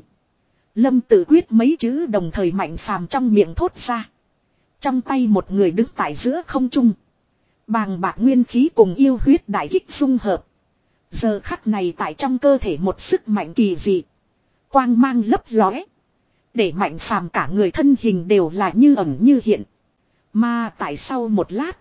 Lâm Tự Quyết mấy chữ đồng thời Mạnh Phàm trong miệng thốt ra. Trong tay một người đứng tại giữa không trung. Bàng bạc nguyên khí cùng yêu huyết đại kích dung hợp. Giờ khắc này tại trong cơ thể một sức mạnh kỳ dị. Quang mang lấp lóe. Để Mạnh Phàm cả người thân hình đều là như ẩn như hiện. Mà tại sau một lát.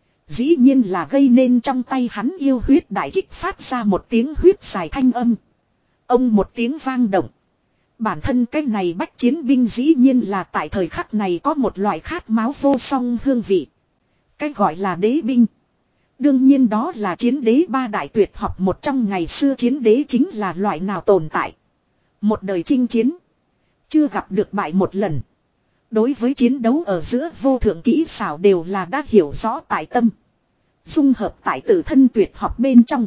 Dĩ nhiên là gây nên trong tay hắn yêu huyết đại kích phát ra một tiếng huyết dài thanh âm. Ông một tiếng vang động. Bản thân cái này bách chiến binh dĩ nhiên là tại thời khắc này có một loại khát máu vô song hương vị. Cái gọi là đế binh. Đương nhiên đó là chiến đế ba đại tuyệt học một trong ngày xưa chiến đế chính là loại nào tồn tại. Một đời chinh chiến. Chưa gặp được bại một lần. Đối với chiến đấu ở giữa vô thượng kỹ xảo đều là đã hiểu rõ tại tâm. Dung hợp tại tự thân tuyệt học bên trong.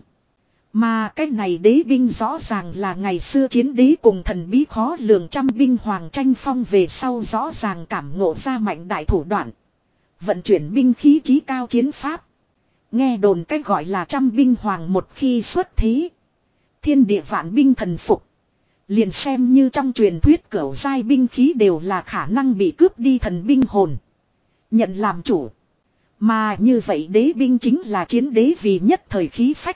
Mà cái này đế binh rõ ràng là ngày xưa chiến đế cùng thần bí khó lường trăm binh hoàng tranh phong về sau rõ ràng cảm ngộ ra mạnh đại thủ đoạn. Vận chuyển binh khí chí cao chiến pháp. Nghe đồn cái gọi là trăm binh hoàng một khi xuất thế. Thiên địa vạn binh thần phục. Liền xem như trong truyền thuyết cửu giai binh khí đều là khả năng bị cướp đi thần binh hồn. Nhận làm chủ. Mà như vậy đế binh chính là chiến đế vì nhất thời khí phách.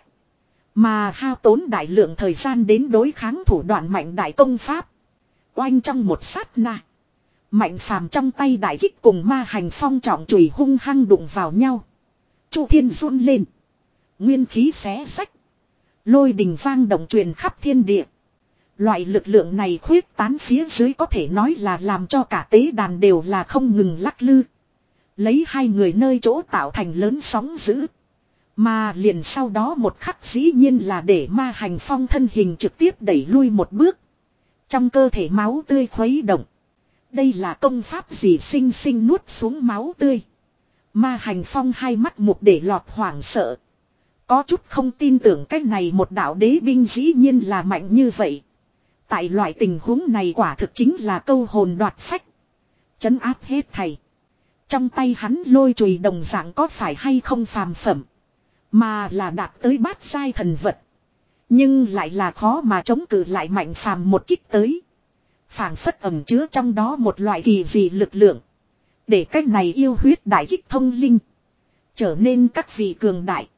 Mà hao tốn đại lượng thời gian đến đối kháng thủ đoạn mạnh đại công pháp. Oanh trong một sát na. Mạnh Phàm trong tay đại kích cùng ma hành phong trọng chùy hung hăng đụng vào nhau. Chu thiên run lên. Nguyên khí xé sách. Lôi đình vang động truyền khắp thiên địa. Loại lực lượng này khuyết tán phía dưới có thể nói là làm cho cả tế đàn đều là không ngừng lắc lư. Lấy hai người nơi chỗ tạo thành lớn sóng dữ. Mà liền sau đó một khắc dĩ nhiên là để ma hành phong thân hình trực tiếp đẩy lui một bước. Trong cơ thể máu tươi khuấy động. Đây là công pháp gì sinh sinh nuốt xuống máu tươi. Ma hành phong hai mắt mục để lọt hoảng sợ. Có chút không tin tưởng cái này một đạo đế binh dĩ nhiên là mạnh như vậy. Tại loại tình huống này quả thực chính là câu hồn đoạt phách. Trấn áp hết thầy. Trong tay hắn lôi chùy đồng dạng có phải hay không phàm phẩm. Mà là đạt tới bát giai thần vật. Nhưng lại là khó mà chống cự lại Mạnh Phàm một kích tới. Phảng phất ẩn chứa trong đó một loại kỳ dị lực lượng. Để cái này yêu huyết đại kích thông linh. Trở nên các vị cường đại.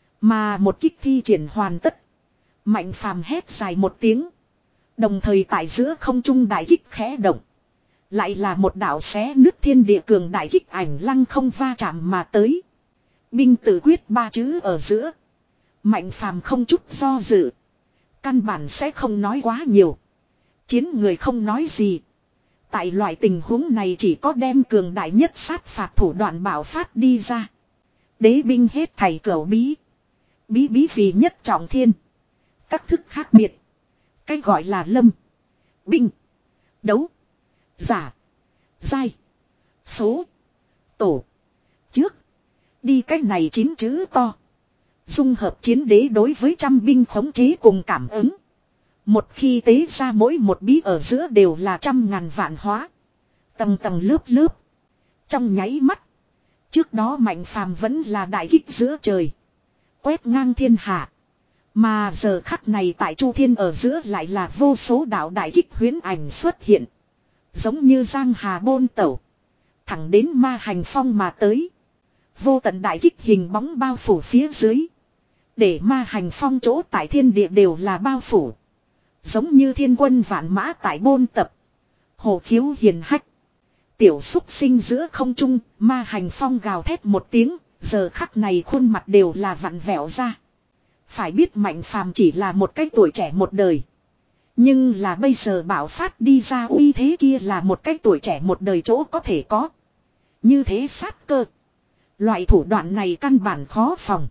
Mà một kích thi triển hoàn tất. Mạnh Phàm hét dài một tiếng. Đồng thời tại giữa không trung đại kích khẽ động. Lại là một đạo xé nứt thiên địa cường đại kích ảnh lăng không va chạm mà tới. Binh tử quyết ba chữ ở giữa. Mạnh Phàm không chút do dự. Căn bản sẽ không nói quá nhiều. Chiến người không nói gì. Tại loại tình huống này chỉ có đem cường đại nhất sát phạt thủ đoạn bảo phát đi ra. Đế binh hết thầy cửu bí. Bí bí vì nhất trọng thiên. Các thức khác biệt. Cái gọi là lâm. Binh. Đấu. Giả. Giai. Số. Tổ. Trước. Đi cách này chín chữ to. Dung hợp chiến đế đối với trăm binh khống chế cùng cảm ứng. Một khi tế ra mỗi một bí ở giữa đều là trăm ngàn vạn hóa. Tầng tầng lớp lớp. Trong nháy mắt. Trước đó Mạnh Phàm vẫn là đại kích giữa trời. Quét ngang thiên hạ. Mà giờ khắc này tại Chu Thiên ở giữa lại là vô số đạo đại kích huyễn ảnh xuất hiện. Giống như giang hà bôn tẩu. Thẳng đến ma hành phong mà tới. Vô tận đại kích hình bóng bao phủ phía dưới. Để ma hành phong chỗ tại thiên địa đều là bao phủ. Giống như thiên quân vạn mã tại bôn tập. Hồ khiếu hiền hách. Tiểu xúc sinh giữa không trung, ma hành phong gào thét một tiếng, giờ khắc này khuôn mặt đều là vặn vẹo ra. Phải biết Mạnh Phàm chỉ là một cái tuổi trẻ một đời. Nhưng là bây giờ bảo phát đi ra uy thế kia là một cái tuổi trẻ một đời chỗ có thể có. Như thế sát cơ. Loại thủ đoạn này căn bản khó phòng.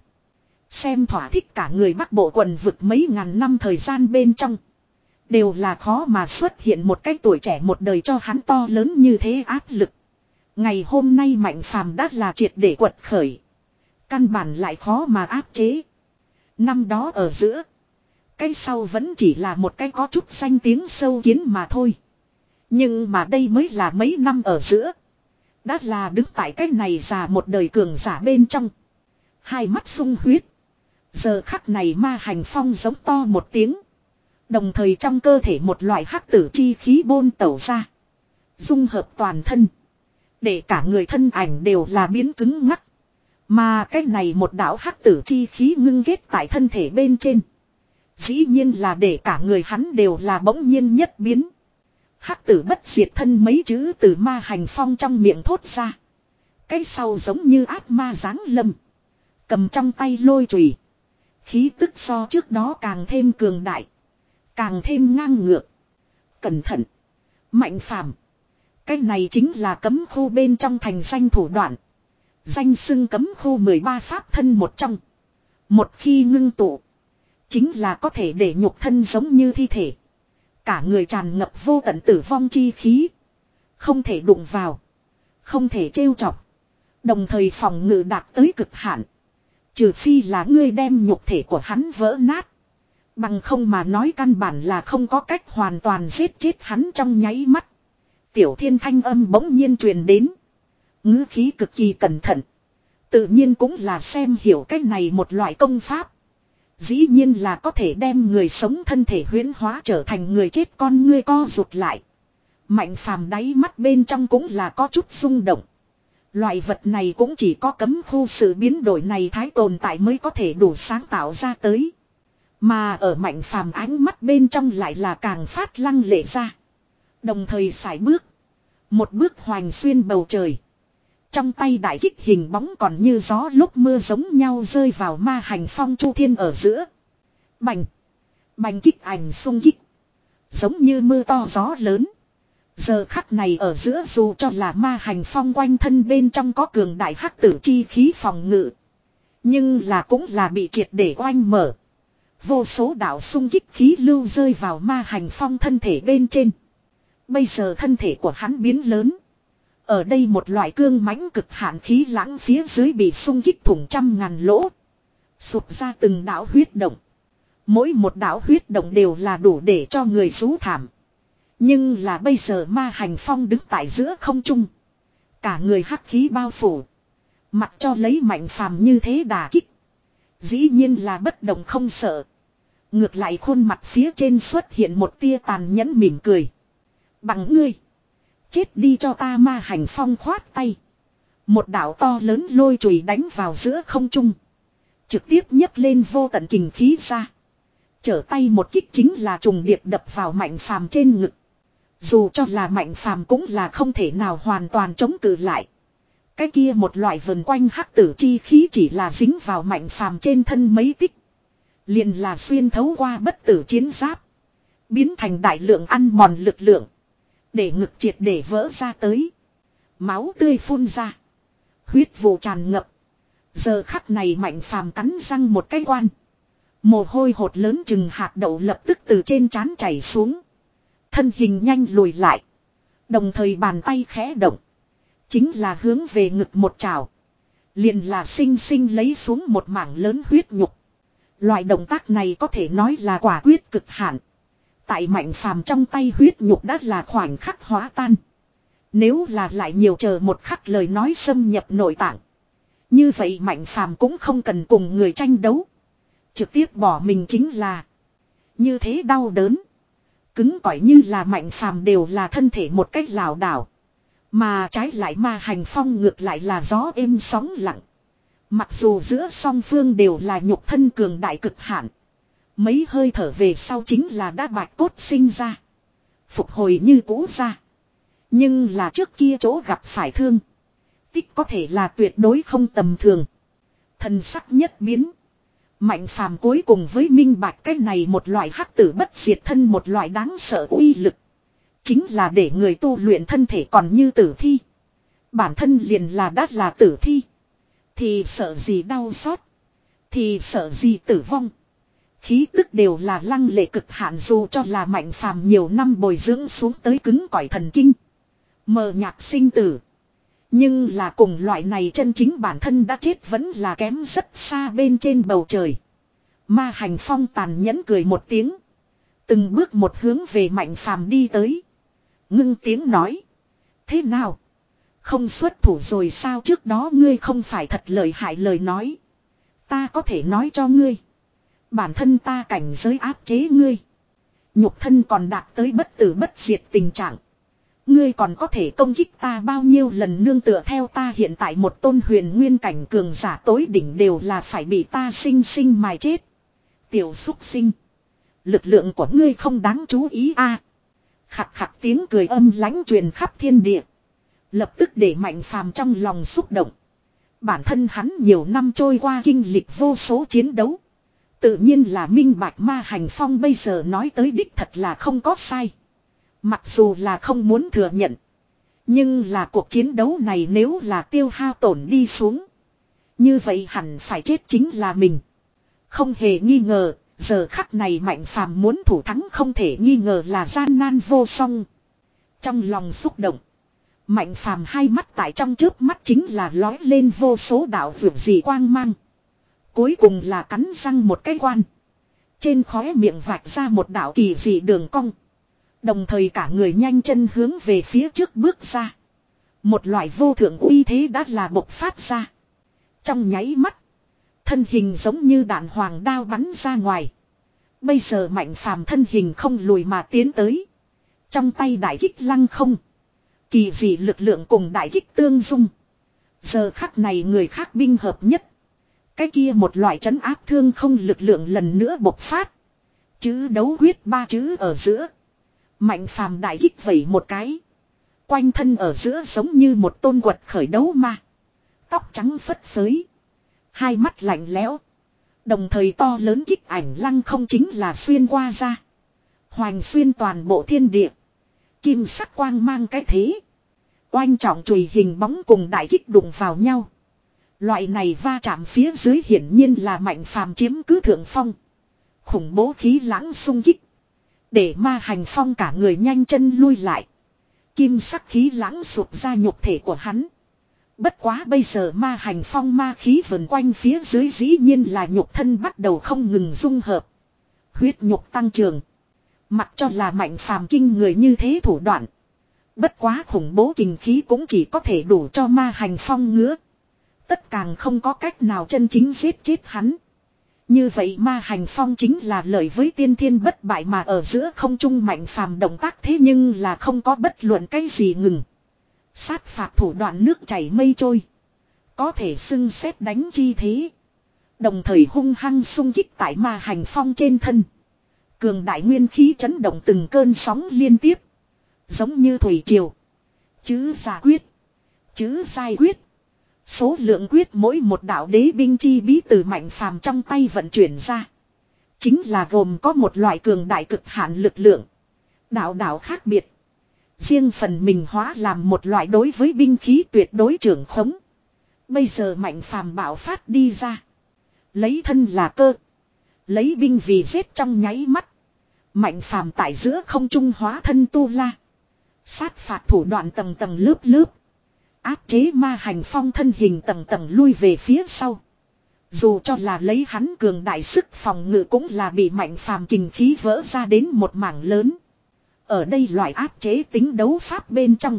Xem thỏa thích cả người Bắc Bộ quần vực mấy ngàn năm thời gian bên trong. Đều là khó mà xuất hiện một cái tuổi trẻ một đời cho hắn to lớn như thế áp lực. Ngày hôm nay Mạnh Phàm đã là triệt để quật khởi. Căn bản lại khó mà áp chế. Năm đó ở giữa. Cái sau vẫn chỉ là một cái có chút danh tiếng sâu kiến mà thôi. Nhưng mà đây mới là mấy năm ở giữa. Đã là đứng tại cái này già một đời cường giả bên trong. Hai mắt sung huyết. Giờ khắc này ma hành phong giống to một tiếng. Đồng thời trong cơ thể một loại hắc tử chi khí bôn tẩu ra. Dung hợp toàn thân. Để cả người thân ảnh đều là biến cứng ngắc. Mà cái này một đạo hắc tử chi khí ngưng kết tại thân thể bên trên. Dĩ nhiên là để cả người hắn đều là bỗng nhiên nhất biến. Hắc tử bất diệt thân mấy chữ từ Ma Hành Phong trong miệng thốt ra. Cái sau giống như ác ma giáng lâm. Cầm trong tay lôi chùy. Khí tức so trước đó càng thêm cường đại. Càng thêm ngang ngược. Cẩn thận. Mạnh phàm. Cái này chính là cấm khu bên trong thành danh thủ đoạn. Danh xưng cấm khu mười ba pháp thân một trong. Một khi ngưng tụ. Chính là có thể để nhục thân giống như thi thể. Cả người tràn ngập vô tận tử vong chi khí. Không thể đụng vào. Không thể trêu chọc. Đồng thời phòng ngự đạt tới cực hạn. Trừ phi là ngươi đem nhục thể của hắn vỡ nát. Bằng không mà nói căn bản là không có cách hoàn toàn giết chết hắn trong nháy mắt. Tiểu Thiên thanh âm bỗng nhiên truyền đến. Ngữ khí cực kỳ cẩn thận. Tự nhiên cũng là xem hiểu cách này một loại công pháp. Dĩ nhiên là có thể đem người sống thân thể huyễn hóa trở thành người chết, con ngươi co rụt lại. Mạnh phàm đáy mắt bên trong cũng là có chút rung động. Loại vật này cũng chỉ có cấm khu sự biến đổi này thái tồn tại mới có thể đủ sáng tạo ra tới. Mà ở mạnh phàm ánh mắt bên trong lại là càng phát lăng lệ ra. Đồng thời sải bước. Một bước hoành xuyên bầu trời. Trong tay đại kích hình bóng còn như gió lúc mưa giống nhau rơi vào Ma Hành Phong chu thiên ở giữa. Bành. Bành kích ảnh xung kích. Giống như mưa to gió lớn. Giờ khắc này ở giữa dù cho là Ma Hành Phong quanh thân bên trong có cường đại hắc tử chi khí phòng ngự. Nhưng là cũng là bị triệt để oanh mở. Vô số đạo xung kích khí lưu rơi vào Ma Hành Phong thân thể bên trên. Bây giờ thân thể của hắn biến lớn. Ở đây một loại cương mãnh cực hạn khí lãng phía dưới bị xung kích thủng trăm ngàn lỗ. Sụp ra từng đạo huyết động. Mỗi một đạo huyết động đều là đủ để cho người rú thảm. Nhưng là bây giờ Ma Hành Phong đứng tại giữa không trung. Cả người hắc khí bao phủ. Mặc cho lấy mạnh phàm như thế đả kích. Dĩ nhiên là bất động không sợ. Ngược lại khuôn mặt phía trên xuất hiện một tia tàn nhẫn mỉm cười. Bằng ngươi. Chết đi cho ta. Ma Hành Phong khoát tay. Một đạo to lớn lôi chùy đánh vào giữa không trung. Trực tiếp nhấc lên vô tận kình khí ra. Trở tay một kích chính là trùng điệp đập vào mạnh phàm trên ngực. Dù cho là mạnh phàm cũng là không thể nào hoàn toàn chống cự lại. Cái kia một loại vần quanh hắc tử chi khí chỉ là dính vào mạnh phàm trên thân mấy tích. Liền là xuyên thấu qua bất tử chiến giáp. Biến thành đại lượng ăn mòn lực lượng. Để ngực triệt để vỡ ra tới. Máu tươi phun ra. Huyết vụ tràn ngập. Giờ khắc này mạnh phàm cắn răng một cái quan. Mồ hôi hột lớn chừng hạt đậu lập tức từ trên trán chảy xuống. Thân hình nhanh lùi lại. Đồng thời bàn tay khẽ động. Chính là hướng về ngực một trào. Liền là sinh sinh lấy xuống một mảng lớn huyết nhục. Loại động tác này có thể nói là quả quyết cực hạn. Tại mạnh phàm trong tay huyết nhục đã là khoảnh khắc hóa tan. Nếu là lại nhiều chờ một khắc lời nói xâm nhập nội tạng. Như vậy mạnh phàm cũng không cần cùng người tranh đấu. Trực tiếp bỏ mình chính là. Như thế đau đớn. Cứng cỏi như là mạnh phàm đều là thân thể một cách lảo đảo. Mà trái lại Ma Hành Phong ngược lại là gió êm sóng lặng. Mặc dù giữa song phương đều là nhục thân cường đại cực hạn. Mấy hơi thở về sau chính là đã bạch cốt sinh ra. Phục hồi như cũ ra. Nhưng là trước kia chỗ gặp phải thương. Tích có thể là tuyệt đối không tầm thường. Thần sắc nhất biến. Mạnh phàm cuối cùng với minh bạch cái này một loại hắc tử bất diệt thân, một loại đáng sợ uy lực. Chính là để người tu luyện thân thể còn như tử thi. Bản thân liền là đắt là tử thi. Thì sợ gì đau xót. Thì sợ gì tử vong. Khí tức đều là lăng lệ cực hạn, dù cho là mạnh phàm nhiều năm bồi dưỡng xuống tới cứng cỏi thần kinh. Mờ nhạt sinh tử. Nhưng là cùng loại này chân chính bản thân đã chết vẫn là kém rất xa bên trên bầu trời. Ma Hành Phong tàn nhẫn cười một tiếng. Từng bước một hướng về mạnh phàm đi tới. Ngưng tiếng nói. Thế nào? Không xuất thủ rồi sao? Trước đó ngươi không phải thật lợi hại lời nói. Ta có thể nói cho ngươi. Bản thân ta cảnh giới áp chế ngươi. Nhục thân còn đạt tới bất tử bất diệt tình trạng. Ngươi còn có thể công kích ta bao nhiêu lần, nương tựa theo ta hiện tại một tôn huyền nguyên cảnh cường giả tối đỉnh đều là phải bị ta sinh sinh mài chết. Tiểu xúc sinh. Lực lượng của ngươi không đáng chú ý a. Khặt khặt tiếng cười âm lãnh truyền khắp thiên địa. Lập tức để Mạnh Phàm trong lòng xúc động. Bản thân hắn nhiều năm trôi qua kinh lịch vô số chiến đấu. Tự nhiên là minh bạch Ma Hành Phong bây giờ nói tới đích thật là không có sai. Mặc dù là không muốn thừa nhận. Nhưng là cuộc chiến đấu này nếu là tiêu hao tổn đi xuống. Như vậy hẳn phải chết chính là mình. Không hề nghi ngờ, giờ khắc này Mạnh Phàm muốn thủ thắng không thể nghi ngờ là gian nan vô song. Trong lòng xúc động. Mạnh Phàm hai mắt tại trong chớp mắt chính là lói lên vô số đạo vượt dị quang mang. Cuối cùng là cắn răng một cái quan. Trên khóe miệng vạch ra một đạo kỳ dị đường cong. Đồng thời cả người nhanh chân hướng về phía trước bước ra. Một loại vô thượng uy thế đã là bộc phát ra. Trong nháy mắt. Thân hình giống như đạn hoàng đao bắn ra ngoài. Bây giờ Mạnh Phàm thân hình không lùi mà tiến tới. Trong tay đại kích lăng không. Kỳ dị lực lượng cùng đại kích tương dung. Giờ khắc này người khác binh hợp nhất. Cái kia một loại trấn áp thương không lực lượng lần nữa bộc phát. Chữ đấu huyết ba chữ ở giữa. Mạnh Phàm đại kích vẩy một cái. Quanh thân ở giữa giống như một tôn quật khởi đấu ma. Tóc trắng phất phới. Hai mắt lạnh lẽo. Đồng thời to lớn kích ảnh lăng không chính là xuyên qua ra. Hoành xuyên toàn bộ thiên địa. Kim sắc quang mang cái thế. Oanh trọng chùy hình bóng cùng đại kích đụng vào nhau. Loại này va chạm phía dưới hiển nhiên là Mạnh Phàm chiếm cứ thượng phong. Khủng bố khí lãng xung kích. Để Ma Hành Phong cả người nhanh chân lui lại. Kim sắc khí lãng sụp ra nhục thể của hắn. Bất quá bây giờ Ma Hành Phong ma khí vần quanh phía dưới dĩ nhiên là nhục thân bắt đầu không ngừng dung hợp. Huyết nhục tăng trưởng. Mặc cho là Mạnh Phàm kinh người như thế thủ đoạn. Bất quá khủng bố kình khí cũng chỉ có thể đủ cho Ma Hành Phong ngứa. Tất càng không có cách nào chân chính giết chết hắn. Như vậy Ma Hành Phong chính là lợi với tiên thiên bất bại mà ở giữa không trung Mạnh Phàm động tác thế nhưng là không có bất luận cái gì ngừng. Sát phạt thủ đoạn nước chảy mây trôi. Có thể xưng xét đánh chi thế. Đồng thời hung hăng xung kích tại Ma Hành Phong trên thân. Cường đại nguyên khí chấn động từng cơn sóng liên tiếp. Giống như thủy triều. Chữ giả quyết. Chữ sai quyết. Số lượng quyết mỗi một đạo đế binh chi bí từ Mạnh Phàm trong tay vận chuyển ra. Chính là gồm có một loại cường đại cực hạn lực lượng. Đạo đạo khác biệt. Riêng phần mình hóa làm một loại đối với binh khí tuyệt đối trưởng khống. Bây giờ Mạnh Phàm bạo phát đi ra. Lấy thân là cơ. Lấy binh vì giết trong nháy mắt. Mạnh Phàm tại giữa không trung hóa thân tu la. Sát phạt thủ đoạn tầng tầng lớp lớp. Áp chế Ma Hành Phong thân hình tầng tầng lui về phía sau. Dù cho là lấy hắn cường đại sức phòng ngự cũng là bị Mạnh Phàm kình khí vỡ ra đến một mảng lớn. Ở đây loại áp chế tính đấu pháp bên trong.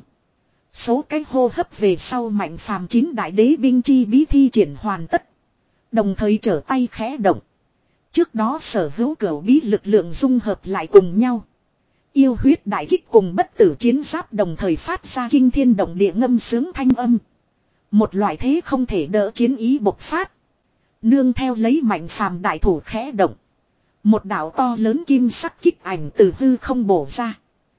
Số cái hô hấp về sau Mạnh Phàm chín đại đế binh chi bí thi triển hoàn tất. Đồng thời trở tay khẽ động. Trước đó sở hữu cửu bí lực lượng dung hợp lại cùng nhau. Yêu huyết đại kích cùng bất tử chiến giáp đồng thời phát ra kinh thiên động địa ngâm sướng thanh âm. Một loại thế không thể đỡ chiến ý bộc phát. Nương theo lấy Mạnh Phàm đại thủ khẽ động. Một đạo to lớn kim sắc kích ảnh từ hư không bổ ra.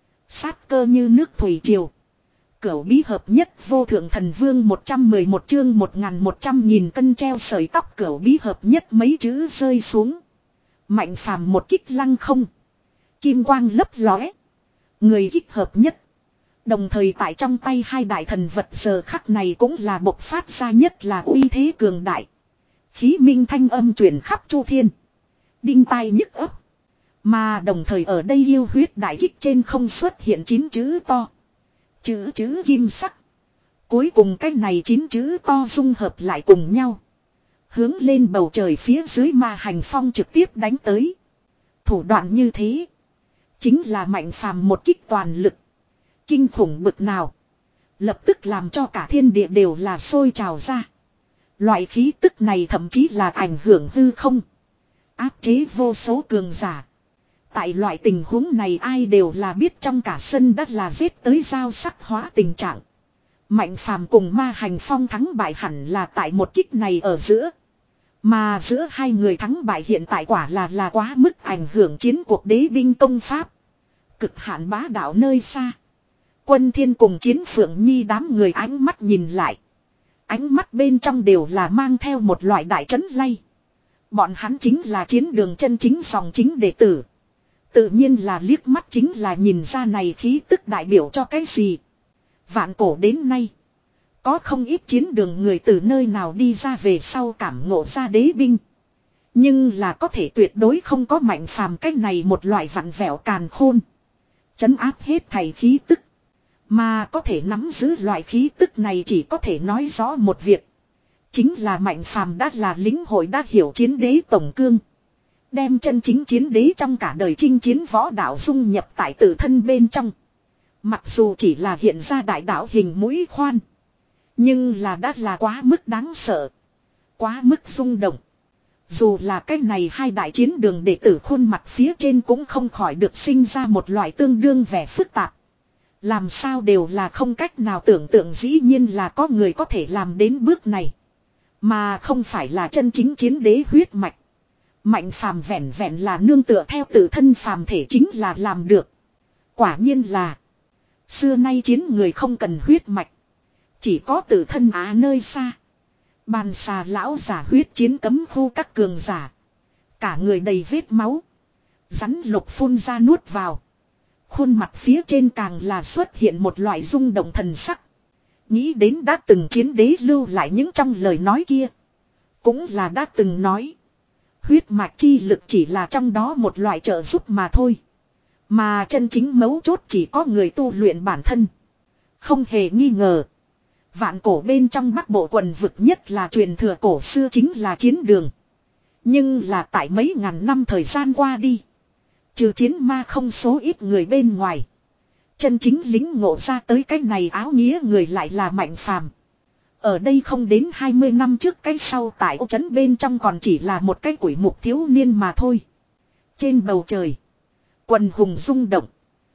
Sát cơ như nước thủy triều. Cửu bí hợp nhất vô thượng thần vương một trăm mười một chương một nghìn một trăm nghìn cân treo sợi tóc cửu bí hợp nhất mấy chữ rơi xuống. Mạnh Phàm một kích lăng không. Kim quang lấp lóe. Người kích hợp nhất. Đồng thời tại trong tay hai đại thần vật giờ khắc này cũng là bộc phát ra nhất là uy thế cường đại. Khí minh thanh âm truyền khắp chu thiên. Đinh tai nhức ấp. Mà đồng thời ở đây yêu huyết đại kích trên không xuất hiện chín chữ to. Chữ chữ kim sắc. Cuối cùng cái này chín chữ to dung hợp lại cùng nhau. Hướng lên bầu trời phía dưới Ma Hành Phong trực tiếp đánh tới. Thủ đoạn như thế. Chính là Mạnh Phàm một kích toàn lực. Kinh khủng bực nào. Lập tức làm cho cả thiên địa đều là sôi trào ra. Loại khí tức này thậm chí là ảnh hưởng hư không. Áp chế vô số cường giả. Tại loại tình huống này ai đều là biết trong cả sân đất là giết tới giao sắc hóa tình trạng. Mạnh Phàm cùng Ma Hành Phong thắng bại hẳn là tại một kích này ở giữa. Mà giữa hai người thắng bại hiện tại quả là là quá mức ảnh hưởng chiến cuộc đế binh công pháp. Cực hạn bá đạo nơi xa. Quân Thiên cùng Chiến Phượng Nhi đám người ánh mắt nhìn lại. Ánh mắt bên trong đều là mang theo một loại đại trấn lay. Bọn hắn chính là chiến đường chân chính dòng chính đệ tử. Tự nhiên là liếc mắt chính là nhìn ra này khí tức đại biểu cho cái gì. Vạn cổ đến nay. Có không ít chiến đường người từ nơi nào đi ra về sau cảm ngộ ra đế binh. Nhưng là có thể tuyệt đối không có Mạnh Phàm cái này một loại vặn vẹo càn khôn. Chấn áp hết thảy khí tức. Mà có thể nắm giữ loại khí tức này chỉ có thể nói rõ một việc. Chính là Mạnh Phàm đã là lính hội đã hiểu chiến đế tổng cương. Đem chân chính chiến đế trong cả đời chinh chiến võ đạo dung nhập tại tự thân bên trong. Mặc dù chỉ là hiện ra đại đạo hình mũi khoan. Nhưng là đã là quá mức đáng sợ. Quá mức rung động. Dù là cái này hai đại chiến đường đệ tử khuôn mặt phía trên cũng không khỏi được sinh ra một loại tương đương vẻ phức tạp. Làm sao đều là không cách nào tưởng tượng dĩ nhiên là có người có thể làm đến bước này. Mà không phải là chân chính chiến đế huyết mạch. Mạnh Phàm vẹn vẹn là nương tựa theo tự thân phàm thể chính là làm được. Quả nhiên là. Xưa nay chiến người không cần huyết mạch. Chỉ có tự thân á nơi xa. Bàn xà lão giả huyết chiến cấm khu các cường giả. Cả người đầy vết máu. Rắn lục phun ra nuốt vào. Khuôn mặt phía trên càng là xuất hiện một loại rung động thần sắc. Nghĩ đến đã từng chiến đế lưu lại những trong lời nói kia. Cũng là đã từng nói. Huyết mạch chi lực chỉ là trong đó một loại trợ giúp mà thôi. Mà chân chính mấu chốt chỉ có người tu luyện bản thân. Không hề nghi ngờ. Vạn cổ bên trong Bắc Bộ quần vực nhất là truyền thừa cổ xưa chính là chiến đường. Nhưng là tại mấy ngàn năm thời gian qua đi. Trừ chiến ma không số ít người bên ngoài. Chân chính lính ngộ ra tới cái này áo nghĩa người lại là Mạnh Phàm. Ở đây không đến hai mươi năm trước cái sau tại ô trấn bên trong còn chỉ là một cái quỷ mục thiếu niên mà thôi. Trên bầu trời. Quần hùng rung động.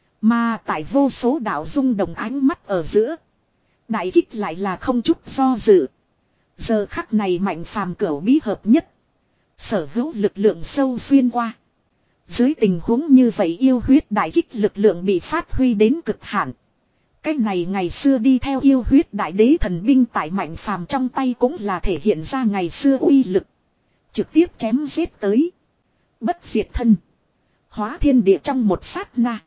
Mà tại vô số đạo rung động ánh mắt ở giữa. Đại kích lại là không chút do dự. Giờ khắc này Mạnh Phàm cửu bí hợp nhất. Sở hữu lực lượng sâu xuyên qua. Dưới tình huống như vậy yêu huyết đại kích lực lượng bị phát huy đến cực hạn. Cái này ngày xưa đi theo yêu huyết đại đế thần binh tại Mạnh Phàm trong tay cũng là thể hiện ra ngày xưa uy lực. Trực tiếp chém giết tới. Bất diệt thân. Hóa thiên địa trong một sát na.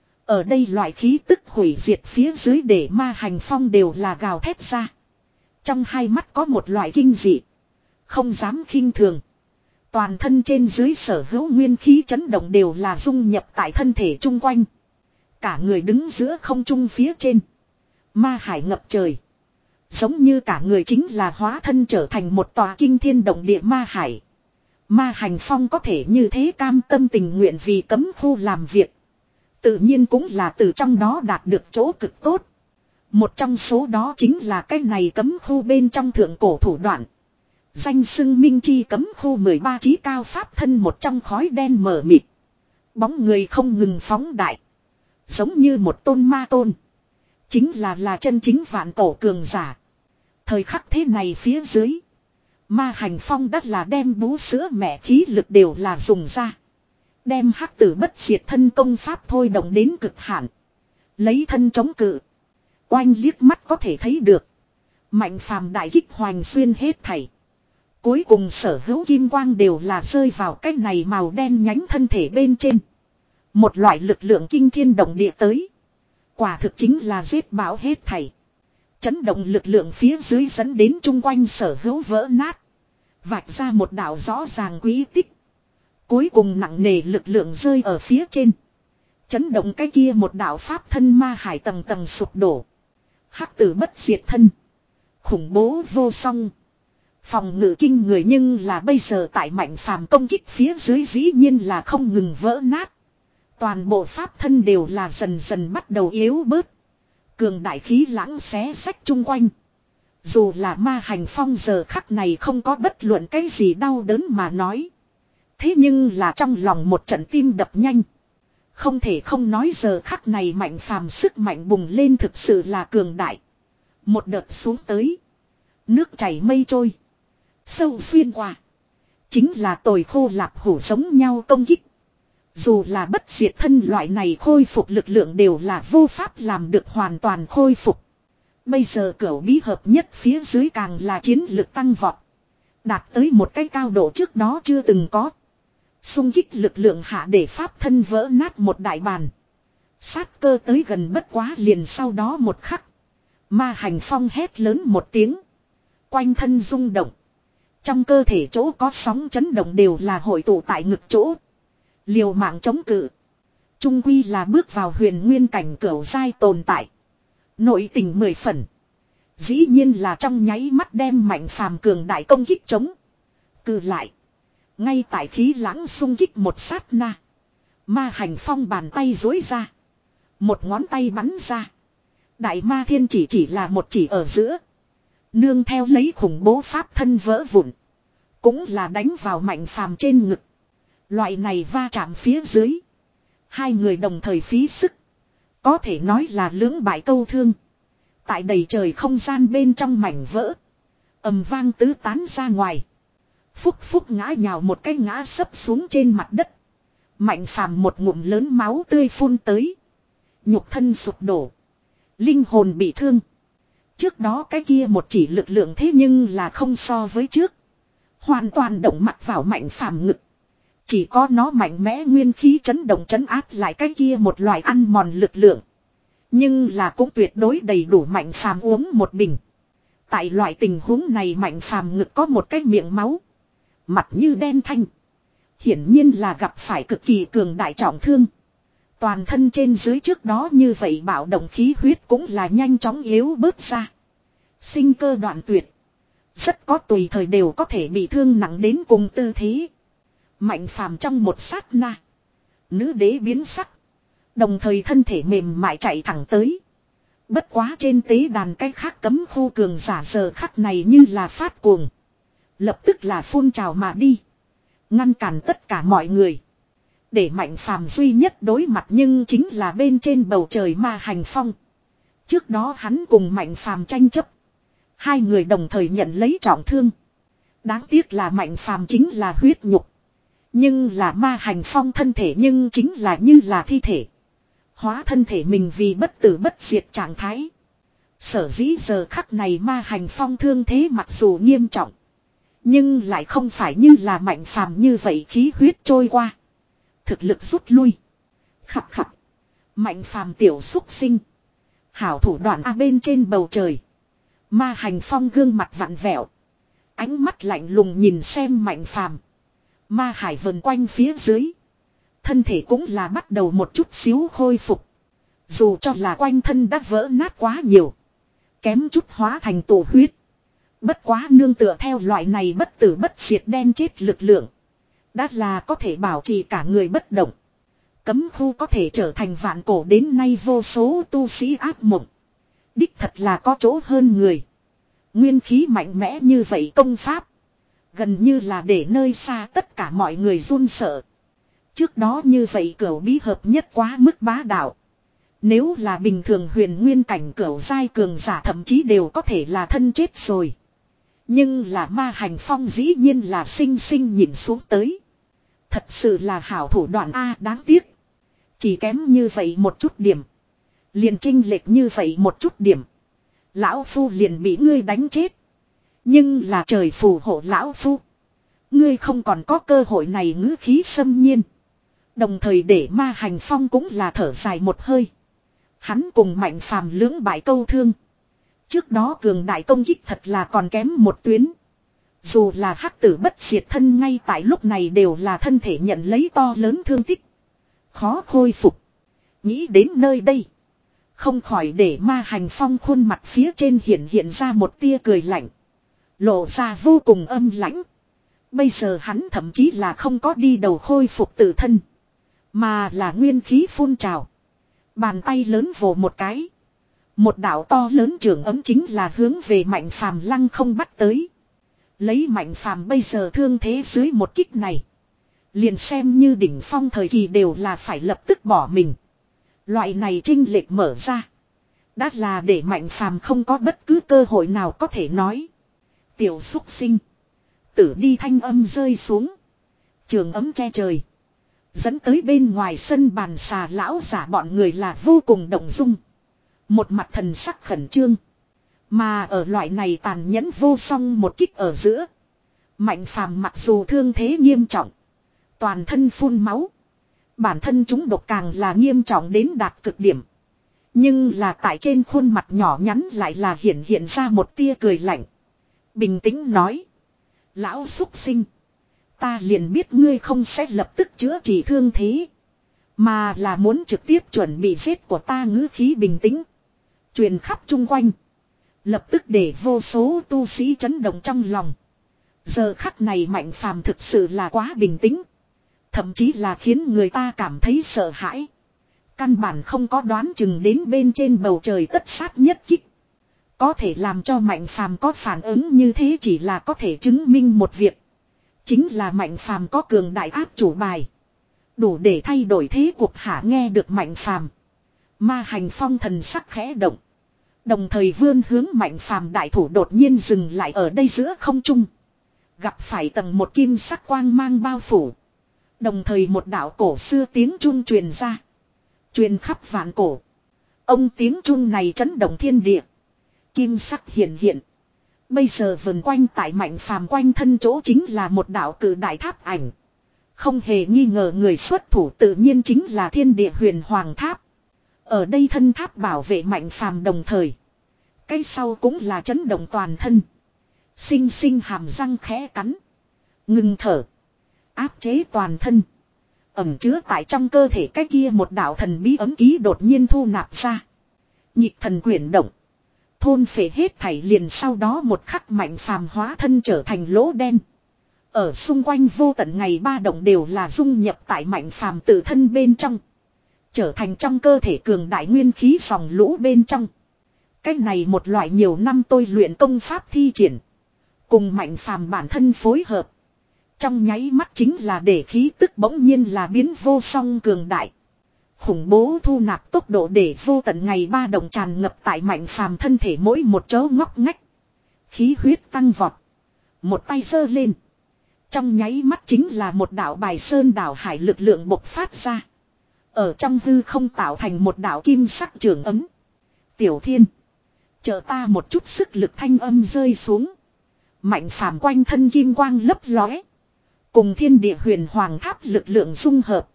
Ở đây loại khí tức hủy diệt phía dưới để ma hành phong đều là gào thét ra. Trong hai mắt có một loại kinh dị. Không dám khinh thường. Toàn thân trên dưới sở hữu nguyên khí chấn động đều là dung nhập tại thân thể chung quanh. Cả người đứng giữa không trung phía trên. Ma hải ngập trời. Giống như cả người chính là hóa thân trở thành một tòa kinh thiên động địa ma hải. Ma hành phong có thể như thế cam tâm tình nguyện vì cấm khu làm việc. Tự nhiên cũng là từ trong đó đạt được chỗ cực tốt. Một trong số đó chính là cái này cấm khu bên trong thượng cổ thủ đoạn. Danh xưng minh chi cấm khu mười ba chí cao pháp thân một trong khói đen mờ mịt. Bóng người không ngừng phóng đại. Giống như một tôn ma tôn. Chính là là chân chính vạn cổ cường giả. Thời khắc thế này phía dưới. Ma hành phong đắt là đem bú sữa mẹ khí lực đều là dùng ra. Đem hắc tử bất diệt thân công pháp thôi động đến cực hạn. Lấy thân chống cự. Oanh liếc mắt có thể thấy được. Mạnh Phàm đại kích hoành xuyên hết thảy. Cuối cùng sở hữu kim quang đều là rơi vào cái này màu đen nhánh thân thể bên trên. Một loại lực lượng kinh thiên động địa tới. Quả thực chính là giết bão hết thảy. Chấn động lực lượng phía dưới dẫn đến chung quanh sở hữu vỡ nát. Vạch ra một đạo rõ ràng quý tích. Cuối cùng nặng nề lực lượng rơi ở phía trên. Chấn động cái kia một đạo pháp thân ma hải tầng tầng sụp đổ. Hắc tử bất diệt thân. Khủng bố vô song. Phòng ngự kinh người nhưng là bây giờ tại Mạnh Phàm công kích phía dưới dĩ nhiên là không ngừng vỡ nát. Toàn bộ pháp thân đều là dần dần bắt đầu yếu bớt. Cường đại khí lãng xé sách chung quanh. Dù là ma hành phong giờ khắc này không có bất luận cái gì đau đớn mà nói. Thế nhưng là trong lòng một trận tim đập nhanh. Không thể không nói giờ khắc này Mạnh Phàm sức mạnh bùng lên thực sự là cường đại. Một đợt xuống tới. Nước chảy mây trôi. Sâu xuyên qua. Chính là tồi khô lạp hủ giống nhau công kích. Dù là bất diệt thân loại này khôi phục lực lượng đều là vô pháp làm được hoàn toàn khôi phục. Bây giờ cửu bí hợp nhất phía dưới càng là chiến lực tăng vọt. Đạt tới một cái cao độ trước đó chưa từng có. Xung kích lực lượng hạ để pháp thân vỡ nát một đại bàn. Sát cơ tới gần bất quá liền sau đó một khắc. Ma hành phong hét lớn một tiếng. Quanh thân rung động. Trong cơ thể chỗ có sóng chấn động đều là hội tụ tại ngực chỗ. Liều mạng chống cự. Trung quy là bước vào huyền nguyên cảnh cửu giai tồn tại. Nội tình mười phần. Dĩ nhiên là trong nháy mắt đem mạnh phàm cường đại công kích chống. Cự lại. Ngay tại khí lãng xung kích một sát na. Ma hành phong bàn tay dối ra. Một ngón tay bắn ra. Đại ma thiên chỉ chỉ là một chỉ ở giữa. Nương theo lấy khủng bố pháp thân vỡ vụn. Cũng là đánh vào mạnh phàm trên ngực. Loại này va chạm phía dưới. Hai người đồng thời phí sức. Có thể nói là lưỡng bại câu thương. Tại đầy trời không gian bên trong mảnh vỡ. Ầm vang tứ tán ra ngoài. Phúc phúc ngã nhào một cái ngã sấp xuống trên mặt đất. Mạnh phàm một ngụm lớn máu tươi phun tới. Nhục thân sụp đổ. Linh hồn bị thương. Trước đó cái kia một chỉ lực lượng thế nhưng là không so với trước. Hoàn toàn động mặt vào mạnh phàm ngực. Chỉ có nó mạnh mẽ nguyên khí chấn động chấn áp lại cái kia một loại ăn mòn lực lượng. Nhưng là cũng tuyệt đối đầy đủ mạnh phàm uống một bình. Tại loại tình huống này mạnh phàm ngực có một cái miệng máu. Mặt như đen thanh. Hiển nhiên là gặp phải cực kỳ cường đại trọng thương. Toàn thân trên dưới trước đó như vậy bạo động khí huyết cũng là nhanh chóng yếu bớt ra. Sinh cơ đoạn tuyệt. Rất có tùy thời đều có thể bị thương nặng đến cùng tư thế. Mạnh phàm trong một sát na. Nữ đế biến sắc. Đồng thời thân thể mềm mại chạy thẳng tới. Bất quá trên tế đàn cái khác cấm khu cường giả giờ khắc này như là phát cuồng. Lập tức là phun trào mà đi. Ngăn cản tất cả mọi người. Để mạnh phàm duy nhất đối mặt nhưng chính là bên trên bầu trời ma hành phong. Trước đó hắn cùng mạnh phàm tranh chấp. Hai người đồng thời nhận lấy trọng thương. Đáng tiếc là mạnh phàm chính là huyết nhục. Nhưng là ma hành phong thân thể nhưng chính là như là thi thể. Hóa thân thể mình vì bất tử bất diệt trạng thái. Sở dĩ giờ khắc này ma hành phong thương thế mặc dù nghiêm trọng. Nhưng lại không phải như là mạnh phàm như vậy khí huyết trôi qua. Thực lực rút lui. Khặt khặt. Mạnh phàm tiểu xúc sinh. Hảo thủ đoạn A bên trên bầu trời. Ma hành phong gương mặt vặn vẹo. Ánh mắt lạnh lùng nhìn xem mạnh phàm. Ma hải vần quanh phía dưới. Thân thể cũng là bắt đầu một chút xíu khôi phục. Dù cho là quanh thân đã vỡ nát quá nhiều. Kém chút hóa thành tổ huyết. Bất quá nương tựa theo loại này bất tử bất diệt đen chết lực lượng. Đã là có thể bảo trì cả người bất động. Cấm khu có thể trở thành vạn cổ đến nay vô số tu sĩ ác mộng. Đích thật là có chỗ hơn người. Nguyên khí mạnh mẽ như vậy công pháp. Gần như là để nơi xa tất cả mọi người run sợ. Trước đó như vậy cửu bí hợp nhất quá mức bá đạo. Nếu là bình thường huyền nguyên cảnh cửu giai cường giả thậm chí đều có thể là thân chết rồi. Nhưng là ma hành phong dĩ nhiên là sinh sinh nhìn xuống tới. Thật sự là hảo thủ đoạn A đáng tiếc. Chỉ kém như vậy một chút điểm. Liền chênh lệch như vậy một chút điểm. Lão Phu liền bị ngươi đánh chết. Nhưng là trời phù hộ Lão Phu. Ngươi không còn có cơ hội này ngữ khí xâm nhiên. Đồng thời để ma hành phong cũng là thở dài một hơi. Hắn cùng mạnh phàm lưỡng bại câu thương. Trước đó cường đại công kích thật là còn kém một tuyến. Dù là hắc tử bất diệt thân ngay tại lúc này đều là thân thể nhận lấy to lớn thương tích. Khó khôi phục. Nghĩ đến nơi đây. Không khỏi để ma hành phong khuôn mặt phía trên hiện hiện ra một tia cười lạnh. Lộ ra vô cùng âm lãnh. Bây giờ hắn thậm chí là không có đi đầu khôi phục tự thân. Mà là nguyên khí phun trào. Bàn tay lớn vồ một cái. Một đạo to lớn trường ấm chính là hướng về mạnh phàm lăng không bắt tới. Lấy mạnh phàm bây giờ thương thế dưới một kích này. Liền xem như đỉnh phong thời kỳ đều là phải lập tức bỏ mình. Loại này trinh lệch mở ra. Đã là để mạnh phàm không có bất cứ cơ hội nào có thể nói. Tiểu xúc sinh. Tử đi thanh âm rơi xuống. Trường ấm che trời. Dẫn tới bên ngoài sân bàn xà lão giả bọn người là vô cùng động dung. Một mặt thần sắc khẩn trương. Mà ở loại này tàn nhẫn vô song một kích ở giữa. Mạnh phàm mặc dù thương thế nghiêm trọng. Toàn thân phun máu. Bản thân chúng độc càng là nghiêm trọng đến đạt cực điểm. Nhưng là tại trên khuôn mặt nhỏ nhắn lại là hiện hiện ra một tia cười lạnh. Bình tĩnh nói. Lão súc sinh. Ta liền biết ngươi không sẽ lập tức chữa trị thương thế. Mà là muốn trực tiếp chuẩn bị giết của ta, ngữ khí bình tĩnh. Truyền khắp chung quanh. Lập tức để vô số tu sĩ chấn động trong lòng. Giờ khắc này Mạnh Phàm thực sự là quá bình tĩnh. Thậm chí là khiến người ta cảm thấy sợ hãi. Căn bản không có đoán chừng đến bên trên bầu trời tất sát nhất kích. Có thể làm cho Mạnh Phàm có phản ứng như thế chỉ là có thể chứng minh một việc. Chính là Mạnh Phàm có cường đại áp chủ bài. Đủ để thay đổi thế cuộc hả. Nghe được Mạnh Phàm, Ma Hành Phong thần sắc khẽ động. Đồng thời vươn hướng Mạnh Phàm đại thủ đột nhiên dừng lại ở đây giữa không trung. Gặp phải tầng một kim sắc quang mang bao phủ. Đồng thời một đạo cổ xưa tiếng chuông truyền ra. Truyền khắp vạn cổ. Ông tiếng chuông này chấn động thiên địa. Kim sắc hiện hiện. Bây giờ vần quanh tại Mạnh Phàm quanh thân chỗ chính là một đạo cự đại tháp ảnh. Không hề nghi ngờ người xuất thủ tự nhiên chính là Thiên Địa Huyền Hoàng Tháp. Ở đây thân tháp bảo vệ Mạnh Phàm đồng thời. Cái sau cũng là chấn động toàn thân. Sinh sinh hàm răng khẽ cắn. Ngừng thở. Áp chế toàn thân. Ẩm chứa tại trong cơ thể cái kia một đạo thần bí ấm ký đột nhiên thu nạp ra. Nhịp thần quyển động. Thôn phệ hết thảy liền sau đó một khắc Mạnh Phàm hóa thân trở thành lỗ đen. Ở xung quanh vô tận ngày ba động đều là dung nhập tại Mạnh Phàm tự thân bên trong. Trở thành trong cơ thể cường đại nguyên khí dòng lũ bên trong. Cách này một loại nhiều năm tôi luyện công pháp thi triển. Cùng Mạnh Phàm bản thân phối hợp. Trong nháy mắt chính là để khí tức bỗng nhiên là biến vô song cường đại. Khủng bố thu nạp tốc độ để vô tận ngày ba đồng tràn ngập tại Mạnh Phàm thân thể mỗi một chỗ ngóc ngách. Khí huyết tăng vọt. Một tay giơ lên. Trong nháy mắt chính là một đạo bài sơn đảo hải lực lượng bộc phát ra. Ở trong hư không tạo thành một đạo kim sắc trường ấm. Tiểu Thiên. Chờ ta một chút sức lực thanh âm rơi xuống. Mạnh Phàm quanh thân kim quang lấp lóe. Cùng Thiên Địa Huyền Hoàng Tháp lực lượng dung hợp.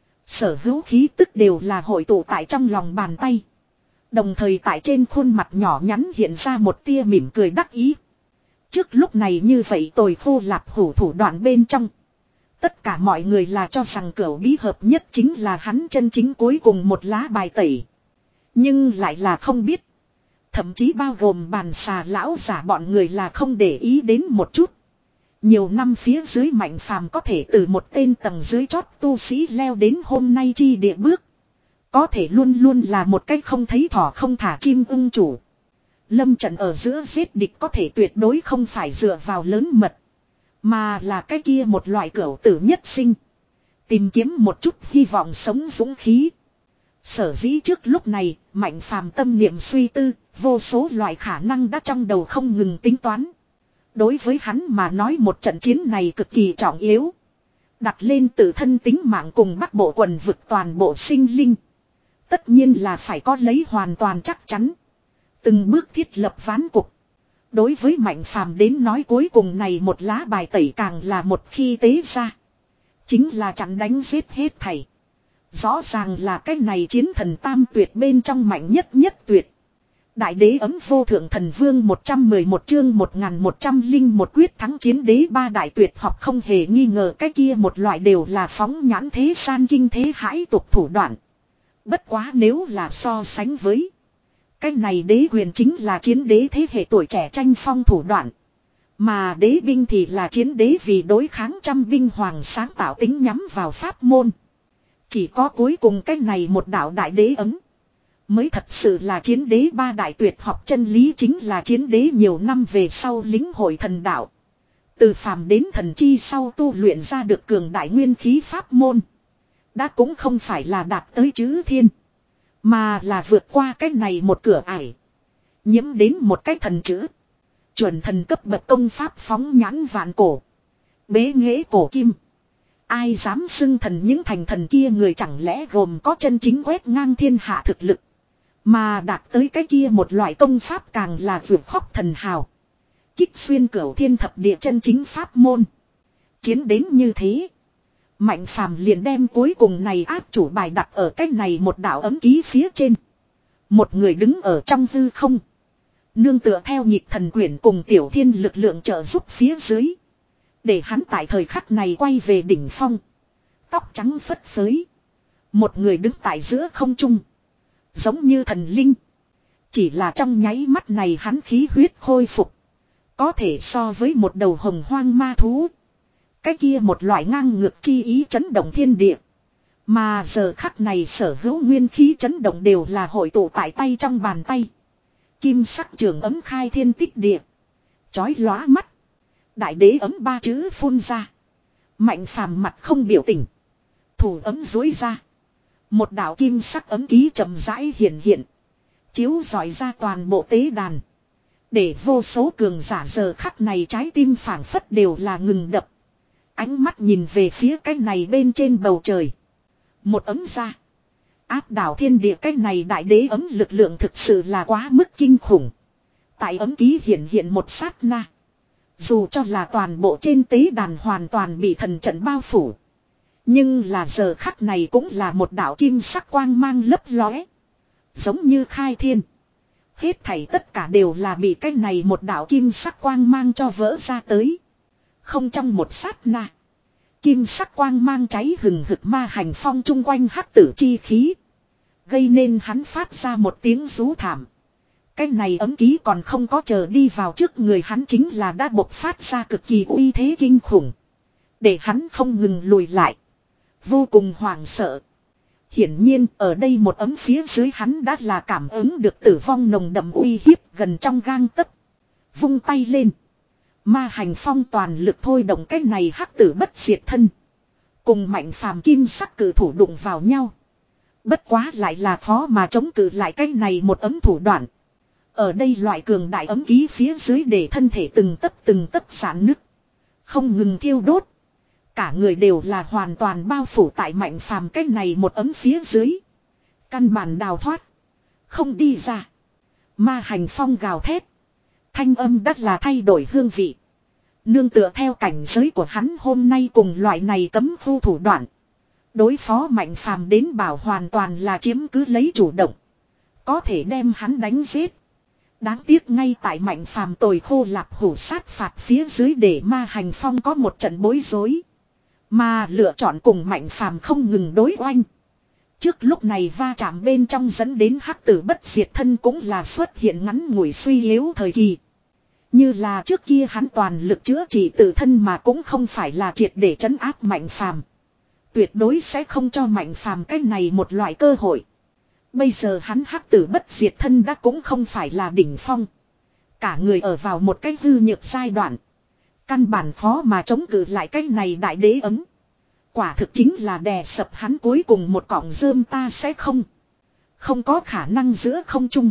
Sở hữu khí tức đều là hội tụ tại trong lòng bàn tay. Đồng thời tại trên khuôn mặt nhỏ nhắn hiện ra một tia mỉm cười đắc ý. Trước lúc này như vậy tồi khô lạp hủ thủ đoạn bên trong. Tất cả mọi người là cho rằng cửu bí hợp nhất chính là hắn chân chính cuối cùng một lá bài tẩy. Nhưng lại là không biết. Thậm chí bao gồm bàn xà lão giả bọn người là không để ý đến một chút. Nhiều năm phía dưới Mạnh Phàm có thể từ một tên tầng dưới chót tu sĩ leo đến hôm nay chi địa bước. Có thể luôn luôn là một cách không thấy thỏ không thả chim ưng chủ. Lâm trận ở giữa giết địch có thể tuyệt đối không phải dựa vào lớn mật. Mà là cái kia một loại cửu tử nhất sinh. Tìm kiếm một chút hy vọng sống dũng khí. Sở dĩ trước lúc này, Mạnh Phàm tâm niệm suy tư, vô số loại khả năng đã trong đầu không ngừng tính toán. Đối với hắn mà nói một trận chiến này cực kỳ trọng yếu. Đặt lên tự thân tính mạng cùng Bắc Bộ quần vực toàn bộ sinh linh. Tất nhiên là phải có lấy hoàn toàn chắc chắn. Từng bước thiết lập ván cục. Đối với Mạnh Phàm đến nói cuối cùng này một lá bài tẩy càng là một khi tế ra. Chính là chặn đánh giết hết thảy. Rõ ràng là cái này chiến thần tam tuyệt bên trong mạnh nhất nhất tuyệt. Đại đế ấm vô thượng thần vương một trăm mười một chương một nghìn một trăm lẻ một quyết thắng chiến đế ba đại tuyệt học không hề nghi ngờ cái kia một loại đều là phóng nhãn thế gian kinh thế hãi tục thủ đoạn. Bất quá nếu là so sánh với. Cái này đế quyền chính là chiến đế thế hệ tuổi trẻ tranh phong thủ đoạn. Mà đế binh thì là chiến đế vì đối kháng trăm binh hoàng sáng tạo tính nhắm vào pháp môn. Chỉ có cuối cùng cái này một đạo đại đế ấm. Mới thật sự là chiến đế ba đại tuyệt học chân lý chính là chiến đế nhiều năm về sau lính hội thần đạo. Từ phàm đến thần chi sau tu luyện ra được cường đại nguyên khí pháp môn. Đã cũng không phải là đạt tới chữ thiên. Mà là vượt qua cái này một cửa ải. Nhiễm đến một cái thần chữ. Chuẩn thần cấp bậc công pháp phóng nhãn vạn cổ. Bế nghệ cổ kim. Ai dám xưng thần, những thành thần kia người chẳng lẽ gồm có chân chính quét ngang thiên hạ thực lực. Mà đạt tới cái kia một loại công pháp càng là vượt khóc thần hào. Kích xuyên cửu thiên thập địa chân chính pháp môn. Chiến đến như thế. Mạnh phàm liền đem cuối cùng này áp chủ bài đặt ở cách này một đạo ấm ký phía trên. Một người đứng ở trong hư không. Nương tựa theo nhịp thần quyển cùng tiểu thiên lực lượng trợ giúp phía dưới. Để hắn tại thời khắc này quay về đỉnh phong. Tóc trắng phất phới. Một người đứng tại giữa không trung. Giống như thần linh. Chỉ là trong nháy mắt này hắn khí huyết khôi phục. Có thể so với một đầu hồng hoang ma thú. Cái kia một loại ngang ngược chi ý chấn động thiên địa. Mà giờ khắc này sở hữu nguyên khí chấn động đều là hội tụ tại tay trong bàn tay. Kim sắc trường ấm khai thiên tích địa. Chói lóa mắt. Đại đế ấm ba chữ phun ra. Mạnh phàm mặt không biểu tình. Thủ ấm dối ra. Một đạo kim sắc ấm ký chậm rãi hiện hiện. Chiếu rọi ra toàn bộ tế đàn. Để vô số cường giả giờ khắc này trái tim phảng phất đều là ngừng đập. Ánh mắt nhìn về phía cái này bên trên bầu trời. Một ấm ra. Áp đảo thiên địa cái này đại đế ấm lực lượng thực sự là quá mức kinh khủng. Tại ấm ký hiện hiện một sát na. Dù cho là toàn bộ trên tế đàn hoàn toàn bị thần trận bao phủ. Nhưng là giờ khắc này cũng là một đạo kim sắc quang mang lấp lóe. Giống như khai thiên. Hết thảy tất cả đều là bị cái này một đạo kim sắc quang mang cho vỡ ra tới. Không trong một sát na. Kim sắc quang mang cháy hừng hực ma hành phong chung quanh hắc tử chi khí. Gây nên hắn phát ra một tiếng rú thảm. Cái này ấm ký còn không có chờ đi vào trước người hắn chính là đã bộc phát ra cực kỳ uy thế kinh khủng. Để hắn không ngừng lùi lại. Vô cùng hoảng sợ. Hiển nhiên ở đây một ấm phía dưới hắn đã là cảm ứng được tử vong nồng đậm uy hiếp gần trong gang tấc. Vung tay lên. Ma hành phong toàn lực thôi động cái này hắc tử bất diệt thân. Cùng mạnh phàm kim sắc cử thủ đụng vào nhau. Bất quá lại là khó mà chống cự lại cái này một ấm thủ đoạn. Ở đây loại cường đại ấm ký phía dưới để thân thể từng tấc từng tấc giãn nứt. Không ngừng thiêu đốt. Cả người đều là hoàn toàn bao phủ tại mạnh phàm cái này một ấm phía dưới. Căn bản đào thoát. Không đi ra. Ma hành phong gào thét. Thanh âm đắt là thay đổi hương vị. Nương tựa theo cảnh giới của hắn hôm nay cùng loại này cấm khu thủ đoạn. Đối phó mạnh phàm đến bảo hoàn toàn là chiếm cứ lấy chủ động. Có thể đem hắn đánh giết. Đáng tiếc ngay tại mạnh phàm tồi khô lạp hủ sát phạt phía dưới để ma hành phong có một trận bối rối. Mà lựa chọn cùng mạnh phàm không ngừng đối oanh. Trước lúc này va chạm bên trong dẫn đến hắc tử bất diệt thân cũng là xuất hiện ngắn ngủi suy yếu thời kỳ. Như là trước kia hắn toàn lực chữa trị tự thân mà cũng không phải là triệt để trấn áp mạnh phàm. Tuyệt đối sẽ không cho mạnh phàm cái này một loại cơ hội. Bây giờ hắn hắc tử bất diệt thân đã cũng không phải là đỉnh phong. Cả người ở vào một cái hư nhược giai đoạn. Căn bản khó mà chống cự lại cái này đại đế ấm. Quả thực chính là đè sập hắn cuối cùng một cọng rơm ta sẽ không. Không có khả năng giữa không trung.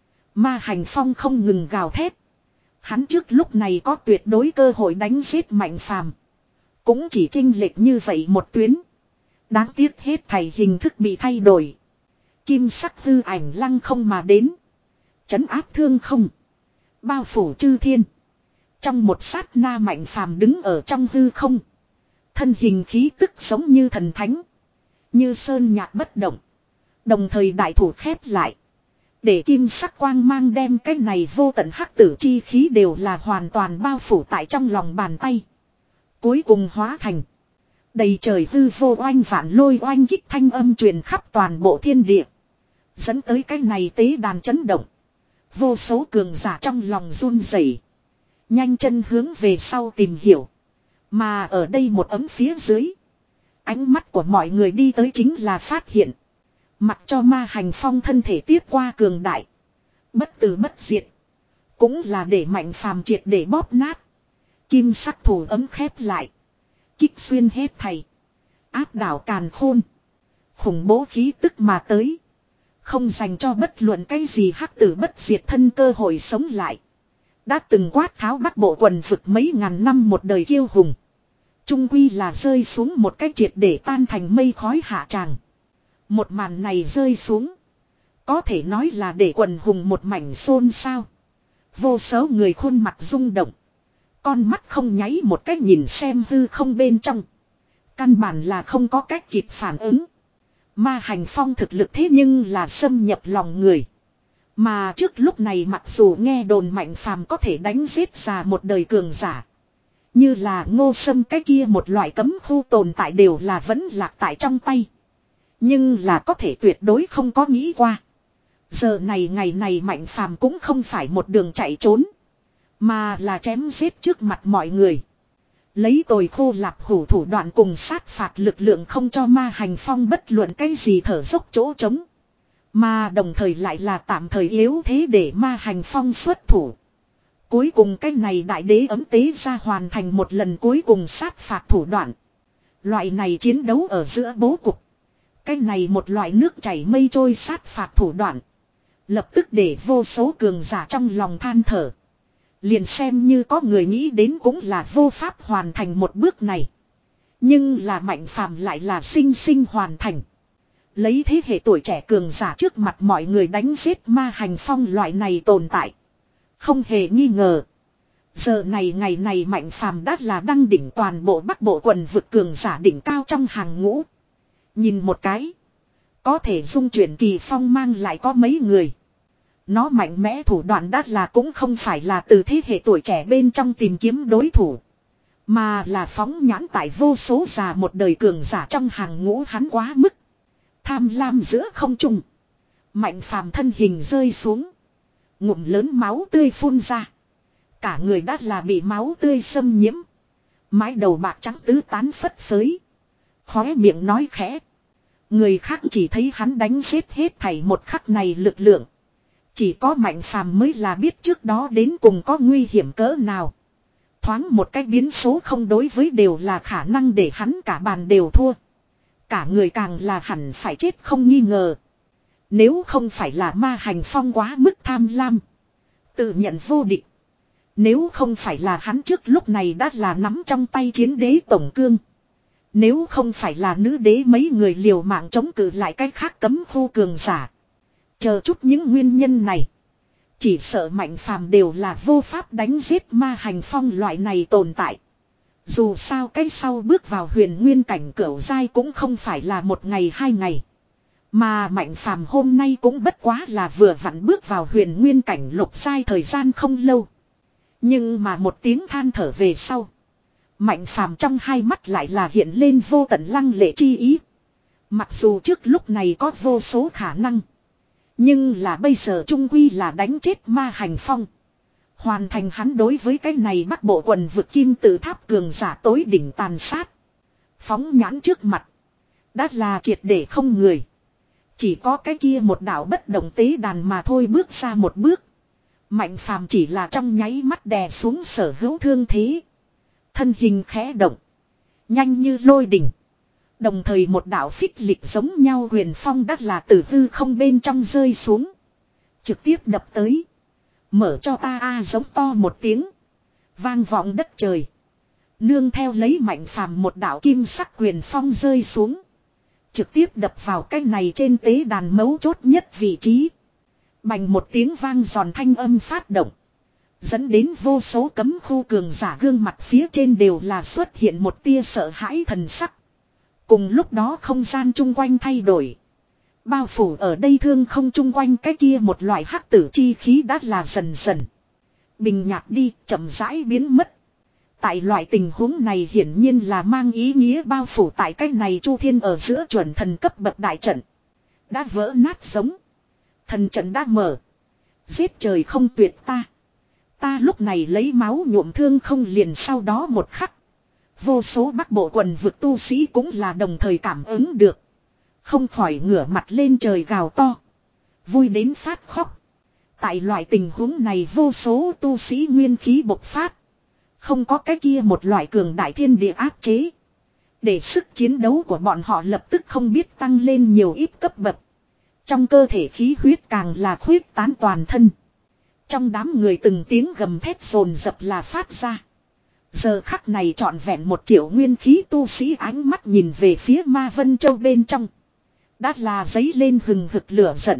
Ma hành phong không ngừng gào thét. Hắn trước lúc này có tuyệt đối cơ hội đánh giết mạnh phàm. Cũng chỉ chênh lệch như vậy một tuyến. Đáng tiếc hết thảy hình thức bị thay đổi. Kim sắc hư ảnh lăng không mà đến. Chấn áp thương không. Bao phủ chư thiên. Trong một sát na mạnh phàm đứng ở trong hư không. Thân hình khí tức giống như thần thánh. Như sơn nhạc bất động. Đồng thời đại thủ khép lại. Để kim sắc quang mang đem cái này vô tận hắc tử chi khí đều là hoàn toàn bao phủ tại trong lòng bàn tay. Cuối cùng hóa thành. Đầy trời hư vô oanh vạn lôi oanh kích thanh âm truyền khắp toàn bộ thiên địa. Dẫn tới cái này tế đàn chấn động. Vô số cường giả trong lòng run rẩy, nhanh chân hướng về sau tìm hiểu. Mà ở đây một ấm phía dưới. Ánh mắt của mọi người đi tới chính là phát hiện. Mặc cho ma hành phong thân thể tiếp qua cường đại. Bất tử bất diệt. Cũng là để mạnh phàm triệt để bóp nát. Kim sắc thủ ấm khép lại. Kích xuyên hết thầy. Áp đảo càn khôn. Khủng bố khí tức mà tới. Không dành cho bất luận cái gì hắc tử bất diệt thân cơ hội sống lại. Đã từng quát tháo bắc bộ quần vực mấy ngàn năm một đời kiêu hùng. Trung quy là rơi xuống một cái triệt để tan thành mây khói hạ tràng. Một màn này rơi xuống. Có thể nói là để quần hùng một mảnh xôn xao. Vô số người khuôn mặt rung động. Con mắt không nháy một cách nhìn xem hư không bên trong. Căn bản là không có cách kịp phản ứng. Ma Hành Phong thực lực thế nhưng là xâm nhập lòng người. Mà trước lúc này mặc dù nghe đồn Mạnh Phàm có thể đánh giết ra một đời cường giả. Như là Ngô Sâm cái kia một loại cấm khu tồn tại đều là vẫn lạc tại trong tay. Nhưng là có thể tuyệt đối không có nghĩ qua. Giờ này ngày này Mạnh Phàm cũng không phải một đường chạy trốn. Mà là chém giết trước mặt mọi người. Lấy tồi khô lạp hủ thủ đoạn cùng sát phạt lực lượng không cho Ma Hành Phong bất luận cái gì thở dốc chỗ trống. Mà đồng thời lại là tạm thời yếu thế để Ma Hành Phong xuất thủ. Cuối cùng cái này đại đế ấm tế ra hoàn thành một lần cuối cùng sát phạt thủ đoạn. Loại này chiến đấu ở giữa bố cục. Cái này một loại nước chảy mây trôi sát phạt thủ đoạn. Lập tức để vô số cường giả trong lòng than thở. Liền xem như có người nghĩ đến cũng là vô pháp hoàn thành một bước này. Nhưng là Mạnh Phàm lại là sinh sinh hoàn thành. Lấy thế hệ tuổi trẻ cường giả trước mặt mọi người đánh giết Ma Hành Phong loại này tồn tại. Không hề nghi ngờ. Giờ này ngày này Mạnh Phàm đã là đăng đỉnh toàn bộ Bắc Bộ quần vực cường giả đỉnh cao trong hàng ngũ. Nhìn một cái. Có thể dung chuyển kỳ phong mang lại có mấy người. Nó mạnh mẽ thủ đoạn đắt là cũng không phải là từ thế hệ tuổi trẻ bên trong tìm kiếm đối thủ. Mà là phóng nhãn tại vô số già một đời cường giả trong hàng ngũ hắn quá mức. Tham lam giữa không trung. Mạnh Phàm thân hình rơi xuống. Ngụm lớn máu tươi phun ra. Cả người đắt là bị máu tươi xâm nhiễm. Mái đầu bạc trắng tứ tán phất phới. Khóe miệng nói khẽ. Người khác chỉ thấy hắn đánh giết hết thảy một khắc này lực lượng. Chỉ có Mạnh Phàm mới là biết trước đó đến cùng có nguy hiểm cỡ nào. Thoáng một cái biến số không đối với đều là khả năng để hắn cả bàn đều thua. Cả người càng là hẳn phải chết không nghi ngờ. Nếu không phải là Ma Hành Phong quá mức tham lam. Tự nhận vô địch. Nếu không phải là hắn trước lúc này đã là nắm trong tay chiến đế tổng cương. Nếu không phải là nữ đế mấy người liều mạng chống cự lại cái khác cấm khu cường giả. Chờ chút những nguyên nhân này. Chỉ sợ Mạnh Phàm đều là vô pháp đánh giết Ma Hành Phong loại này tồn tại. Dù sao cái sau bước vào huyền nguyên cảnh cửu giai cũng không phải là một ngày hai ngày. Mà Mạnh Phàm hôm nay cũng bất quá là vừa vặn bước vào huyền nguyên cảnh lục giai thời gian không lâu. Nhưng mà một tiếng than thở về sau. Mạnh Phàm trong hai mắt lại là hiện lên vô tận lăng lệ chi ý. Mặc dù trước lúc này có vô số khả năng. Nhưng là bây giờ trung quy là đánh chết Ma Hành Phong. Hoàn thành hắn đối với cái này Bắc Bộ quần vực kim tự tháp cường giả tối đỉnh tàn sát. Phóng nhãn trước mặt. Đã là triệt để không người. Chỉ có cái kia một đạo bất động tế đàn mà thôi bước ra một bước. Mạnh Phàm chỉ là trong nháy mắt đè xuống sở hữu thương thế. Thân hình khẽ động. Nhanh như lôi đỉnh. Đồng thời một đạo phích lịch giống nhau huyền phong đắt là từ hư không bên trong rơi xuống. Trực tiếp đập tới. Mở cho ta a giống to một tiếng. Vang vọng đất trời. Nương theo lấy Mạnh Phàm một đạo kim sắc huyền phong rơi xuống. Trực tiếp đập vào cái này trên tế đàn mấu chốt nhất vị trí. Bành một tiếng vang giòn thanh âm phát động. Dẫn đến vô số cấm khu cường giả gương mặt phía trên đều là xuất hiện một tia sợ hãi thần sắc. Cùng lúc đó không gian chung quanh thay đổi. Bao phủ ở đây thương không chung quanh cái kia một loại hắc tử chi khí đã là dần dần. Bình nhạt đi, chậm rãi biến mất. Tại loại tình huống này hiển nhiên là mang ý nghĩa bao phủ tại cái này chu thiên ở giữa chuẩn thần cấp bậc đại trận. Đã vỡ nát giống. Thần trận đã mở. Giết trời không tuyệt ta. Ta lúc này lấy máu nhuộm thương không liền sau đó một khắc. Vô số Bắc Bộ quần vực tu sĩ cũng là đồng thời cảm ứng được. Không khỏi ngửa mặt lên trời gào to. Vui đến phát khóc. Tại loại tình huống này vô số tu sĩ nguyên khí bộc phát. Không có cái kia một loại cường đại thiên địa áp chế. Để sức chiến đấu của bọn họ lập tức không biết tăng lên nhiều ít cấp bậc. Trong cơ thể khí huyết càng là khuyết tán toàn thân. Trong đám người từng tiếng gầm thét rồn rập là phát ra. Giờ khắc này trọn vẹn một triệu nguyên khí tu sĩ ánh mắt nhìn về phía Ma Vân Châu bên trong. Đã là giấy lên hừng hực lửa giận.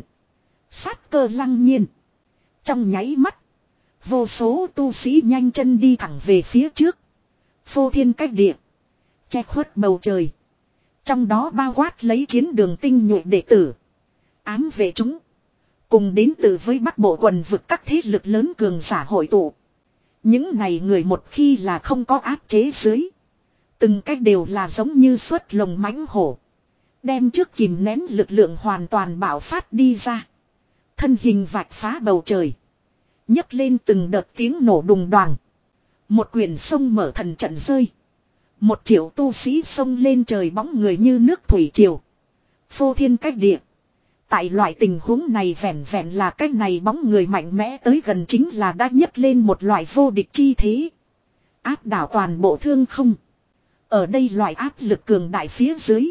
Sát cơ lăng nhiên. Trong nháy mắt. Vô số tu sĩ nhanh chân đi thẳng về phía trước. Phô thiên cách địa. Che khuất bầu trời. Trong đó bao quát lấy chiến đường tinh nhuệ đệ tử. Ám vệ chúng. Cùng đến từ với Bắc Bộ quần vực các thế lực lớn cường giả hội tụ. Những này người một khi là không có áp chế dưới. Từng cách đều là giống như xuất lồng mãnh hổ. Đem trước kìm nén lực lượng hoàn toàn bạo phát đi ra. Thân hình vạch phá bầu trời. Nhấc lên từng đợt tiếng nổ đùng đoàng. Một quyển sông mở thần trận rơi. Một triệu tu sĩ sông lên trời bóng người như nước thủy triều. Phô thiên cách địa. Tại loại tình huống này vẹn vẹn là cách này bóng người mạnh mẽ tới gần chính là đã nhấc lên một loại vô địch chi thế. Áp đảo toàn bộ thương không. Ở đây loại áp lực cường đại phía dưới.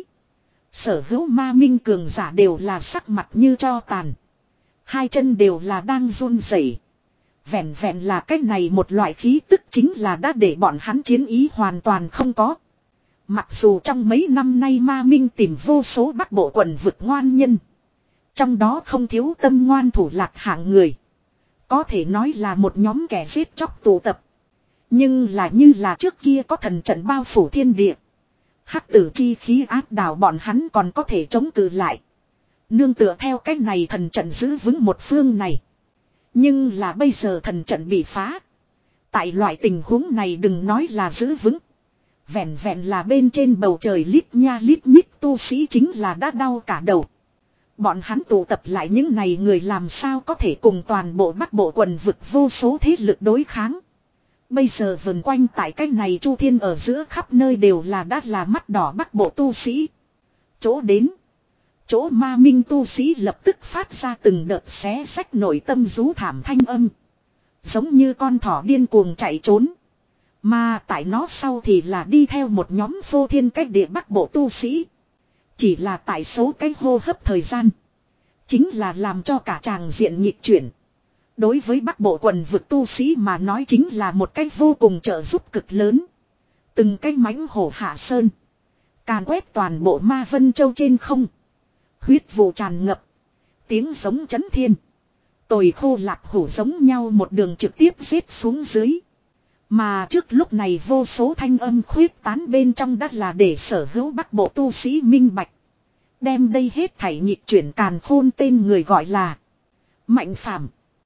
Sở hữu ma minh cường giả đều là sắc mặt như tro tàn. Hai chân đều là đang run rẩy. Vẹn vẹn là cách này một loại khí tức chính là đã để bọn hắn chiến ý hoàn toàn không có. Mặc dù trong mấy năm nay ma minh tìm vô số Bắc Bộ quần vực ngoan nhân. Trong đó không thiếu tâm ngoan thủ lạc hạng người. Có thể nói là một nhóm kẻ giết chóc tụ tập. Nhưng là như là trước kia có thần trận bao phủ thiên địa. Hắc tử chi khí áp đảo bọn hắn còn có thể chống cự lại. Nương tựa theo cách này thần trận giữ vững một phương này. Nhưng là bây giờ thần trận bị phá. Tại loại tình huống này đừng nói là giữ vững. Vẹn vẹn là bên trên bầu trời lít nha lít nhít tu sĩ chính là đã đau cả đầu. Bọn hắn tụ tập lại những này người làm sao có thể cùng toàn bộ Bắc Bộ quần vực vô số thế lực đối kháng. Bây giờ vần quanh tại cách này chu thiên ở giữa khắp nơi đều là đã là mắt đỏ Bắc Bộ tu sĩ. Chỗ đến. Chỗ ma minh tu sĩ lập tức phát ra từng đợt xé xách nội tâm rú thảm thanh âm. Giống như con thỏ điên cuồng chạy trốn. Mà tại nó sau thì là đi theo một nhóm phô thiên cách địa Bắc Bộ tu sĩ. Chỉ là tại số cái hô hấp thời gian. Chính là làm cho cả tràng diện nhịp chuyển. Đối với Bắc Bộ quần vực tu sĩ mà nói chính là một cách vô cùng trợ giúp cực lớn. Từng cái mãnh hổ hạ sơn. Càn quét toàn bộ Ma Vân Châu trên không. Huyết vụ tràn ngập. Tiếng giống chấn thiên. Tồi khô lạc hổ giống nhau một đường trực tiếp giết xuống dưới. Mà trước lúc này vô số thanh âm khuyết tán bên trong đất là để sở hữu Bắc Bộ tu sĩ minh bạch. Đem đây hết thảy nhịp chuyển càn khôn tên người gọi là Mạnh Phàm.